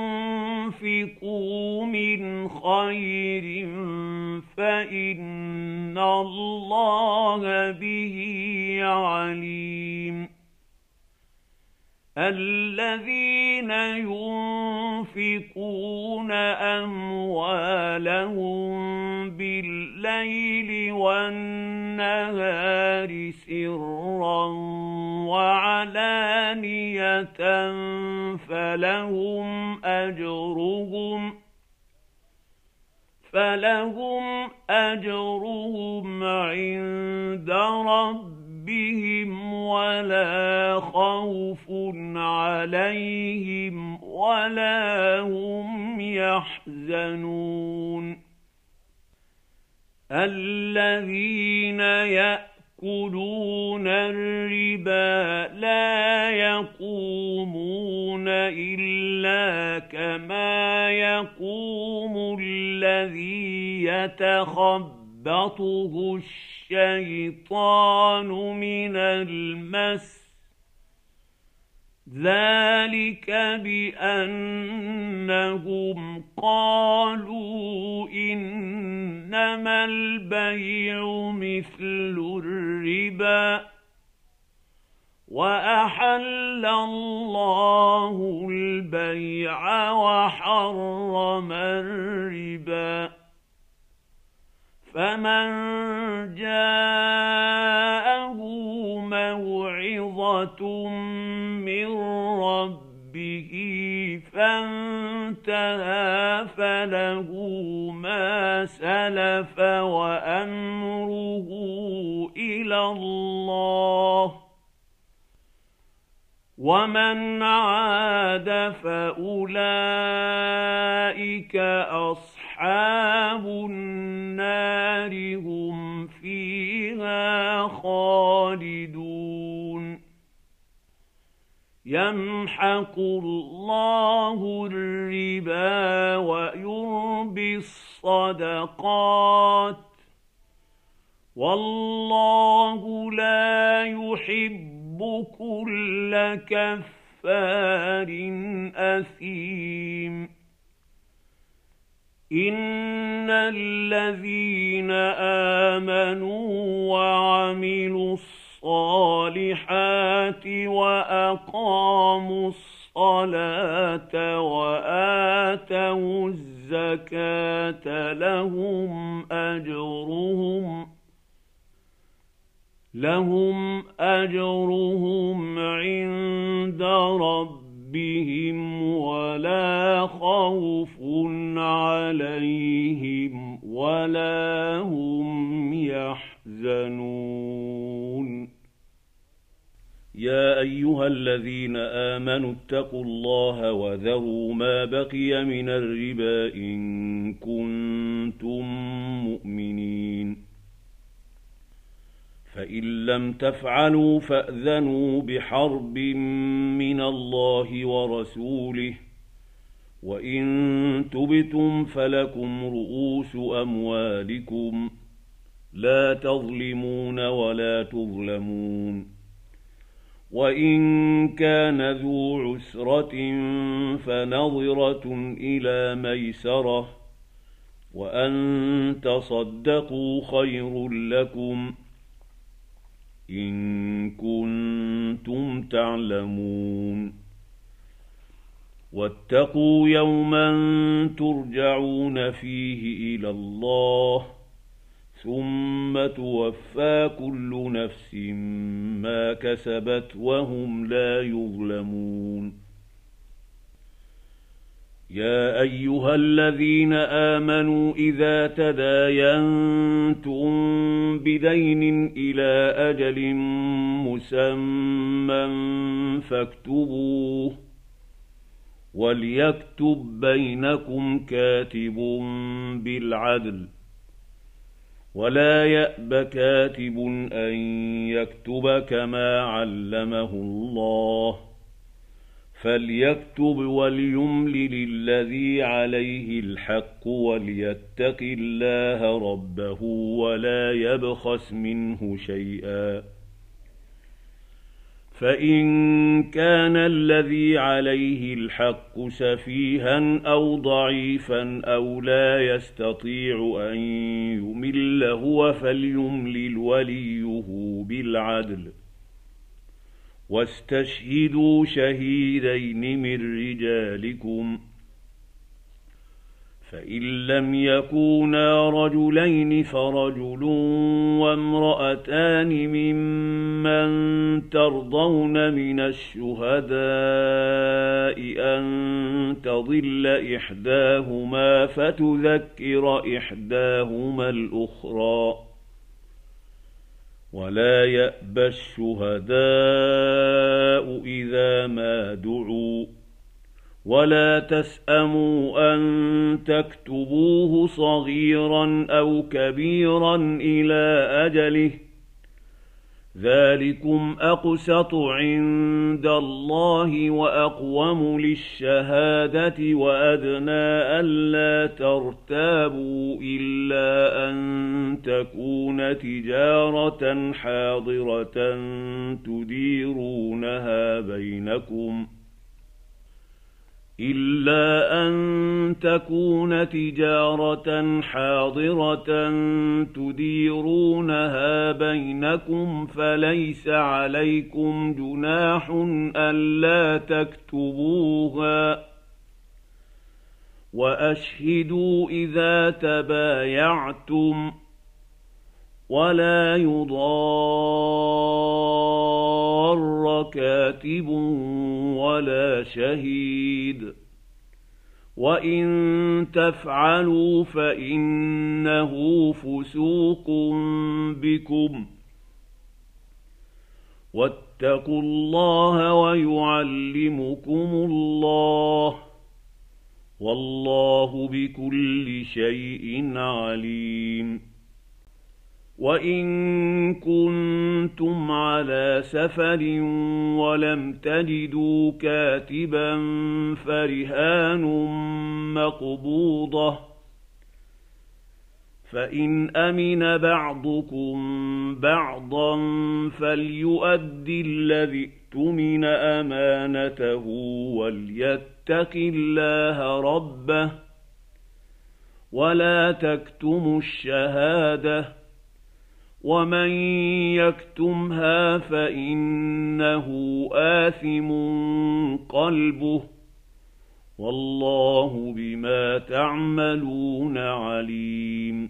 S1: تنفقوا من خير فإن الله به عليم. الذين ينفقون أموالهم بالليل والنهار سرا وعلانية فلهم أجرهم فلهم أجرهم عند ربهم ولا خوف عليهم ولا هم يحزنون الذين يأكلون الربا لا يقومون إلا كما يقوم الذي يتخبطه الشيطان من المس ذلك بأنهم قالوا إنما البيع مثل الربا وأحل الله البيع وحرم الربا فمن جاءه موعظة من ربه فانتهى فله ما سلف وأمره إلى الله ومن عاد فأولئك أصحاب النار هم فيها خالدون يمحق الله الربا ويربي الصدقات والله لا يحب كل كفار أثيم إن الذين آمنوا وعملوا الصالحات وأقاموا الصلاة وآتوا الزكاة لهم أجرهم لهم أجرهم عند ربهم ولا خوف عليهم ولا هم يحزنون يا أيها الذين آمنوا اتقوا الله وذروا ما بقي من الربا إن كنتم مؤمنين فإن لم تفعلوا فأذنوا بحرب من الله ورسوله وإن تبتم فلكم رؤوس أموالكم لا تظلمون ولا تظلمون وإن كان ذو عسرة فنظرة إلى ميسرة وأن تصدقوا خير لكم إن كنتم تعلمون واتقوا يوما ترجعون فيه إلى الله ثم توفى كل نفس ما كسبت وهم لا يظلمون يا أيها الذين آمنوا إذا تداينتم بدين إلى أجل مسمى فاكتبوه وليكتب بينكم كاتب بالعدل ولا يأب كاتب أن يكتب كما علمه الله فليكتب وليملل الذي عليه الحق وليتق الله ربه ولا يبخس منه شيئا فإن كان الذي عليه الحق سفيها أو ضعيفا أو لا يستطيع أن يمل هو فليملل وليه بالعدل واستشهدوا شهيدين من رجالكم، فإن لم يكونا رجلين فرجل وامرأتان ممن ترضون من الشهداء أن تضل إحداهما فتذكر إحداهما الأخرى، ولا يأبى الشهداء إذا ما دعوا، ولا تسأموا أن تكتبوه صغيرا أو كبيرا إلى أجله، ذلكم أقسط عند الله وأقوم للشهادة وأدنى ألا ترتابوا إلا أن تكون تجارة حاضرة تديرونها بينكم إلا أن تكون تجارة حاضرة تديرونها بينكم فليس عليكم جناح ألا تكتبوها، وأشهدوا إذا تبايعتم، ولا يضار كاتب ولا شهيد، وإن تفعلوا فإنه فسوق بكم، واتقوا الله ويعلمكم الله، والله بكل شيء عليم. وإن كنتم على سفر ولم تجدوا كاتبا فرهان مقبوضة، فإن أمن بعضكم بعضا فليؤدي الذي اؤتمن أمانته وليتق الله ربه، ولا تكتموا الشهادة، ومن يكتمها فإنه آثم قلبه، والله بما تعملون عليم.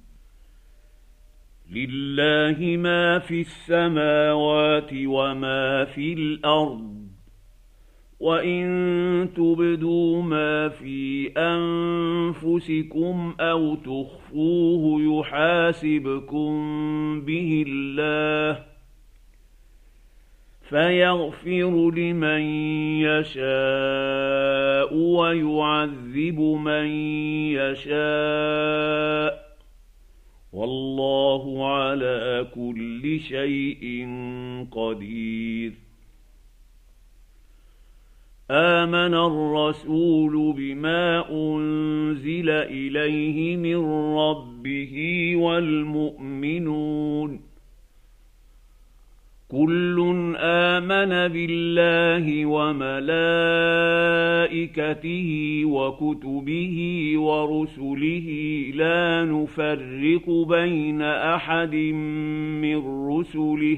S1: لله ما في السماوات وما في الأرض، وإن تبدوا ما في أنفسكم أو تخفوه يحاسبكم به الله، فيغفر لمن يشاء ويعذب من يشاء، والله على كل شيء قدير. آمن الرسول بما أنزل إليه من ربه والمؤمنون كل آمن بالله وملائكته وكتبه ورسله لا نفرق بين أحد من رسله،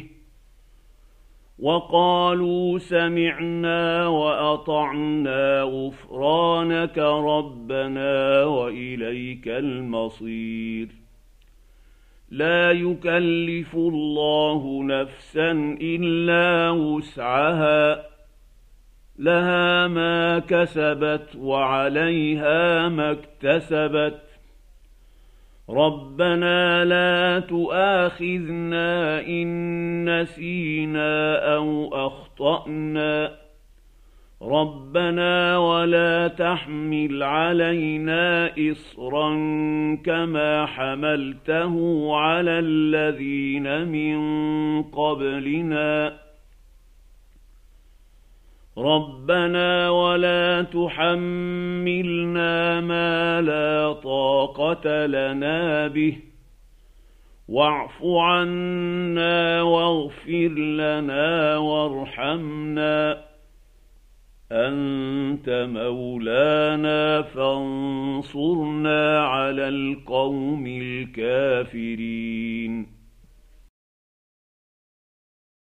S1: وقالوا سمعنا وأطعنا غفرانك ربنا وإليك المصير. لا يكلف الله نفسا إلا وسعها، لها ما كسبت وعليها ما اكتسبت، ربنا لا تؤاخذنا إن نسينا أو أخطأنا، ربنا ولا تحمل علينا إصرا كما حملته على الذين من قبلنا، ربنا ولا تحملنا ما لا طاقة لنا به، واعف عنا واغفر لنا وارحمنا، أنت مولانا فانصرنا على القوم الكافرين.